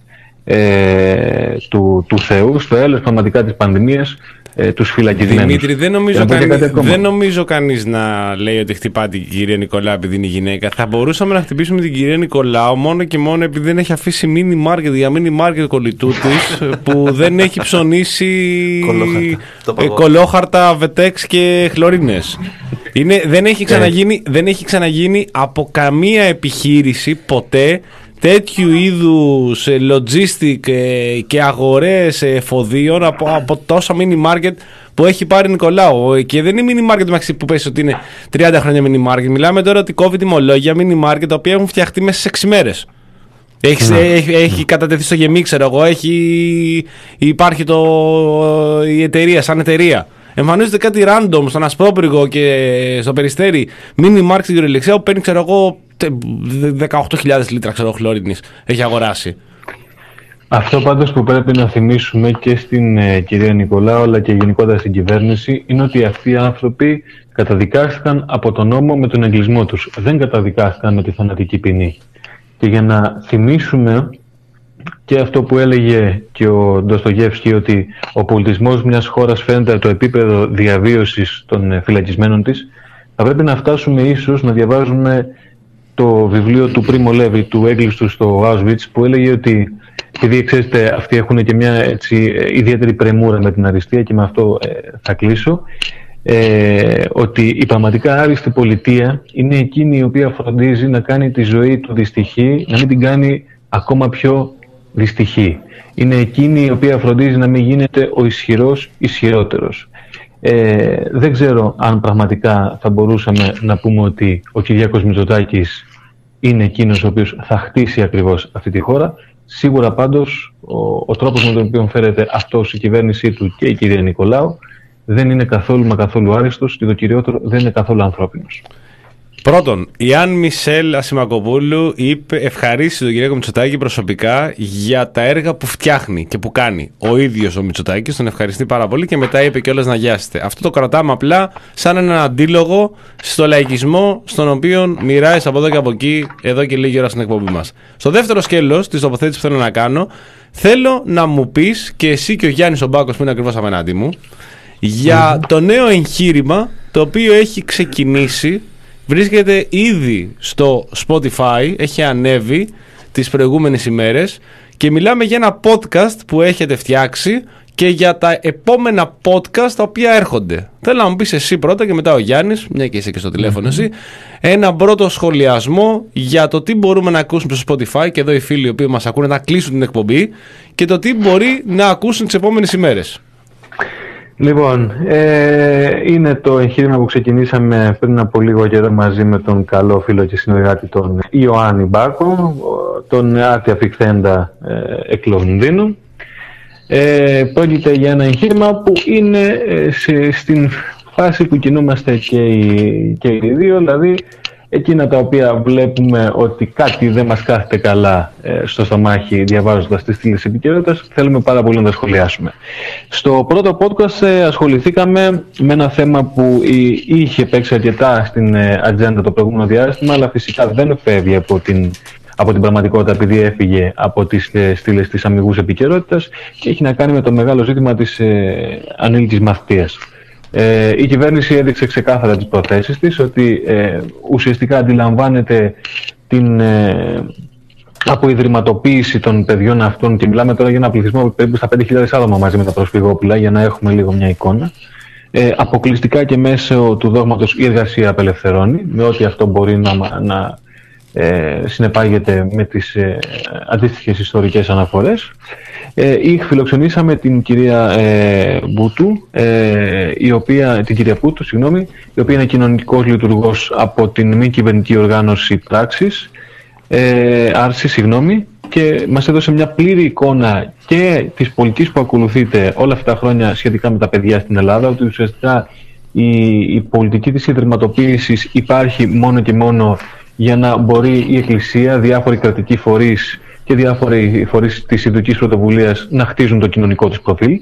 ε, του, του Θεού, στο έλεος πραγματικά της πανδημίας, ε, τους φυλακισμένους. Δημήτρη, δεν νομίζω, να κανεί, κάτι δεν νομίζω κανείς να λέει ότι χτυπά την κυρία Νικολάου επειδή είναι γυναίκα. Θα μπορούσαμε να χτυπήσουμε την κυρία Νικολάου μόνο και μόνο επειδή δεν έχει αφήσει μίνι μάρκετ για μίνι μάρκετ κολλητού της που δεν έχει ψωνίσει ε, κολόχαρτα, βετέξ και χλωρίνες. Είναι, δεν, έχει ξαναγίνει, δεν έχει ξαναγίνει από καμία επιχείρηση ποτέ τέτοιου είδους logistic και αγορές εφοδίων από, από τόσα mini market που έχει πάρει Νικολάου. Και δεν είναι mini market Μαξί, που πες ότι είναι τριάντα χρόνια mini market. Μιλάμε τώρα ότι κόβει τιμολόγια mini market τα οποία έχουν φτιαχτεί μέσα σε έξι μέρες. Έχει, ναι. έχει, έχει κατατεθεί στο γεμί, ξέρω εγώ, έχει, υπάρχει το, η εταιρεία σαν εταιρεία. Εμφανίζεται κάτι random στον Ασπρόπυργο και στο Περιστέρι mini market στην κυριολεξία που παίρνει, ξέρω εγώ, δεκαοκτώ χιλιάδες λίτρα ξέρω, χλωρίνης έχει αγοράσει. Αυτό πάντως που πρέπει να θυμίσουμε και στην ε, κυρία Νικολάου αλλά και γενικότερα στην κυβέρνηση είναι ότι αυτοί οι άνθρωποι καταδικάστηκαν από τον νόμο με τον εγκλισμό τους. Δεν καταδικάστηκαν με τη θανατική ποινή. Και για να θυμίσουμε και αυτό που έλεγε και ο Ντοστογεύσκη, ότι ο πολιτισμός μιας χώρας φαίνεται από το επίπεδο διαβίωσης των ε, φυλακισμένων της, θα πρέπει να φτάσουμε ίσως να διαβάζουμε το βιβλίο του Πρίμο Λέβη, του έγκλειστου στο Auschwitz, που έλεγε ότι, επειδή ξέρετε αυτοί έχουν και μια έτσι, ιδιαίτερη πρεμούρα με την αριστεία και με αυτό ε, θα κλείσω, ε, ότι η πραγματικά άριστη πολιτεία είναι εκείνη η οποία φροντίζει να κάνει τη ζωή του δυστυχή, να μην την κάνει ακόμα πιο δυστυχή. Είναι εκείνη η οποία φροντίζει να μην γίνεται ο ισχυρός ισχυρότερος. Ε, δεν ξέρω αν πραγματικά θα μπορούσαμε να πούμε ότι ο Κυριάκος Μητσοτάκης είναι εκείνος ο οποίος θα χτίσει ακριβώς αυτή τη χώρα. Σίγουρα πάντως ο, ο τρόπος με τον οποίο φέρεται αυτός η κυβέρνησή του και η κυρία Νικολάου δεν είναι καθόλου μα καθόλου άριστος και το κυριότερο δεν είναι καθόλου ανθρώπινος. Πρώτον, η Αν Μισελ Ασημακοπούλου είπε ευχαρίστησε τον Κυριάκο Μητσοτάκη προσωπικά για τα έργα που φτιάχνει και που κάνει. Ο ίδιος ο Μητσοτάκης τον ευχαριστεί πάρα πολύ και μετά είπε κιόλας να γιάσετε. Αυτό το κρατάμε απλά σαν έναν αντίλογο στο λαϊκισμό στον οποίο μοιράζει από εδώ και από εκεί εδώ και λίγη ώρα στην εκπομπή μας. Στο δεύτερο σκέλος της τοποθέτησης που θέλω να κάνω, θέλω να μου πεις και εσύ και ο Γιάννης ο Μπάκος που είναι ακριβώς απέναντί μου για το νέο εγχείρημα το οποίο έχει ξεκινήσει. Βρίσκεται ήδη στο Spotify, έχει ανέβει τις προηγούμενες ημέρες και μιλάμε για ένα podcast που έχετε φτιάξει και για τα επόμενα podcast τα οποία έρχονται. Θέλω να μου πεις εσύ πρώτα και μετά ο Γιάννης, μια και είσαι και στο τηλέφωνο εσύ, ένα πρώτο σχολιασμό για το τι μπορούμε να ακούσουμε στο Spotify και εδώ οι φίλοι οι οποίοι μας ακούνε να κλείσουν την εκπομπή και το τι μπορεί να ακούσουν τις επόμενες ημέρες. Λοιπόν, ε, είναι το εγχείρημα που ξεκινήσαμε πριν από λίγο καιρό μαζί με τον καλό φίλο και συνεργάτη τον Ιωάννη Μπάκο, τον άρτια φιχθέντα ε, εκ Λονδίνου. Ε, πρόκειται για ένα εγχείρημα που είναι ε, σε, στην φάση που κινούμαστε και οι, και οι δύο, δηλαδή εκείνα τα οποία βλέπουμε ότι κάτι δεν μας κάθεται καλά ε, στο στομάχι διαβάζοντας τις στήλες επικαιρότητας, θέλουμε πάρα πολύ να τα σχολιάσουμε. Στο πρώτο podcast ε, ασχοληθήκαμε με ένα θέμα που η, είχε παίξει αρκετά στην ε, ατζέντα το προηγούμενο διάστημα, αλλά φυσικά δεν φεύγει από την, από την πραγματικότητα επειδή έφυγε από τις ε, στήλες της αμιγούς επικαιρότητας και έχει να κάνει με το μεγάλο ζήτημα της ε, ανήλικης μαθητείας. Ε, η κυβέρνηση έδειξε ξεκάθαρα τις προθέσεις της ότι ε, ουσιαστικά αντιλαμβάνεται την ε, αποϊδρυματοποίηση των παιδιών αυτών και μιλάμε τώρα για ένα πληθυσμό περίπου στα πέντε χιλιάδες άτομα μαζί με τα προσφυγόπουλα για να έχουμε λίγο μια εικόνα. Ε, αποκλειστικά και μέσω του δόγματος η εργασία απελευθερώνει με ό,τι αυτό μπορεί να, να ε, συνεπάγεται με τις ε, αντίστοιχες ιστορικές αναφορές. Ε, φιλοξενήσαμε την κυρία ε, Μπούτου, ε, η οποία, την κυρία Πούτου, συγγνώμη, η οποία είναι κοινωνικός λειτουργός από την μη κυβερνητική οργάνωση Πράξης, ε, Άρση, συγγνώμη, και μας έδωσε μια πλήρη εικόνα και της πολιτικής που ακολουθείται όλα αυτά τα χρόνια σχετικά με τα παιδιά στην Ελλάδα, ότι ουσιαστικά η, η πολιτική της ιδρυματοποίησης υπάρχει μόνο και μόνο για να μπορεί η Εκκλησία, διάφοροι κρατικοί φορείς και διάφοροι φορείς της ιδιωτικής πρωτοβουλίας να χτίζουν το κοινωνικό τους προφίλ.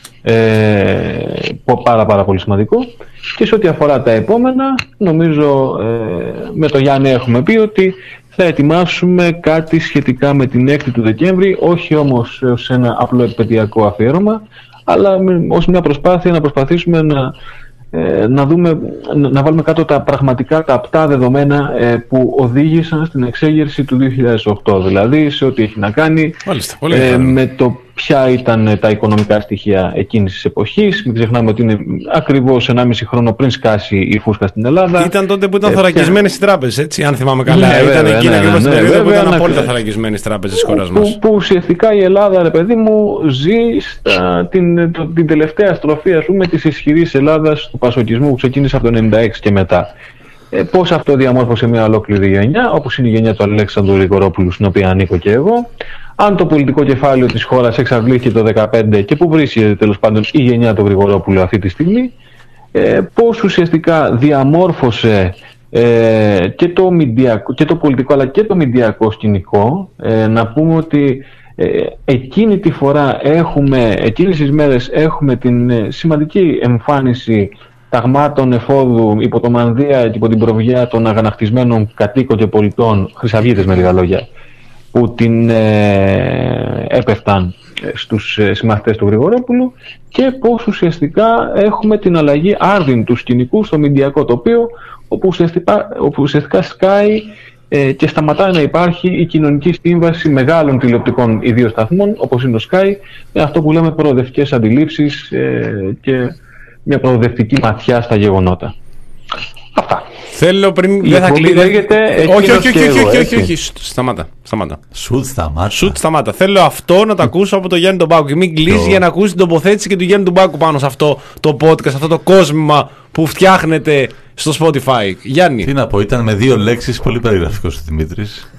Ε, πάρα πάρα πολύ σημαντικό. Και σε ό,τι αφορά τα επόμενα, νομίζω ε, με το Γιάννη έχουμε πει ότι θα ετοιμάσουμε κάτι σχετικά με την έκτη του Δεκέμβρη, όχι όμως ως ένα απλό επαιτειακό αφιέρωμα, αλλά ως μια προσπάθεια να προσπαθήσουμε να, ε, να, δούμε, να, να βάλουμε κάτω τα πραγματικά τα απτά δεδομένα ε, που οδήγησαν στην εξέγερση του δύο χιλιάδες οκτώ, δηλαδή σε ό,τι έχει να κάνει Μάλιστα, πολύ ε, με το ποια ήταν τα οικονομικά στοιχεία εκείνης της εποχής. Μην ξεχνάμε ότι είναι ακριβώς ενάμιση χρόνο πριν σκάσει η φούσκα στην Ελλάδα. Ήταν τότε που ήταν ε, θωρακισμένες οι τράπεζες, έτσι, αν θυμάμαι καλά. Ναι, ήταν βέβαια, εκείνη ναι, ακριβώς ναι, την ναι, περίοδο που βέβαια, ήταν να... απόλυτα θωρακισμένες οι τράπεζες της χώρας μας. Που, που ουσιαστικά η Ελλάδα, ρε παιδί μου, ζει στα, την, το, την τελευταία στροφή, ας πούμε, της ισχυρής Ελλάδας του πασοκισμού που ξεκίνησε από το ενενήντα έξι και μετά. Ε, πώς αυτό διαμόρφωσε μια ολόκληρη γενιά, όπως είναι η γενιά του Αλέξανδρου Γρηγορόπουλου, στην οποία ανήκω και εγώ. Αν το πολιτικό κεφάλαιο της χώρας εξαντλήθηκε το δύο χιλιάδες δεκαπέντε και πού βρίσκεται τέλος πάντων η γενιά του Γρηγορόπουλου αυτή τη στιγμή, ε, πώς ουσιαστικά διαμόρφωσε ε, και, το μηντιακό, και το πολιτικό αλλά και το μηντιακό σκηνικό. Ε, να πούμε ότι ε, εκείνη τη φορά έχουμε, εκείνες τις μέρες έχουμε την ε, σημαντική εμφάνιση ταγμάτων εφόδου υπό το μανδύα και υπό την προβιά των αγανακτισμένων κατοίκων και πολιτών, χρυσαυγίτες με λίγα λόγια, που την ε, έπεφταν στους ε, συμμαχτές του Γρηγορόπουλου, και πώς ουσιαστικά έχουμε την αλλαγή άρδιν του σκηνικού στο μηντιακό τοπίο, όπου ουσιαστικά, όπου ουσιαστικά σκάει ε, και σταματάει να υπάρχει η κοινωνική σύμβαση μεγάλων τηλεοπτικών ιδίων σταθμών, όπως είναι το Sky, με αυτό που λέμε προοδευτικές αντιλήψεις ε, και μια προοδευτική ματιά στα γεγονότα. Αυτά. Θέλω πριν. Δεν θα κλείσει. Όχι, όχι, όχι, όχι, όχι, όχι. Σταμάτα. Σταμάτα. Σουτ σταμάτα. Σουτ σταμάτα. Θέλω αυτό να το ακούσω από τον Γιάννη τον Μπάκου. Και μην κλείσει για να ακούσει την τοποθέτηση και του Γιάννη τον Μπάκου πάνω σε αυτό το podcast, αυτό το κόσμημα που φτιάχνετε στο Spotify. Γιάννη. Τι να πω, ήταν με δύο λέξεις πολύ περιγραφικός ο Δημήτρης.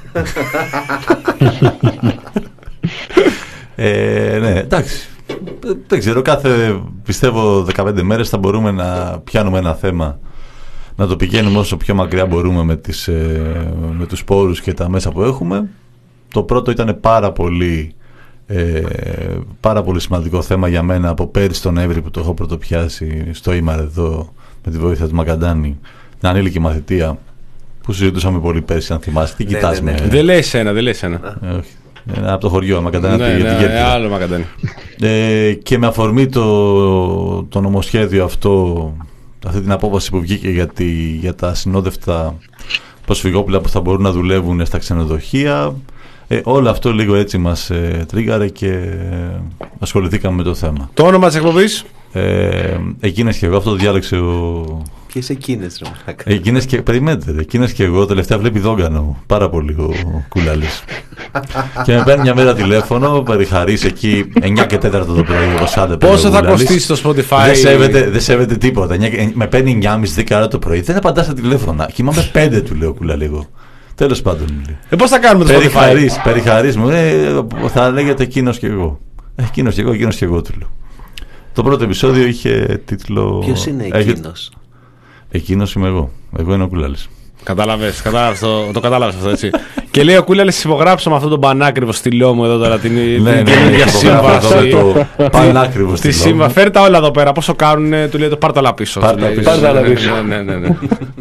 ε, ναι, εντάξει. Δεν ξέρω, κάθε πιστεύω δεκαπέντε μέρες θα μπορούμε να πιάνουμε ένα θέμα, να το πηγαίνουμε όσο πιο μακριά μπορούμε με, τις, με τους πόρους και τα μέσα που έχουμε. Το πρώτο ήταν πάρα πολύ, ε, πάρα πολύ σημαντικό θέμα για μένα από πέρυσι τον Νοέμβρη που το έχω πρωτοπιάσει στο Ήμαρ εδώ με τη βοήθεια του Μακαντάνη, την ανήλικη μαθητεία που συζητούσαμε πολύ πέρυσι, αν θυμάσαι. Τι κοιτάς με... Δεν λέει σένα, δεν λέει σένα. Ε, όχι. Από το χωριό, Μακαντάνη. Ναι, ναι, ναι, άλλο Μακαντάνη. Ε, και με αφορμή το, το νομοσχέδιο αυτό, αυτή την απόφαση που βγήκε για, τη, για τα συνόδευτα προσφυγόπουλα που θα μπορούν να δουλεύουν στα ξενοδοχεία, ε, όλο αυτό λίγο έτσι μας ε, τρίγαρε και ε, ασχοληθήκαμε με το θέμα. Το όνομα της εκπομπής? Ε, εκείνες και εγώ, αυτό το διάλεξε ο... Ποιες εκείνες, ρε μαλάκα? Εκείνες και, περιμένετε, εκείνες και εγώ, τελευταία βλέπει δόγκανο πάρα πολύ ο Κουλάλης. Και με παίρνει μια μέρα τηλέφωνο, περιχαρείς εκεί εννιά και τέσσερα το πρωί, όπως άντε. Πόσο θα κοστίσει το Spotify? Δεν σέβεται, δεν σέβεται τίποτα. Με παίρνει εννιά και μισή δέκα ώρα το πρωί, δεν απαντά στα τηλέφωνα. Κοιμάμαι πέντε, του λέω Κουλάλη εγώ. Τέλος πάντων. Ε, πώς θα κάνουμε το Spotify? Περιχαρείς μου, ε, θα λέγεται εκείνος και εγώ. Εκείνος και εγώ, εκείνος και εγώ, του λέω. Το πρώτο επεισόδιο είχε τίτλο. Ποιος είναι εκείνος? Εκείνος είμαι εγώ. Εγώ είναι ο Κουλάλης. Κατάλαβες, κατάλαβες το, το κατάλαβες αυτό, έτσι. Και λέει ο Κούλαλης, υπογράψω με αυτόν τον πανάκριβο στυλό μου εδώ τώρα την καινούργια σύμβαση. Το πανάκριβο στυλό. Φέρε τα όλα εδώ πέρα. Πόσο κάνουνε, του λέει το πάρ' τα όλα πίσω. Πάρ' τα όλα πίσω. Ναι, ναι, ναι.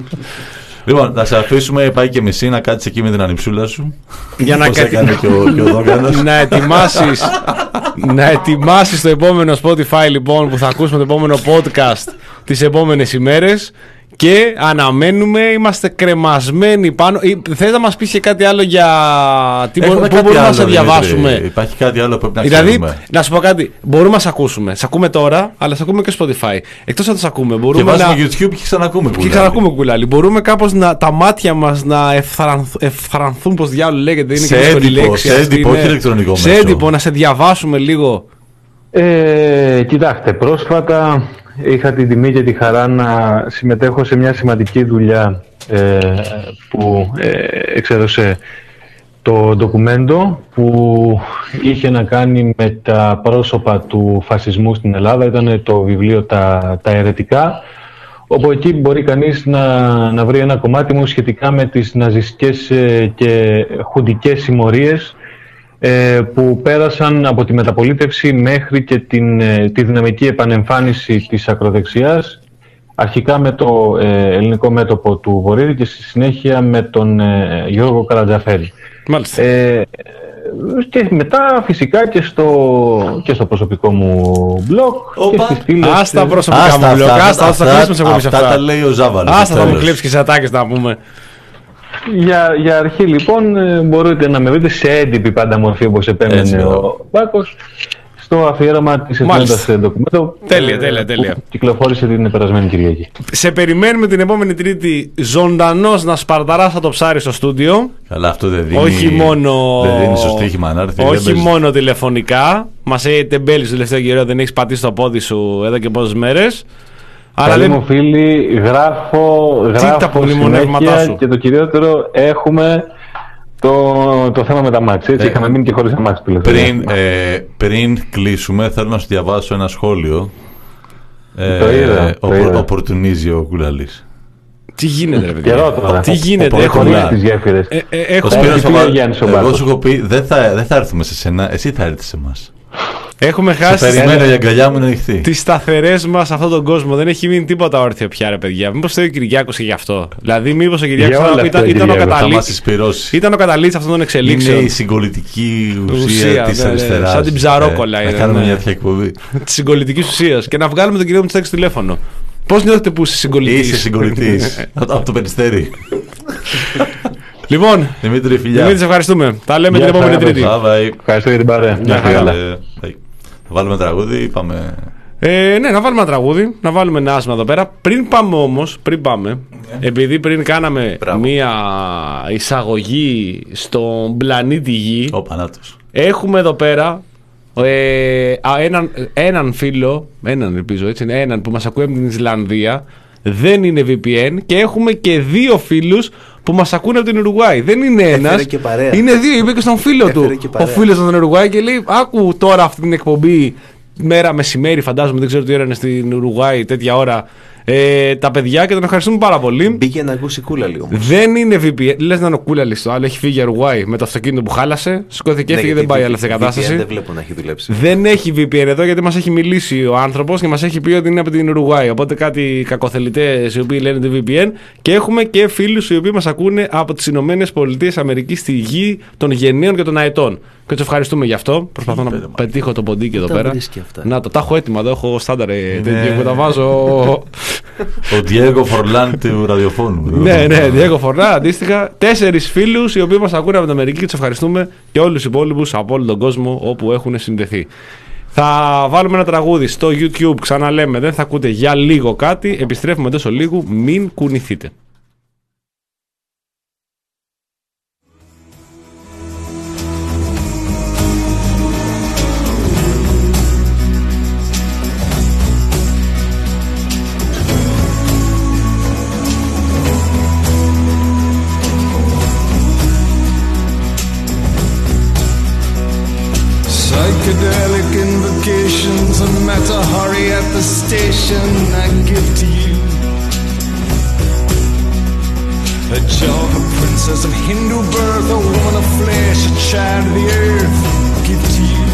Λοιπόν, να σε αφήσουμε, πάει και μισή, να κάτσεις εκεί με την ανιψούλα σου. Για να κάνει και ο, και ο Δόγκανος. Να ετοιμάσεις να ετοιμάσεις το επόμενο Spotify, λοιπόν, που θα ακούσουμε το επόμενο podcast τις επόμενες ημέρες. Και αναμένουμε, είμαστε κρεμασμένοι πάνω. Θες να μας πεις και κάτι άλλο για τι μπο, πού μπορούμε να σε διαβάσουμε? Δημήτρη, υπάρχει κάτι άλλο που πρέπει να δηλαδή, ξέρουμε. Να σου πω κάτι, μπορούμε να σε ακούσουμε. Σε ακούμε τώρα, αλλά σε ακούμε και Spotify. Εκτός αν το ακούμε, μπορούμε και να... βάζουμε YouTube και ξανακούμε Κουλάλη. Και ξανακούμε Κουλάλη. Μπορούμε κάπως να, τα μάτια μας να ευθρανθ, ευθρανθούν, πώς διάλογο λέγεται. Είναι σε και δύσκολη έντυπο, λέξη. σε έντυπο, όχι ηλεκτρονικό μέσο. Σε έντυπο, να σε διαβάσουμε λίγο. Ε, κοιτάξτε, πρόσφατα είχα την τιμή και τη χαρά να συμμετέχω σε μια σημαντική δουλειά ε, που ε, εξέδωσε το ντοκουμέντο που είχε να κάνει με τα πρόσωπα του φασισμού στην Ελλάδα. Ήταν το βιβλίο «Τα, τα αιρετικά», όπου εκεί μπορεί κανείς να, να βρει ένα κομμάτι μου σχετικά με τις ναζιστικές ε, και χουντικές συμμορίες ε, που πέρασαν από τη μεταπολίτευση μέχρι και την, ε, τη δυναμική επανεμφάνιση της ακροδεξιάς, αρχικά με το ε, ελληνικό μέτωπο του Βορύδη και στη συνέχεια με τον ε, Γιώργο Καρατζαφέρη. Μάλιστα. Ε, και μετά φυσικά και στο, και στο προσωπικό μου blog. Οπα. Και στις στήλες. Άστα ε, προσωπικά Άστα, μου blog, αυτά, άστα, άστα, αυτά, κλείσουμε σε κόμμα σε αυτά αυτά. τα λέει ο Ζάβαλος. Άστα, θα μου τέλος. κλέψει και σατάκες να πούμε. Για, για αρχή λοιπόν ε, μπορείτε να με βρείτε σε έντυπη πάντα μορφή όπως Έτσι, επέμενε μπράβο. ο Μπάκος στο αφιέρωμα της Μάλιστα. εφημερίδας ντοκουμέντο Τέλεια, τέλεια, τέλεια. που κυκλοφόρησε την περασμένη Κυριακή. Σε περιμένουμε την επόμενη Τρίτη ζωντανός να σπαρταράς το ψάρι στο στούντιο. Καλά, αυτό δεν δίνει. Όχι μόνο, Δεν δίνει στο στοίχημα να έρθει. δεν όχι παίζει. μόνο τηλεφωνικά. Μας έχει τεμπέλει στο τελευταίο καιρό, δεν έχεις πατήσει το πόδι σου εδώ και πόσες μέρες. Αλλά Καλή δεν... μου φίλη, γράφω, τα γράφω πολυμονεύματά συνέχεια σου. και το κυριότερο έχουμε το, το θέμα με τα μάξ. Έτσι, Ε, είχαμε μείνει και χωρίς αμάξ Πριν, ε, πριν κλείσουμε, θέλω να σου διαβάσω ένα σχόλιο. Ε, Το είδα, ο, το είδα. Οπορτουνίζει ο Κουλαλής. Τι γίνεται, ρε παιδιά. Καιρό τώρα. Τι γίνεται, ο- έχουμε... πολλά. Χωρίς τις γέφυρες. Ε, ε, Ο έχουμε... Σπύρος πει Παπα- ο Γιάννης ο Εγώ Μπάκος. σου έχω πει, δεν θα, δεν θα έρθουμε σε σένα, εσύ θα έρθεις σε εμάς. έχουμε Σε χάσει περιμένω, η αγκαλιά μου είναι ανοιχτή. τις σταθερές μας σε αυτόν τον κόσμο. Δεν έχει μείνει τίποτα όρθιο πια, ρε παιδιά. Μήπως θέλει ο Κυριάκος και γι' αυτό. Δηλαδή, μήπως ο Κυριάκος Για όλα ήταν, αυτά, ήταν, ήταν, ο Κυριάκο, θα Θα μας καταλήτης, εισπυρώσει. ήταν ο καταλήτης αυτών των Είναι εξελίξεων. η συγκολητική ουσία, Ουσία, της ναι, ναι, αριστεράς. σαν την ψαρόκολα Ε, είναι, Να κάνουμε ναι. μια τέτοια εκπομπή. Τη συγκολητική ουσία. Και να βγάλουμε τον κύριο Μητσοτάκη στο τηλέφωνο. Πώς νιώθετε που είσαι συγκολητής? Είσαι συγκολητής. Από το Περιστέρι. Λοιπόν, Δημήτρη, φιλιά. Δημήτρη, σε ευχαριστούμε. Τα λέμε Γεια την σας, επόμενη αγάπη. Τρίτη. Bye bye. Ευχαριστώ για την παρέα. Γεια Να είστε καλά. Ε, bye. Θα βάλουμε τραγούδι ή πάμε. Ε, ναι, να βάλουμε ένα τραγούδι, να βάλουμε ένα άσμα εδώ πέρα. Πριν πάμε όμως, πριν πάμε, επειδή πριν κάναμε Μπράβο. μία εισαγωγή στον πλανήτη Γη, Ο Πανάτος. έχουμε εδώ πέρα ε, α, έναν, έναν φίλο, έναν ελπίζω έτσι, είναι, έναν που μας ακούει από την Ισλανδία, δεν είναι βι πι εν, και έχουμε και δύο φίλους που μας ακούνε από την Ουρουγουάη. Δεν είναι ένας, και παρέα. είναι δύο, είπε και στον φίλο Έφερε του. και Ο παρέα. φίλος από την Ουρουγουάη και λέει, άκου τώρα αυτή την εκπομπή μέρα μεσημέρι, φαντάζομαι, δεν ξέρω τι ώρα είναι στην Ουρουγουάη, τέτοια ώρα, ε, τα παιδιά, και τον ευχαριστούμε πάρα πολύ. Μπήκε να ακούσει κούλα λίγο. Δεν είναι βι πι εν. Λες να είναι ο Κούλαλης το άλλο. Έχει φύγει για Ουρουγουάη με το αυτοκίνητο που χάλασε. Σηκώθηκε, έφυγε, δεν πάει άλλη αυτή η κατάσταση. Δεν βλέπω να έχει δουλέψει. Δεν έχει βι πι εν εδώ, γιατί μας έχει μιλήσει ο άνθρωπος και μας έχει πει ότι είναι από την Ουρουγουάη. Οπότε κάτι κακοθελητές οι οποίοι λένε το βι πι εν. Και έχουμε και φίλους οι οποίοι μας ακούνε από τις Ηνωμένες Πολιτείες Αμερικής, στη γη των γενναίων και των αετών. Και τους ευχαριστούμε γι' αυτό. Προσπαθώ να πετύχω το ποντίκι εδώ τα πέρα. βρίσκει αυτά? Να το, τα έχω έτοιμα εδώ. Έχω στάνταρ ε, τέτοιο που τα βάζω. Ο Διέγκο Φορλάν του ραδιοφώνου. Ναι, ναι, Διέγκο Φορνά, αντίστοιχα. Τέσσερις φίλους οι οποίοι μας ακούνε από την Αμερική και τους ευχαριστούμε, και όλους τους υπόλοιπους από όλο τον κόσμο όπου έχουν συνδεθεί. Θα βάλουμε ένα τραγούδι στο YouTube, ξαναλέμε, δεν θα ακούτε για λίγο κάτι. Επιστρέφουμε εντός ολίγου, μην κουνηθείτε. Psychedelic invocations, a Matahari at the station I give to you. A Java princess of Hindu birth, a woman of flesh, a child of the earth, give to you.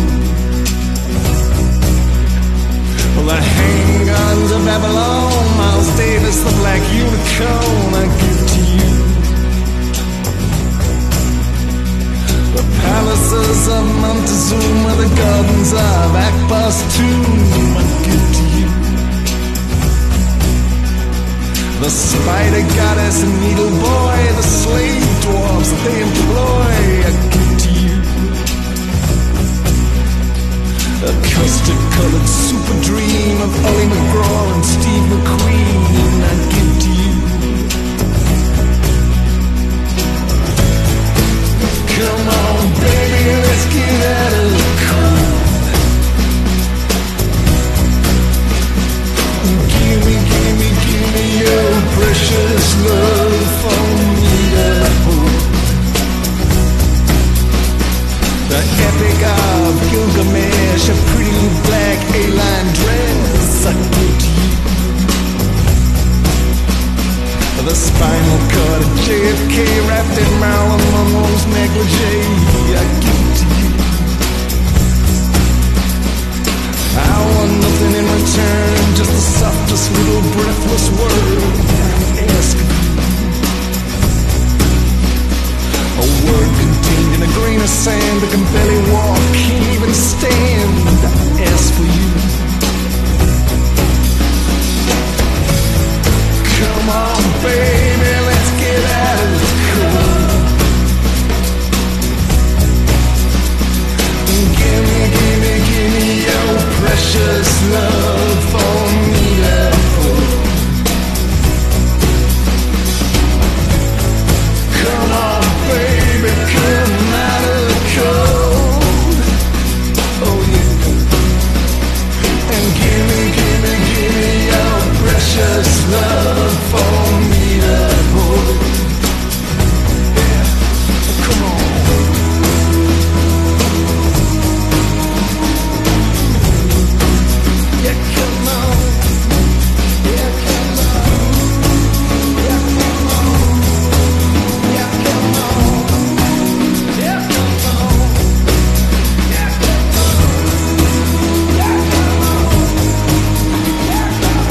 Well, the handguns of Babylon, Miles Davis, the black unicorn, I give to you. The palaces of Montezuma, the gardens of Akbar's tomb, I give to you. The spider goddess and needle boy, the slave dwarves that they employ, I give to you. A custard-colored super dream of Ollie McGraw and Steve McQueen, I give to you. Come on, baby, let's get out of the cold. Give me, give me, give me your precious love for me to hold. The epic of Gilgamesh, a pretty black A-line dress, I give to you. The spinal cord of J F K wrapped in Marilyn Monroe's negligee, I give to you. this little breathless word ask of you. A word contained in a grain of sand that can barely walk, can't even stand. Ask for you. Come on, baby, let's get out of this cold. Give me, give me, give me your precious love for me to hold. Come on, baby, come out of the cold. Oh yeah. And give me, give me, give me your precious love for me to hold. Yeah, come on. Yeah, come on. Yeah, come on. Yeah, come on. Yeah, come on. Yeah, come on. Yeah, come on. Yeah, come on. Yeah, come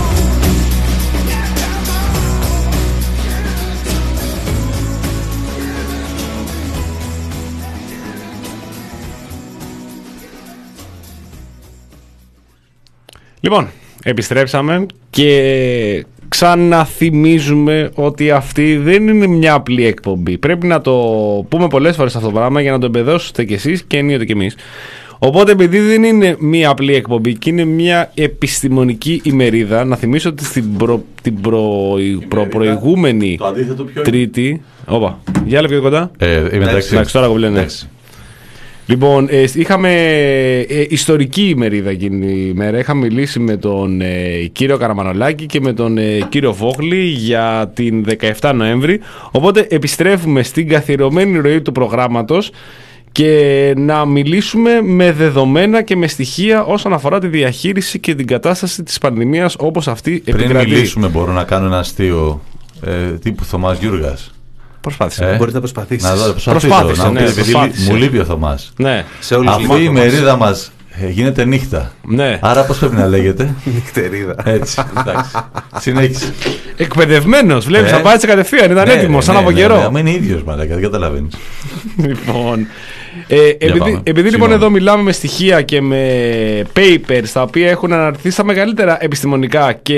Λοιπόν, επιστρέψαμε και ξαναθυμίζουμε ότι αυτή δεν είναι μια απλή εκπομπή. Πρέπει να το πούμε πολλές φορές αυτό το πράγμα για να το εμπεδώσετε κι εσείς και ενίοτε κι εμείς. Οπότε, επειδή δεν είναι μια απλή εκπομπή και είναι μια επιστημονική ημερίδα, να θυμίσω ότι στην προ, την προ, προ, προηγούμενη Τρίτη. Όπα, για άλλα πιο κοντά. Ε, είμαι εντάξει. Εντάξει, τώρα κομπλένε. Λοιπόν, ε, είχαμε ε, ιστορική ημερίδα εκείνη η μέρα. Είχαμε μιλήσει με τον ε, κύριο Καραμανολάκη και με τον ε, κύριο Βόγλη για την δεκαεφτά Νοέμβρη. Οπότε επιστρέφουμε στην καθιερωμένη ροή του προγράμματος και να μιλήσουμε με δεδομένα και με στοιχεία όσον αφορά τη διαχείριση και την κατάσταση της πανδημίας όπως αυτή επικρατεί. Πριν μιλήσουμε, μπορώ να κάνω ένα αστείο ε, τύπου Θωμάς Γιούργας. Προσπάθησε. Ε, Μπορείς να προσπαθήσεις. Να δω, Προσπάθησε, να ναι, πείτε, προσπάθησε. μου λείπει ο Θωμάς. Ναι. Σε όλες τις Αφού η μάχες μας. ημερίδα μας ε, γίνεται νύχτα. Ναι. Άρα πώς πρέπει να λέγεται? Νυχτερίδα. Έτσι, εντάξει. Συνέχισε. Εκπαιδευμένος, βλέπεις, Ε. θα πάει κατευθείαν. Ήταν Ναι, έτοιμος, σαν ναι, από ναι, καιρό. ναι, άμα είναι ίδιος, μαλάκα, δεν καταλαβαίνεις. Λοιπόν, ε, επειδή, πάμε. επειδή λοιπόν Συγγνώμη. εδώ μιλάμε με στοιχεία και με papers τα οποία έχουν αναρτηθεί στα μεγαλύτερα επιστημονικά και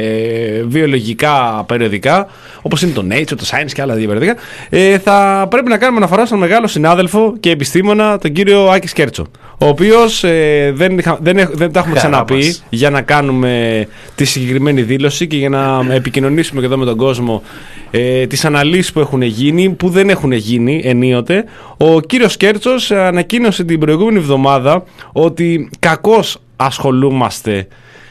βιολογικά περιοδικά, όπως είναι το Nature, το Science και άλλα δύο περιοδικά, ε, θα πρέπει να κάνουμε αναφορά στον μεγάλο συνάδελφο και επιστήμονα, τον κύριο Άκη Σκέρτσο, ο οποίος ε, δεν, είχα, δεν, έχ, δεν τα έχουμε Χαρά ξαναπεί μας. για να κάνουμε τη συγκεκριμένη δήλωση και για να επικοινωνήσουμε και εδώ με τον κόσμο ε, τις αναλύσεις που έχουν γίνει, που δεν έχουν γίνει ενίοτε. Ο κύριος Σκέρτσος ανακοίνωσε την προηγούμενη εβδομάδα ότι κακώς ασχολούμαστε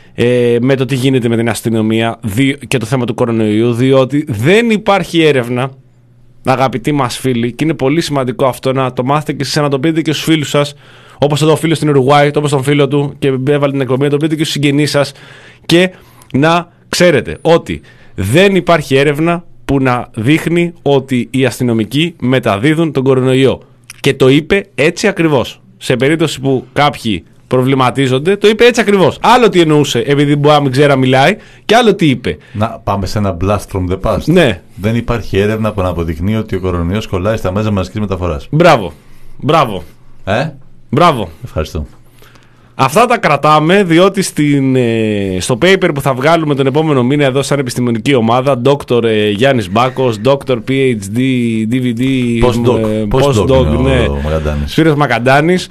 ε, με το τι γίνεται με την αστυνομία δι- και το θέμα του κορονοϊού, διότι δεν υπάρχει έρευνα, αγαπητοί μας φίλοι, και είναι πολύ σημαντικό αυτό να το μάθετε και εσείς, να το πείτε και στους φίλους σας, όπως εδώ ο φίλος στην Ουρουγουάη, όπως τον φίλο του και έβαλε την εκπομπή, να το πείτε και στους συγγενείς σας, και να ξέρετε ότι δεν υπάρχει έρευνα που να δείχνει ότι οι αστυνομικοί μεταδίδουν τον κορονοϊό. Και το είπε έτσι ακριβώς. Σε περίπτωση που κάποιοι προβληματίζονται, το είπε έτσι ακριβώς. Άλλο τι εννοούσε, επειδή μπορεί να μην ξέρει να μιλάει, και άλλο τι είπε. Να πάμε σε ένα blast from the past. Ναι. Δεν υπάρχει έρευνα που να αποδεικνύει ότι ο κορονοϊός κολλάει στα μέσα μαζικής μεταφοράς. Μπράβο. Μπράβο. Ε, Μπράβο. ευχαριστώ. Αυτά τα κρατάμε διότι στην, ε, στο paper που θα βγάλουμε τον επόμενο μήνα εδώ σαν επιστημονική ομάδα, Δόκτωρ ε, Γιάννης Μπάκος, Δόκτωρ πι έιτς ντι, ντι βι ντι, Postdoc. ε, Postdoc Postdoc, είναι ο ναι, Μακαντάνης. Σπύρος Μακαντάνης,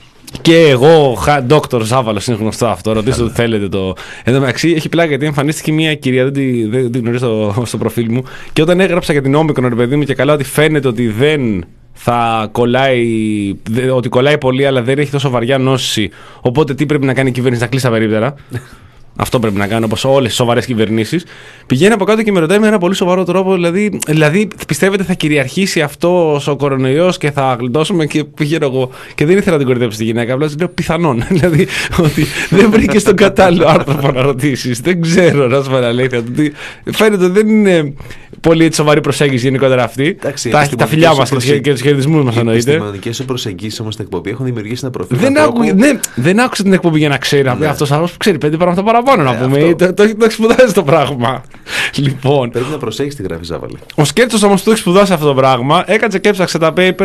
και εγώ, Δόκτωρ Ζάβαλος, είναι γνωστό αυτό. Ρωτήστε ό,τι θέλετε. Το... Εν τω μεταξύ, έχει πλάκα γιατί εμφανίστηκε μια κυρία, δεν την δεν, δεν γνωρίζω στο, στο προφίλ μου, και όταν έγραψα για την Όμικρον, ρε παιδί μου, και καλά ότι φαίνεται ότι δεν θα κολλάει, δε, ότι κολλάει πολύ, αλλά δεν έχει τόσο βαριά νόση. Οπότε τι πρέπει να κάνει η κυβέρνηση? Να κλείσει τα περίπτερα. Αυτό πρέπει να κάνει, όπως όλες οι σοβαρές κυβερνήσεις. Πηγαίνει από κάτω και με ρωτάει με ένα πολύ σοβαρό τρόπο, δηλαδή, δηλαδή πιστεύετε θα κυριαρχήσει αυτός ο κορονοϊός και θα γλιτώσουμε? Και πηγαίνω εγώ. Και δεν ήθελα να την κορυδέψω τη γυναίκα, απλά της λέω πιθανόν. Δηλαδή, ότι δεν βρήκε τον κατάλληλο άνθρωπο να ρωτήσει. Δεν ξέρω, να σου πω αλήθεια. Φαίνεται ότι δεν είναι πολύ έτσι σοβαρή προσέγγιση γενικότερα αυτή. Εντάξει, τα, τα φιλιά μας προσεγγί... και τους χαιρετισμούς μας εννοείται. Οι επιστημονικές σου προσεγγίσεις όμως στην εκπομπή έχουν δημιουργήσει ένα προφίλ. Δεν, άκου, ναι, δεν άκουσα την εκπομπή για να ξέρει. Ναι. Αυτός άνθρωπος που ξέρει πέντε πράγματα παραπάνω να πούμε. Αυτό. Το, το, το έχει σπουδάσει το πράγμα. Λοιπόν. Πρέπει να προσέχεις τη γράφη, Ζάβαλε. Ο Σκέρτσος όμως που το έχει σπουδάσει αυτό το πράγμα έκατσε και έψαξε τα paper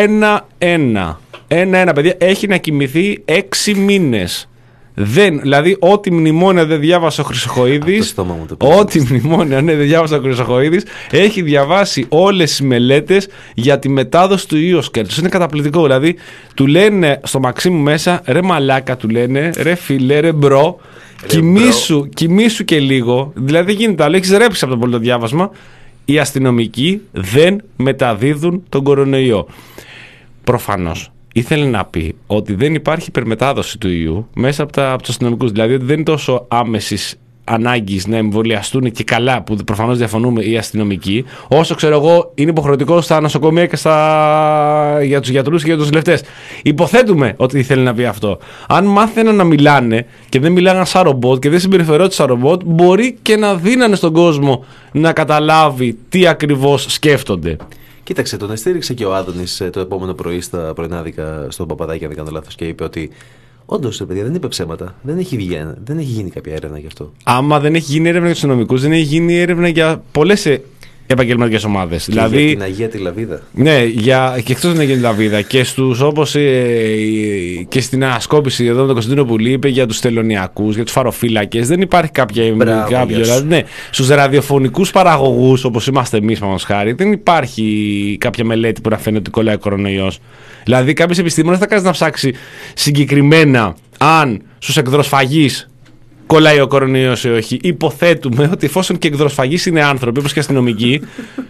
ένα-ένα. Ένα-ένα, παιδιά, έχει να κοιμηθεί έξι μήνες. Δεν, δηλαδή, ό,τι μνημόνια δεν διάβασε ο Χρυσοχοΐδης, ό,τι μνημόνια ναι, δεν διάβασε ο Χρυσοχοΐδης, έχει διαβάσει όλες τις μελέτες για τη μετάδοση του ιού Σκέρτσος. Είναι καταπληκτικό. Δηλαδή, του λένε στο Μαξίμου μέσα, ρε μαλάκα, του λένε, ρε φιλέ, ρε μπρο, κοιμήσου, κοιμήσου και λίγο. Δηλαδή, δεν γίνεται άλλο. Έχεις ρέψει από το πολύ το διάβασμα. Οι αστυνομικοί δεν μεταδίδουν τον κορονοϊό. Προφανώς. Ήθελε να πει ότι δεν υπάρχει υπερμετάδοση του ιού μέσα από, τα, από τους αστυνομικούς. Δηλαδή ότι δεν είναι τόσο άμεσης ανάγκης να εμβολιαστούν και καλά, που προφανώς διαφωνούμε οι αστυνομικοί, όσο ξέρω εγώ είναι υποχρεωτικό στα νοσοκομεία και στα... για τους γιατρούς και για τους νοσηλευτές. Υποθέτουμε ότι ήθελε να πει αυτό. Αν μάθαιναν να μιλάνε και δεν μιλάγαν σαν ρομπότ και δεν συμπεριφερόταν σαν ρομπότ, μπορεί και να δίνανε στον κόσμο να καταλάβει τι ακριβώς σκέφτονται. Κοίταξε, τον στήριξε και ο Άδωνης το επόμενο πρωί στα πρωινάδικα στον Παπαδάκη, αν δεν κάνω λάθος, και είπε ότι όντως, παιδιά, δεν είπε ψέματα. Δεν έχει, βγει, δεν έχει γίνει κάποια έρευνα γι' αυτό. Άμα δεν έχει γίνει έρευνα για τους αστυνομικούς, δεν έχει γίνει έρευνα για πολλές επαγγελματικές ομάδες. Και δηλαδή, για την Αγία τη Λαβίδα. Ναι, για, και εκτός την Αγία τη Λαβίδα. Και στους, όπως ε, και στην ανασκόπηση εδώ με τον Κωνσταντίνο Πουλή, είπε για τους τελωνιακούς, για τους φαροφύλακες. Δεν υπάρχει κάποια. κάποιο, δηλαδή, ναι, στους ραδιοφωνικούς παραγωγούς, όπως είμαστε εμείς, παραδείγματος χάρη, δεν υπάρχει κάποια μελέτη που να φαίνεται ότι κολλάει ο κορονοϊός. Δηλαδή, κάποιος επιστήμονας θα κάνει να ψάξει συγκεκριμένα αν στους εκδροσφαγείς κολλάει ο κορονοϊός ή όχι. Υποθέτουμε ότι εφόσον και εκδροσφαγείς είναι άνθρωποι, όπως και αστυνομικοί.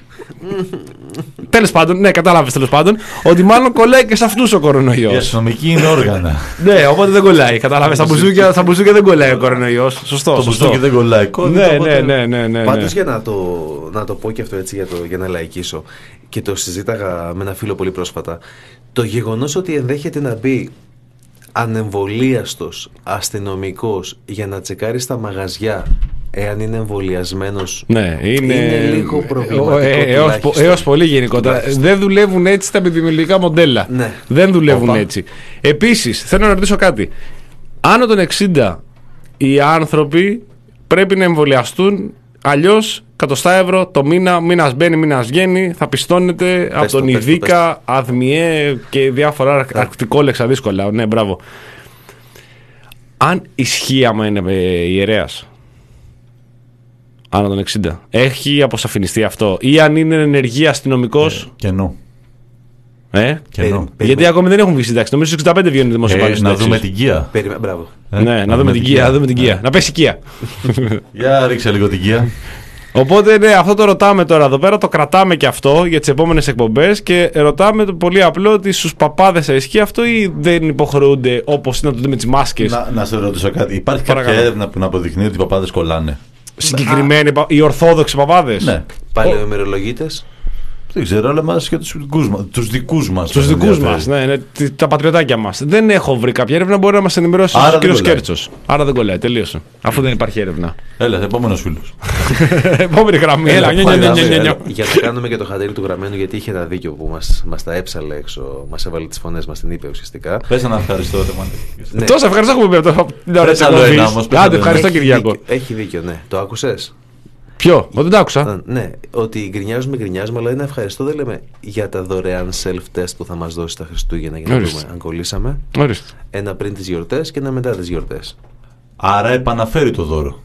Τέλος πάντων, ναι, κατάλαβες τέλος πάντων, ότι μάλλον κολλάει και σε αυτούς ο κορονοϊός. Οι αστυνομικοί είναι όργανα. Ναι, οπότε δεν κολλάει. Κατάλαβες. Στα μπουζούκια, στα μπουζούκια δεν κολλάει ο κορονοϊός. Σωστό. Το μπουζούκι δεν κολλάει. Κόλλει, ναι, οπότε... ναι, ναι, ναι, ναι. Πάντως, για να το, να το πω και αυτό έτσι, για, το, για να λαϊκίσω, και το συζήταγα με ένα φίλο πολύ πρόσφατα, το γεγονός ότι ενδέχεται να μπει ανεμβολίαστος αστυνομικός για να τσεκάρει στα μαγαζιά εάν είναι εμβολιασμένος, ναι, είναι... είναι λίγο προβληματικό. Ε, ε, έως, έως πολύ γενικότερα. Δεν δουλεύουν έτσι τα επιδημιολογικά μοντέλα. Ναι. Δεν δουλεύουν Οπα. έτσι. Επίσης, θέλω να ρωτήσω κάτι. Άνω των εξήντα οι άνθρωποι πρέπει να εμβολιαστούν, αλλιώς εκατό ευρώ το μήνα, μήνας μπαίνει, μήνας βγαίνει, θα πιστώνεται πες από τον Ιδίκα, ΑΔΜΙΕ και διάφορα yeah. αρκτικόλεξα δύσκολα. Ναι, μπράβο. Αν ισχύει άμα είναι ε, ιερέας, άνω των εξήντα, έχει αποσαφινιστεί αυτό, ή αν είναι ενεργή αστυνομικός. Ε, κενό. Ε? Κενό. Γιατί ακόμη δεν έχουν βγει σύνταξη. Νομίζω στους εξήντα πέντε βγαίνουν δημοσιογράφοι. Ε, να δούμε την Κία. Περιμέ... Μπράβο. Ε, ναι, να δούμε την Κία. Να, δούμε την Κία. να πέσει η Κία. Για ρίξε λίγο την Κία. Οπότε ναι, αυτό το ρωτάμε τώρα εδώ πέρα, το κρατάμε και αυτό για τις επόμενες εκπομπές και ρωτάμε το πολύ απλό ότι στους παπάδες θα ισχύει αυτό ή δεν υποχρεούνται όπως είναι να το δούμε με τις μάσκες. Να, να σε ρωτήσω κάτι. Υπάρχει Παρακαλώ. κάποια έρευνα που να αποδεικνύει ότι οι παπάδες κολλάνε? Συγκεκριμένοι, Α. οι ορθόδοξοι παπάδες. Ναι. Παλαιομερολογίτες. Δεν ξέρω, αλλά μας και τους δικούς μας. Τους δικούς μας, τους δικούς μας ναι, ναι, τα πατριωτάκια μας. Δεν έχω βρει κάποια έρευνα, μπορεί να μας ενημερώσει ο κ. Σκέρτσος. Άρα δεν κολλάει, τελείωσε. Αφού δεν υπάρχει έρευνα. Έλα, επόμενος φίλος. Επόμενη γραμμή, έλα. Για να κάνουμε και το χατήρι του γραμμένου, γιατί είχε ένα δίκιο που μας, μας τα έψαλε έξω, μας έβαλε τις φωνές μας, την είπε ουσιαστικά. Πες να ευχαριστώ, ναι. Τόσο ευχαριστώ έχουμε πει από την ώρα της εκπομπής. Άντε, ευχαριστώ Κυριάκο. Έχει δίκιο, ναι. Το άκουσες? Ποιο? Εγώ δεν το άκουσα. Α, ναι, ότι γκρινιάζουμε, γκρινιάζουμε, αλλά είναι ευχαριστώ, δεν λέμε για τα δωρεάν self-test που θα μας δώσει τα Χριστούγεννα για να Ορίστε. δούμε αν κολλήσαμε. Ορίστε. Ένα πριν τις γιορτές και ένα μετά τις γιορτές. Άρα επαναφέρει το δώρο.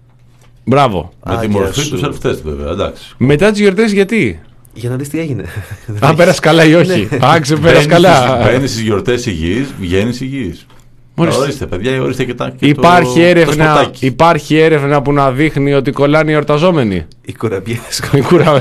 Μπράβο. Με Α, τη για μορφή σου. του self-test, βέβαια, εντάξει. Μετά τις γιορτές γιατί? Για να δεις τι έγινε. Αν πέρασε καλά ή όχι. Αν ξεπέρασε καλά. Μπαίνεις στις γιορτές υγιής, βγαίνεις υγιής. Ορίστε. Ορίστε, παιδιά, ορίστε και τα. Και Υπάρχει, το, έρευνα, το υπάρχει έρευνα που να δείχνει ότι κολλάνε οι εορταζόμενοι. Οι κουραμπιές. Οι κουρα...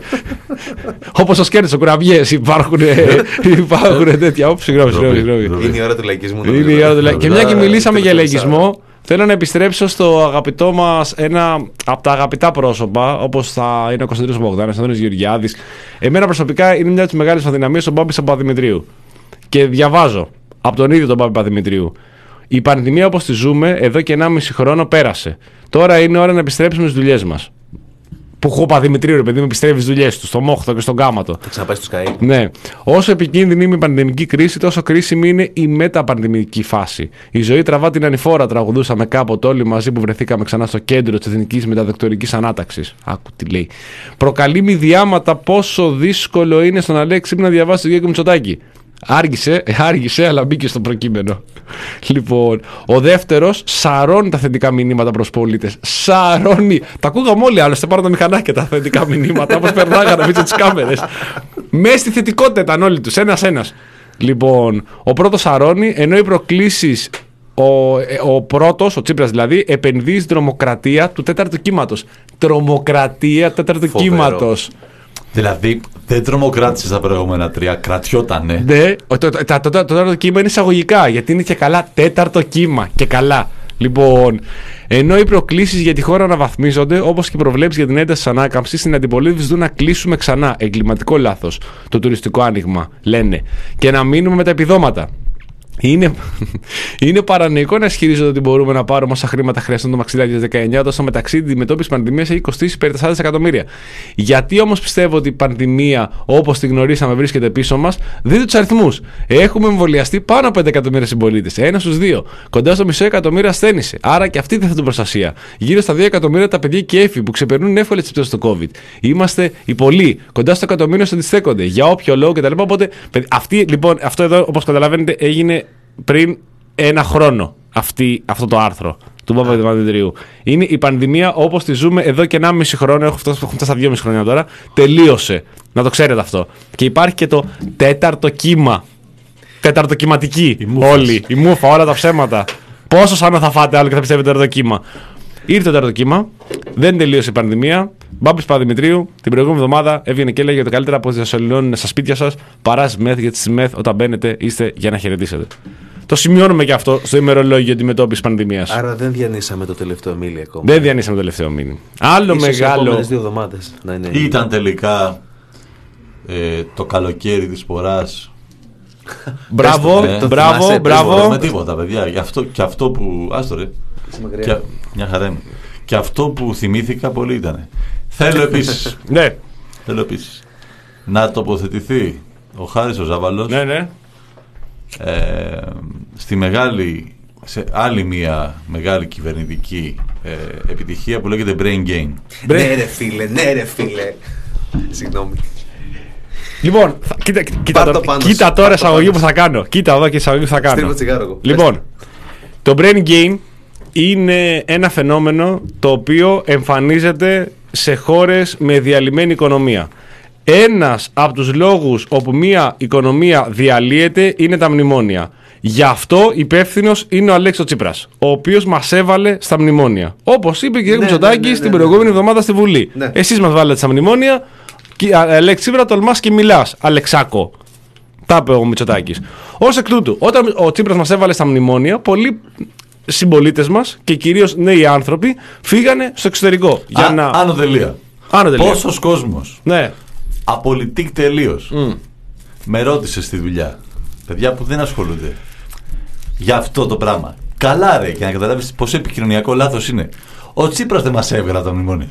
Όπως ο Σκέρτσος, ο κουραμπιές. Υπάρχουν, υπάρχουν τέτοια. Όψη, συγγνώμη, συγγνώμη. Είναι η ώρα του λαϊκισμού. Είναι η ώρα του λαϊκισμού. Και μια και μιλήσαμε για λαϊκισμό, θέλω να επιστρέψω στο αγαπητό μας, ένα από τα αγαπητά πρόσωπα, όπως θα είναι ο Κωνσταντίνος Μπογδάνης, ο Αντώνης Γεωργιάδης. Εμένα προσωπικά είναι μια από τις μεγάλες αδυναμίες ο Μπάμπης Παπαδημητρίου. Και διαβάζω από τον ίδιο τον Μπάμπη Παπαδημητρίου. Η πανδημία όπως τη ζούμε εδώ και ενάμιση χρόνο πέρασε. Τώρα είναι ώρα να επιστρέψουμε στις δουλειές μας. Που χούπα Δημητρίου, ρε παιδί μου, επιστρέφει στι δουλειές του, στο Μόχθο και στον Κάματο. Θα ξαναπάει στο Skype. Ναι. Όσο επικίνδυνη είναι η πανδημική κρίση, τόσο κρίσιμη είναι η μεταπανδημική φάση. Η ζωή τραβά την ανηφόρα, τραγουδούσαμε κάποτε όλοι μαζί που βρεθήκαμε ξανά στο κέντρο της εθνικής μεταδοκτορικής ανάταξης. Άκου τι λέει. Προκαλεί μη διάματα πόσο δύσκολο είναι στον Αλέξη να διαβάσει το Γιώργο Μητσοτάκη. Άργησε, άργησε, αλλά μπήκε στο προκείμενο. Λοιπόν, ο δεύτερος σαρώνει τα θετικά μηνύματα προς πολίτες. Σαρώνει. Τα ακούγαμε όλοι, άλλωστε πάρω τα μηχανάκια τα θετικά μηνύματα, όπως περνάγανε πίσω τις κάμερες. Μέσα στη θετικότητα ήταν όλοι τους, ένας-ένας. Λοιπόν, ο πρώτος σαρώνει, ενώ οι προκλήσεις, ο, ο πρώτος, ο Τσίπρας δηλαδή, επενδύει στην τρομοκρατία του τέταρτου κύματος. Τρομοκρατία τέταρτου κύματος. Δηλαδή, δεν τρομοκράτησε τα προηγούμενα τρία, κρατιότανε. Ναι, το, το, το, το, το, το τέταρτο κύμα είναι εισαγωγικά, γιατί είναι και καλά τέταρτο κύμα. Και καλά. Λοιπόν, ενώ οι προκλήσεις για τη χώρα αναβαθμίζονται, όπως και οι προβλέψεις για την ένταση της ανάκαμψης, στην αντιπολίτευση ζητούν να κλείσουμε ξανά. Εγκληματικό λάθος. Το τουριστικό άνοιγμα, λένε. Και να μείνουμε με τα επιδόματα. Είναι, είναι παρανοϊκό να ισχυρίζονται ότι μπορούμε να πάρουμε όσα χρήματα χρειαστούν το μαξιλάρι του δεκαεννιά, όταν στο μεταξύ τη αντιμετώπιση πανδημίας έχει κοστίσει περί τέσσερα εκατομμύρια. Γιατί όμως πιστεύω ότι η πανδημία, όπως τη γνωρίσαμε, βρίσκεται πίσω μας? Δείτε τους αριθμούς. Έχουμε εμβολιαστεί πάνω από πέντε εκατομμύρια συμπολίτες. Ένα στους δύο. Κοντά στο μισό εκατομμύριο ασθένησε. Άρα και αυτοί δεν θέτουν προστασία. Γύρω στα δύο εκατομμύρια τα παιδιά και έφοι που ξεπερνούν εύκολα τις πτώσεις του COVID. Είμαστε οι πολλοί. Κοντά στο εκατομμύριο αντιστέκονται. Για όποιο λόγο κτλ. Οπότε, αυτή, λοιπόν, αυτό εδώ, όπως καταλαβαίνετε, έγινε πριν ένα χρόνο αυτή, αυτό το άρθρο του Παπαδημητρίου. Είναι η πανδημία όπως τη ζούμε εδώ και ενάμιση χρόνο. Έχω φτάσει στα δυόμιση χρόνια τώρα. Τελείωσε. Να το ξέρετε αυτό. Και υπάρχει και το τέταρτο κύμα. Τεταρτοκυματική. Όλοι. Η μούφα, όλα τα ψέματα. Πόσο σαν θα φάτε άλλο και θα πιστεύετε τέταρτο κύμα? Ήρθε το τέταρτο κύμα. Δεν τελείωσε η πανδημία. Μπάμπης Παπαδημητρίου την προηγούμενη εβδομάδα έβγαινε και έλεγε ότι καλύτερα από τις σωληνώνουν στα σπίτια σας παρά ΣΜΕΘ, γιατί στη ΣΜΕΘ όταν μπαίνετε είστε για να χαιρετήσετε. Το σημειώνουμε και αυτό στο ημερολόγιο αντιμετώπισης πανδημίας. Άρα δεν διανύσαμε το τελευταίο μίλι ακόμα. Δεν διανύσαμε το τελευταίο μίλι. Άλλο ίσως μεγάλο. δύο εβδομάδες. Να είναι... Ήταν τελικά ε, το καλοκαίρι της σποράς. Μπράβο, ε, μπράβο, μπράβο. Με τίποτα, παιδιά. Γι' αυτό, και αυτό που. Άστο ρε. Και, μια χαρά είναι. Και αυτό που θυμήθηκα πολύ ήταν. Θέλω επίσης. Ναι. Θέλω επίσης να τοποθετηθεί ο Χάρης ο Ζάβαλος. Ναι, ναι. Ε, στη μεγάλη, σε άλλη μια μεγάλη κυβερνητική ε, επιτυχία που λέγεται Brain Gain. Ναι ρε φίλε, ναι ρε φίλε. Συγγνώμη. Λοιπόν, θα, κοίτα, κοίτα, το, κοίτα τώρα εισαγωγή που θα κάνω. Κοίτα εδώ και εισαγωγή που θα κάνω. Στρίβω τσιγάρο. Λοιπόν, το Brain Gain είναι ένα φαινόμενο το οποίο εμφανίζεται σε χώρες με διαλυμένη οικονομία. Ένας από τους λόγους όπου μια οικονομία διαλύεται είναι τα μνημόνια. Γι' αυτό υπεύθυνος είναι ο Αλέξης Τσίπρας, ο οποίος μας έβαλε στα μνημόνια. Όπως είπε και ο κ. Μητσοτάκης ναι, ναι, ναι, την προηγούμενη ναι, ναι. εβδομάδα στη Βουλή. Ναι. Εσείς μας βάλετε στα μνημόνια, Αλέξη Τσίπρα, τολμάς και μιλάς. Αλεξάκο. Τα είπε ο Μητσοτάκης. Ως εκ τούτου, όταν ο Τσίπρας μας έβαλε στα μνημόνια, πολλοί συμπολίτες μας και κυρίως νέοι άνθρωποι φύγανε στο εξωτερικό. Για Α, να... Άνω τελεία. Άνω τελεία. Πόσος κόσμος. Ναι. Απολυτικ τελείως. Mm. Με ρώτησε στη δουλειά. Παιδιά που δεν ασχολούνται για αυτό το πράγμα. Καλά ρε, για να καταλάβεις πόσο επικοινωνιακό λάθος είναι. Ο Τσίπρας δεν μας έβγαλε τα μνημόνια.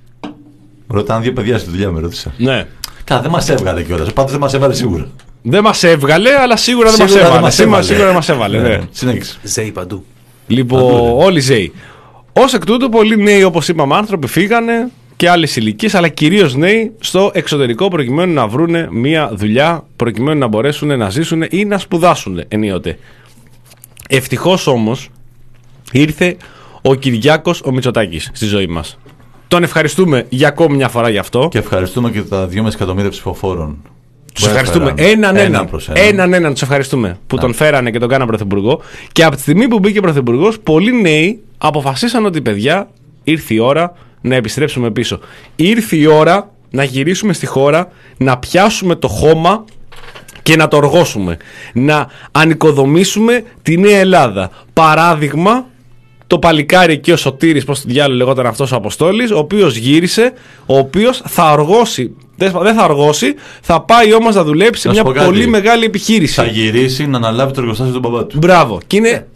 Ρωτάνε δύο παιδιά στη δουλειά, με ρώτησα. Ναι. Καλά, δεν μας έβγαλε κιόλας. Πάντως δεν μας έβγαλε σίγουρα. Δεν μας έβγαλε, αλλά σίγουρα δεν μας έβαλε. Σίγουρα, σίγουρα δεν μας έβαλε. Ναι. Ναι. Συνέχισε. Ζέι παντού. Λοιπόν, όλοι ζέοι. Ως εκ τούτου, πολλοί νέοι, όπως είπαμε, άνθρωποι φύγανε και άλλες ηλικίες, αλλά κυρίως νέοι στο εξωτερικό προκειμένου να βρούνε μια δουλειά, προκειμένου να μπορέσουν να ζήσουν ή να σπουδάσουν ενίοτε. Ευτυχώς όμως ήρθε ο Κυριάκος ο Μητσοτάκης στη ζωή μας. Τον ευχαριστούμε για ακόμη μια φορά γι' αυτό. Και ευχαριστούμε και τα δυόμισι εκατομμύρια ψηφοφόρων. Τους ευχαριστούμε. Έναν έναν. Έναν έναν τους ευχαριστούμε που να. τον φέρανε και τον κάνανε πρωθυπουργό. Και από τη στιγμή που μπήκε πρωθυπουργός, πολλοί νέοι αποφασίσαν ότι παιδιά, ήρθε η ώρα να επιστρέψουμε πίσω. Ήρθε η ώρα να γυρίσουμε στη χώρα, να πιάσουμε το χώμα και να το οργώσουμε. Να ανοικοδομήσουμε τη Νέα Ελλάδα. Παράδειγμα, το παλικάρι εκεί ο Σωτήρης, πώς το διάλογο λεγόταν αυτός ο Αποστόλης, ο οποίος γύρισε, ο οποίος θα οργώσει. Δεν θα οργώσει, θα πάει όμως να δουλέψει σε μια πολύ μεγάλη επιχείρηση. Θα γυρίσει να αναλάβει το εργοστάσιο του μπαμπά του. Μπράβο. Και είναι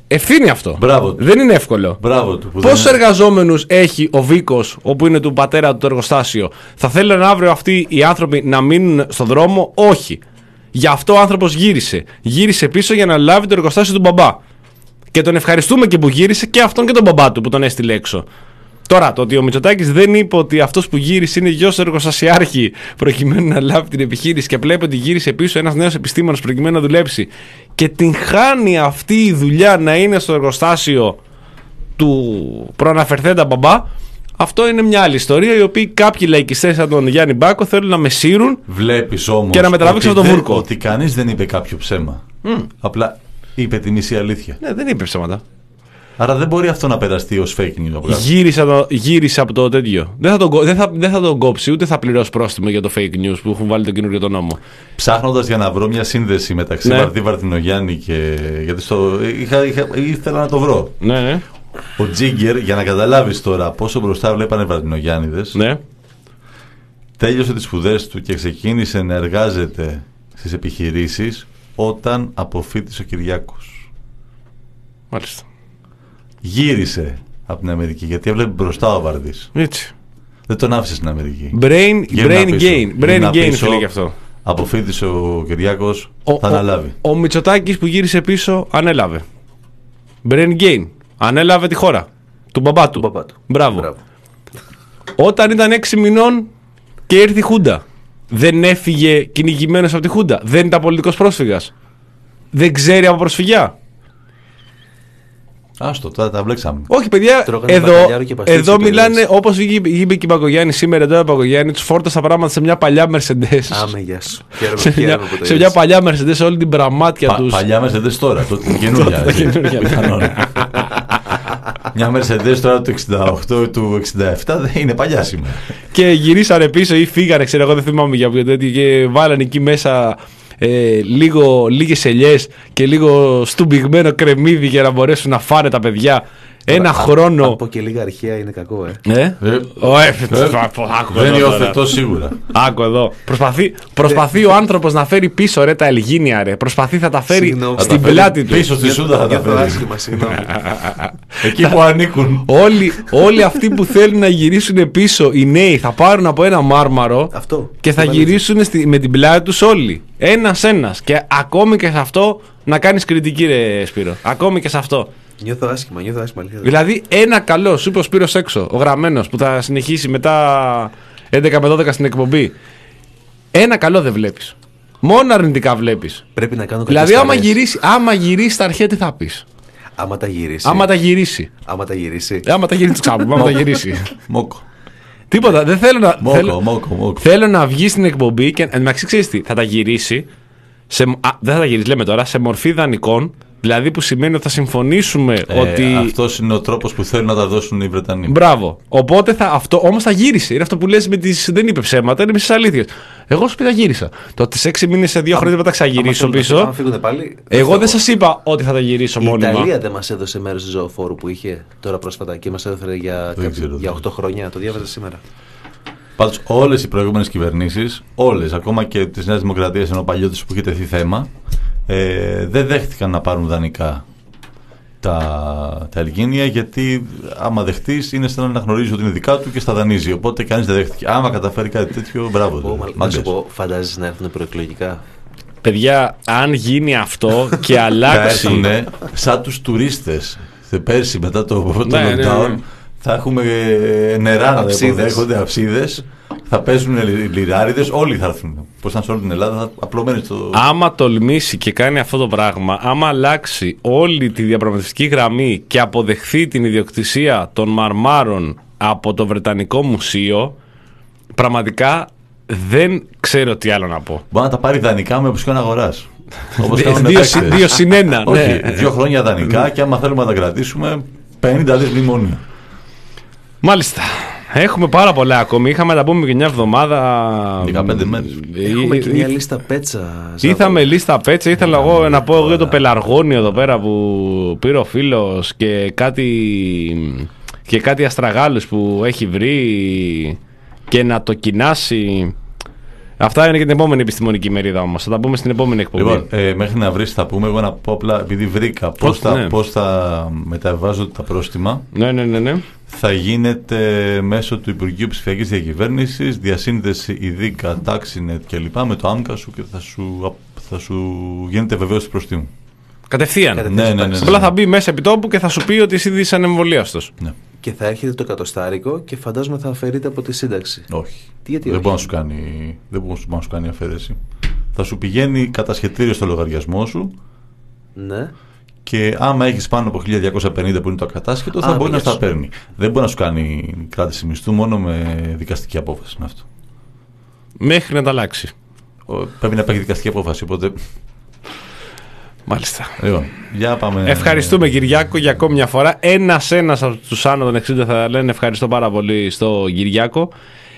ευθύνη αυτό. Μπράβο του. Δεν είναι εύκολο. Μπράβο του. Πόσους είναι... εργαζόμενους έχει ο Βίκος, όπου είναι του πατέρα του το εργοστάσιο? Θα θέλουν αύριο αυτοί οι άνθρωποι να μείνουν στον δρόμο? Όχι. Γι' αυτό ο άνθρωπος γύρισε. Γύρισε πίσω για να λάβει το εργοστάσιο του μπαμπά. Και τον ευχαριστούμε και που γύρισε, και αυτόν και τον μπαμπά του που τον έστειλε έξω. Τώρα, το ότι ο Μητσοτάκης δεν είπε ότι αυτός που γύρισε είναι γιος εργοστασιάρχη προκειμένου να λάβει την επιχείρηση, και βλέπει ότι γύρισε πίσω ένας νέος επιστήμονας προκειμένου να δουλέψει, και την χάνει αυτή η δουλειά να είναι στο εργοστάσιο του προαναφερθέντα μπαμπά, αυτό είναι μια άλλη ιστορία, η οποία κάποιοι λαϊκιστές σαν τον Γιάννη Μπάκο θέλουν να μεσύρουν. Βλέπεις όμως και να μετραβήξουν ότι, τον δεν, βούρκο. ότι κανείς δεν είπε κάποιο ψέμα. Mm. Απλά είπε τη μισή αλήθεια. Ναι, δεν είπε ψέματα. Άρα δεν μπορεί αυτό να περαστεί ως fake news. Από γύρισε, το, γύρισε από το τέτοιο. Δεν θα, τον, δεν, θα, δεν θα τον κόψει, ούτε θα πληρώσει πρόστιμο για το fake news που έχουν βάλει το καινούριο το νόμο. Ψάχνοντας για να βρω μια σύνδεση μεταξύ ναι. Βαρδί Βαρδινογιάννη και. Γιατί στο... είχα, είχα, ήθελα να το βρω. Ναι, ναι. Ο Τζίγκερ, για να καταλάβεις τώρα πόσο μπροστά βλέπανε οι Βαρδινογιάννηδες, ναι. τέλειωσε τις σπουδές του και ξεκίνησε να εργάζεται στις επιχειρήσεις όταν αποφύτησε ο Κυριάκος. Μάλιστα. Γύρισε από την Αμερική γιατί έβλεπε μπροστά ο Βαρδής. Έτσι. Δεν τον άφησε στην Αμερική. Brain, brain gain. Brain gain, φίλε, γι' αυτό. Αποφύτησε ο Κυριάκος, ο, θα αναλάβει. Ο, ο Μητσοτάκης που γύρισε πίσω ανέλαβε. Brain gain. Ανέλαβε τη χώρα. Του μπαμπά του. Μπαμπά του. Μπράβο. Μπράβο. Όταν ήταν έξι μηνών και ήρθε η Χούντα, δεν έφυγε κυνηγημένος από τη Χούντα? Δεν ήταν πολιτικός πρόσφυγας? Δεν ξέρει από προσφυγιά? Άστο, τώρα τα βλέξαμε. Όχι, παιδιά, Τρώγανε εδώ, παστίτσι, εδώ μιλάνε όπως είπε και η Παγκογιάννη σήμερα. Εδώ η Παγκογιάννη τους φόρτασα πράγματα σε μια παλιά Mercedes. Άμε, γεια σου. σε, μια, σε μια παλιά Mercedes, όλη την πραμάτια Πα, τους. Παλιά Mercedes τώρα, το καινούργια. Μια Mercedes τώρα του εξήντα οκτώ, του εξήντα επτά δεν είναι παλιά σήμερα. Και γυρίσανε πίσω ή φύγανε, ξέρω εγώ, δεν θυμάμαι για ποιο, και βάλανε εκεί μέσα ε, λίγο, λίγες ελιές και λίγο στουμπιγμένο κρεμμύδι για να μπορέσουν να φάνε τα παιδιά. Ένα Τώρα, χρόνο. Από και λίγα αρχαία είναι κακό, ε. Ε, ε, ο, ε, δεν είναι υιοθετό σίγουρα. Άκου εδώ. Προσπαθεί, προσπαθεί ο άνθρωπος να φέρει πίσω ρε τα Ελγίνια, ρε. Προσπαθεί, θα τα φέρει Συγγνώμη, στην πλάτη του. Πίσω στη Σούντα θα τα φέρει. Άσχημα, συγγνώμη. Εκεί που ανήκουν. Όλοι, όλοι αυτοί που θέλουν να γυρίσουν πίσω, οι νέοι, θα πάρουν από ένα μάρμαρο Αυτό. και θα γυρίσουν στη, με την πλάτη τους όλοι. Ένας-ένας. Και ακόμη και σε αυτό να κάνεις κριτική, ρε Σπύρο. Ακόμη και σε αυτό. Νιώθω άσχημα, νιώθω άσχημα. Αλήθεια. Δηλαδή, ένα καλό, σου είπε ο Σπύρος έξω, ο γραμμένος που θα συνεχίσει μετά έντεκα με δώδεκα στην εκπομπή. Ένα καλό δεν βλέπεις. Μόνο αρνητικά βλέπεις. Πρέπει να κάνω κάτι. Δηλαδή, άμα γυρίσει, άμα γυρίσει τα αρχαία, τι θα πεις? Άμα τα γυρίσει. Άμα τα γυρίσει. Άμα τα γυρίσει. Ε, άμα τα γυρίσει, ξάπου, άμα τα γυρίσει. Μόκο. Τίποτα. Δεν θέλω να. Μόκο, θέλω, μόκο, μόκο. θέλω να βγει στην εκπομπή και. Εν τω μεταξύ, ξέρεις τι, θα τα γυρίσει. Σε, α, δεν θα τα γυρίσει, λέμε τώρα, σε μορφή δανεικών. Δηλαδή που σημαίνει ότι θα συμφωνήσουμε Ε, ότι. αυτός είναι ο τρόπος που θέλουν να τα δώσουν οι Βρετανοί. Μπράβο. Οπότε θα, αυτό όμως θα γύρισε. Είναι αυτό που λες με τις. Δεν είπε ψέματα, είναι με τις αλήθειες. Εγώ σου πει θα γύρισα. Το ότι σε έξι μήνες, σε δύο χρόνια δεν θα τα ξαγυρίσω πίσω. Αν φύγουν πάλι. Εγώ δεν σας είπα ότι θα τα γυρίσω Η μόνιμα. Η Ιταλία δεν μας έδωσε μέρος του ζωοφόρου που είχε τώρα πρόσφατα και μας έδωσε για, ξέρω, για οκτώ χρόνια. Το διάβαζα σήμερα. Πάντως όλες οι προηγούμενες κυβερνήσεις, όλες, ακόμα και της Νέας Δημοκρατίας, ενώ παλιότερες που είχε τεθεί θέμα, ε, δεν δέχτηκαν να πάρουν δανεικά τα, τα Ελγίνια, γιατί άμα δεχτείς είναι σαν να γνωρίζει ότι είναι δικά του και στα δανείζει. Οπότε κανείς δεν δέχτηκε. Άμα καταφέρει κάτι τέτοιο, μπράβο. Να σου πω, φαντάζεσαι να έρθουν προεκλογικά? Παιδιά, αν γίνει αυτό και Θα αλλάξει. έρθουνε σαν τους τουρίστες. Πέρσι μετά το, το Ναι, ναι, lockdown ναι. θα έχουμε ε, νερά να Αψίδες. υποδέχονται, αψίδες. Θα παίζουν λιράριδες, όλοι θα έρθουν. Πώς ήταν σε όλη την Ελλάδα, θα απλωμένοι στο. Άμα τολμήσει και κάνει αυτό το πράγμα, άμα αλλάξει όλη τη διαπραγματευτική γραμμή και αποδεχθεί την ιδιοκτησία των μαρμάρων από το Βρετανικό Μουσείο, πραγματικά δεν ξέρω τι άλλο να πω. Μπορεί να τα πάρει δανεικά με οπισιόν αγοράς. Όπως κάνουν δύο, παίκτες. συ- δύο συν ένα. Όχι, Ναι. δύο χρόνια δανεικά και άμα θέλουμε να τα κρατήσουμε, πενήντα δις μνημόνια. Μάλιστα. Έχουμε πάρα πολλά ακόμη. Είχαμε να τα πούμε και μια εβδομάδα. δεκαπέντε μέρες. Έχουμε Ή- και ή- μια λίστα πέτσα. Είχαμε λίστα πέτσα. Ήθελα εγώ να πω εγώ για το πελαργόνιο εδώ πέρα που πήρε ο φίλος και κάτι, και κάτι αστραγάλους που έχει βρει και να το κοινάσει. Αυτά είναι και την επόμενη επιστημονική μερίδα όμως. Θα τα πούμε στην επόμενη εκπομπή. Λοιπόν, ε, μέχρι να βρεις θα πούμε, εγώ να πω απλά, επειδή βρήκα πώς θα, ναι. πώς θα μεταβάζονται τα πρόστιμα. Ναι, ναι, ναι, ναι. Θα γίνεται μέσω του Υπουργείου Ψηφιακής Διακυβέρνησης, διασύνδεση ειδικά, TaxiNet κλπ. Με το άμκα σου και θα σου, θα σου γίνεται βεβαίωση προστίμου. Κατευθείαν. Ναι, ναι, ναι, ναι. Απλά θα μπει μέσα επί τόπου και θα σου πει ότι εσύ είσαι ανεμβολίαστος. Ναι. Και θα έρχεται το εκατοστάρικο και φαντάζομαι θα αφαιρείται από τη σύνταξη. Όχι. Τι, γιατί δεν όχι? μπορεί να σου κάνει, δεν μπορεί να σου κάνει αφαίρεση. Θα σου πηγαίνει κατασχετήριο στο λογαριασμό σου. Ναι. Και άμα έχει πάνω από χίλια διακόσια πενήντα που είναι το ακατάσχετο, θα Α, μπορεί να yes. στα παίρνει. Δεν μπορεί να σου κάνει κράτηση μισθού, μόνο με δικαστική απόφαση είναι αυτό. Μέχρι να τα αλλάξει. Ο, πρέπει να υπάρχει δικαστική απόφαση. Οπότε. Μάλιστα. Λοιπόν, για πάμε. Ευχαριστούμε Κυριάκο για ακόμη μια φορά. Ένας ένας από τους άνω των εξήντα θα λένε ευχαριστώ πάρα πολύ στο Κυριάκο.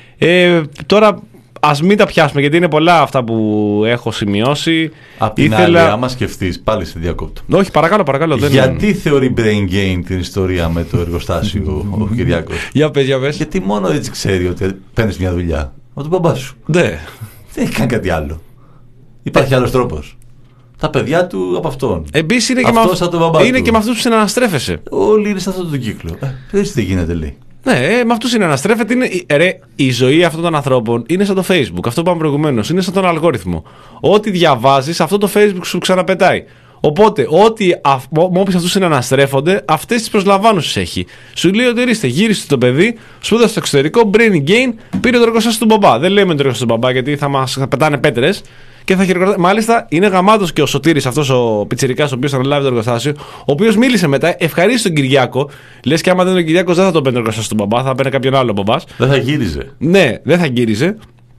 Ε, τώρα ας μην τα πιάσουμε γιατί είναι πολλά αυτά που έχω σημειώσει. Απ' την Ήθελα... άλλη, άμα σκεφτείς, πάλι σε διακόπτω. Όχι, παρακαλώ, παρακαλώ. Δεν Γιατί είναι... θεωρεί brain gain την ιστορία με το εργοστάσιο ο Κυριάκος? Για πες, για πες. Γιατί μόνο έτσι ξέρει ότι παίρνεις μια δουλειά. Από τον μπαμπά σου. Ναι. Δεν έχει κάνει κάτι άλλο. Υπάρχει άλλος τρόπος. Τα παιδιά του από αυτόν. Επίσης είναι, Αυτός και, με... σαν τον μπαμπά είναι του. και με αυτούς που συναναστρέφεσαι. Όλοι είναι σε αυτόν τον κύκλο. Ε, δεν τι γίνεται, λέει. Ναι, ε, με αυτούς συναναστρέφεται. Είναι... Ε, ρε, η ζωή αυτών των ανθρώπων είναι σαν το Facebook. Αυτό που είπαμε προηγουμένως. Είναι σαν τον αλγόριθμο. Ό,τι διαβάζεις, αυτό το Facebook σου ξαναπετάει. Οπότε, ό,τι όποιοι αυτούς συναναστρέφονται, αυτές τις προσλαμβάνουσες έχει. Σου λέει ότι ορίστε, γύρισε το παιδί, σπούδασε στο εξωτερικό, brain gain, πήρε το εργοστάσιο του μπαμπά. Δεν λέμε το εργοστάσιο του μπαμπά γιατί θα μας πετάνε πέτρες. Και θα χειροκροτά. Μάλιστα, είναι γαμάτος και ο Σωτήρης, αυτός ο πιτσιρικάς, ο οποίος αναλάβει το εργοστάσιο, ο οποίος μίλησε μετά, ευχαρίστησε τον Κυριάκο. Λες και άμα δεν ήταν ο Κυριάκος, δεν θα το παίρνει το εργοστάσιο του μπαμπά, θα παίρνει κάποιον άλλο μπαμπάς. Δεν θα γύριζε. Ναι, δεν θα γύριζε.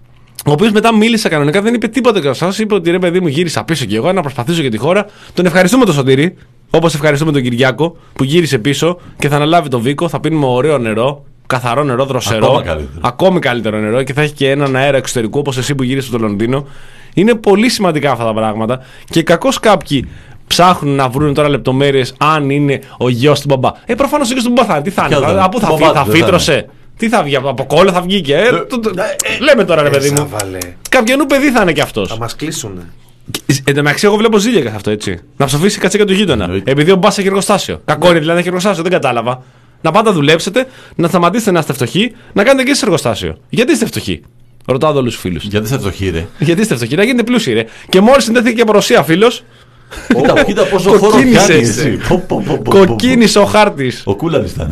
Ο οποίος μετά μίλησε κανονικά, δεν είπε τίποτα εργοστάσιο, είπε ότι ρε παιδί μου γύρισα πίσω κι εγώ να προσπαθήσω για τη χώρα. Τον ευχαριστούμε τον Σωτήρη, όπως ευχαριστούμε τον Κυριάκο που γύρισε πίσω και θα αναλάβει τον Βίκο, θα πίνουμε ωραίο νερό. Καθαρό νερό, δροσερό. Ακόμα καλύτερο. Ακόμη καλύτερο νερό και θα έχει και έναν αέρα εξωτερικού όπως εσύ που γύρισε στο Λονδίνο. Είναι πολύ σημαντικά αυτά τα πράγματα και κακώς κάποιοι ψάχνουν να βρουν τώρα λεπτομέρειες αν είναι ο γιος του μπαμπά. Ε, προφανώς ο γιος του μπαμπά θα, τι θα είναι, θα, από πού θα, φύ, θα φύτρωσε, τι θα βγει, από κόλλο θα βγει και. Ε, το, το, ε, λέμε τώρα ρε παιδί μου. Κάποιανού παιδί θα είναι κι αυτός. Θα μας κλείσουνε. Εν τω μεταξύ, εγώ βλέπω ζήλια καθ' αυτό έτσι. Να ψοφήσει η κατσίκα του γείτονα. Επειδή ο μπας έχει εργοστάσιο. Κακό είναι δηλαδή να έχει εργοστάσιο, δεν κατάλαβα. Να πάτε να δουλέψετε, να σταματήσετε να είστε φτωχοί, να κάνετε και εσείς εργοστάσιο. Γιατί είστε φτωχοί? Ρωτάω όλους τους φίλους. Γιατί είστε φτωχοί, ρε. Γιατί είστε φτωχοί, να γίνετε πλούσιοι, ρε. Και μόλις συνδέθηκε και από Ρωσία φίλος. Κοίτα, κοίτα πόσο χώρο πιάνει. Κοκκίνησε ο χάρτης. Ο Κούλανης ήταν.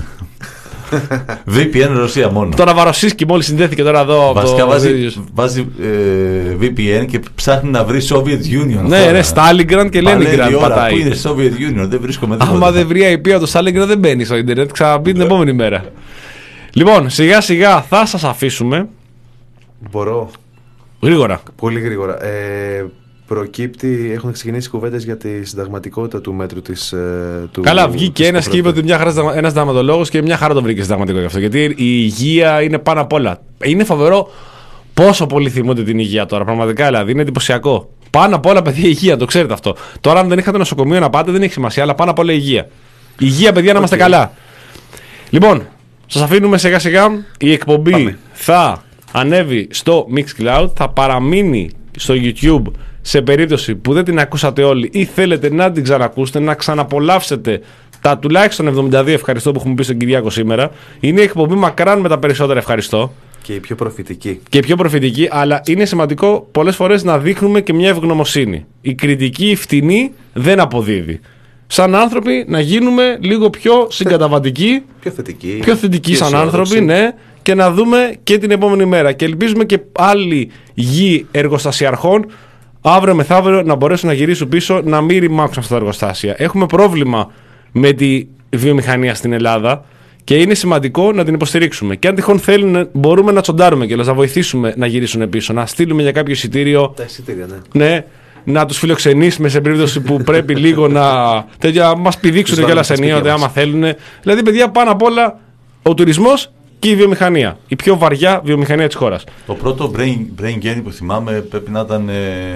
βι πι εν Ρωσία μόνο. Τώρα Βαροσίσκι μόλις συνδέθηκε τώρα εδώ. Βασικά βάζει, βάζει ε, βι πι εν και ψάχνει να βρει Soviet Union. Ναι, ναι, Στάλιγκραντ και Leningrad πατάει. Πού είναι Soviet Union, δεν βρίσκομαι εδώ. Άμα δεν βρει άι πι από το Στάλιγκραντ δεν μπαίνει στο Ιντερνετ, ξαναμπεί την επόμενη μέρα. Λοιπόν, σιγά σιγά θα σας αφήσουμε. Μπορώ. Γρήγορα. Πολύ γρήγορα. Ε, προκύπτει, έχουν ξεκινήσει κουβέντες για τη συνταγματικότητα του μέτρου της. Ε, του, Καλά, βγήκε ένα και είπε ότι μια χαρά ένας συνταγματολόγος και μια χαρά το βρήκε συνταγματικό γι' αυτό. Γιατί η υγεία είναι πάνω απ' όλα. Είναι φοβερό πόσο πολύ θυμούνται την υγεία τώρα. Πραγματικά δηλαδή είναι εντυπωσιακό. Πάνω απ' όλα, παιδιά, η υγεία, το ξέρετε αυτό. Τώρα, αν δεν είχατε νοσοκομείο να πάτε, δεν έχει σημασία, αλλά πάνω απ' όλα η υγεία. Η υγεία, παιδιά, να είμαστε okay. καλά. Λοιπόν, σας αφήνουμε σιγά σιγά. Η εκπομπή Πάμε. θα ανέβει στο Mixcloud, θα παραμείνει στο YouTube σε περίπτωση που δεν την ακούσατε όλοι ή θέλετε να την ξανακούσετε, να ξαναπολαύσετε τα τουλάχιστον εβδομήντα δύο ευχαριστώ που έχουμε πει στον Κυριάκο σήμερα. Είναι η εκπομπή μακράν με τα περισσότερα ευχαριστώ. Και η πιο προφητική. Και η πιο προφητική, αλλά είναι σημαντικό πολλές φορές να δείχνουμε και μια ευγνωμοσύνη. Η κριτική, η φτηνή δεν αποδίδει. Σαν άνθρωποι να γίνουμε λίγο πιο συγκαταβατικοί, πιο θετικοί, πιο θετικοί σαν άνθρωποι, ναι, και να δούμε και την επόμενη μέρα. Και ελπίζουμε και άλλοι γη εργοστασιαρχών αύριο μεθαύριο να μπορέσουν να γυρίσουν πίσω, να μην ρημάξουν αυτά τα εργοστάσια. Έχουμε πρόβλημα με τη βιομηχανία στην Ελλάδα και είναι σημαντικό να την υποστηρίξουμε. Και αν τυχόν θέλουν, μπορούμε να τσοντάρουμε και να βοηθήσουμε να γυρίσουν πίσω, να στείλουμε για κάποιο εισιτήριο. Τα εισιτήρια, ναι. Ναι, να τους φιλοξενήσουμε σε περίπτωση που πρέπει λίγο να τέτοια, μας πηδήξουν κιόλα ενίοτε άμα θέλουν. Δηλαδή, παιδιά, πάνω απ' όλα ο τουρισμός και η βιομηχανία. Η πιο βαριά βιομηχανία της χώρας. Το πρώτο brain, brain gain που θυμάμαι πρέπει να ήταν ε,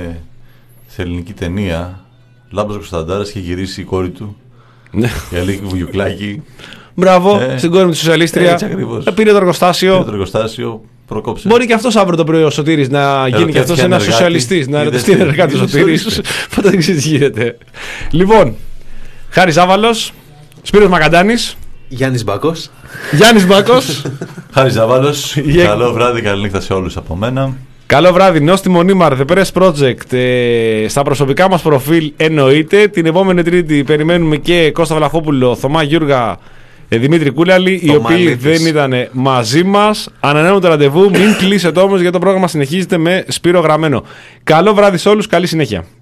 σε ελληνική ταινία. Λάμπρος Κωνσταντάρας είχε γυρίσει η κόρη του. Ναι. Η Αλίκη Βουγιουκλάκη. Μπράβο, ε, στην κόρη μου τη σοσιαλίστρια. Έτσι ακριβώς. Πήρε το εργοστάσιο. Πήρε το εργοστάσιο. Προκόψε. Μπορεί και αυτό αύριο το πρωί ο Σωτήρης να γίνει και αυτό ένα σοσιαλιστή, να ερωτηθεί εργάτη ο Σωτήρης. Ποτέ δεν ξέρει τι γίνεται. Λοιπόν, Χάρης Ζάβαλος, Σπύρος Μακαντάνης, Γιάννης Μπάκος. Γιάννης Μπάκος. Χάρης Ζάβαλος. Καλό βράδυ, καλή νύχτα σε όλους από μένα. Καλό βράδυ, νόστιμο Νίμαρ, The Press Project. Ε, στα προσωπικά μας προφίλ εννοείται. Την επόμενη Τρίτη περιμένουμε και Κώστα Βλαχόπουλο, Θωμά Γιούργα, ε, Δημήτρη Κούλαλη, οι οποίοι δεν ήταν μαζί μας. Ανανέουν το ραντεβού. Μην κλείσετε όμως, γιατί το πρόγραμμα συνεχίζεται με Σπύρο Γραμμένο. Καλό βράδυ σε όλους, καλή συνέχεια.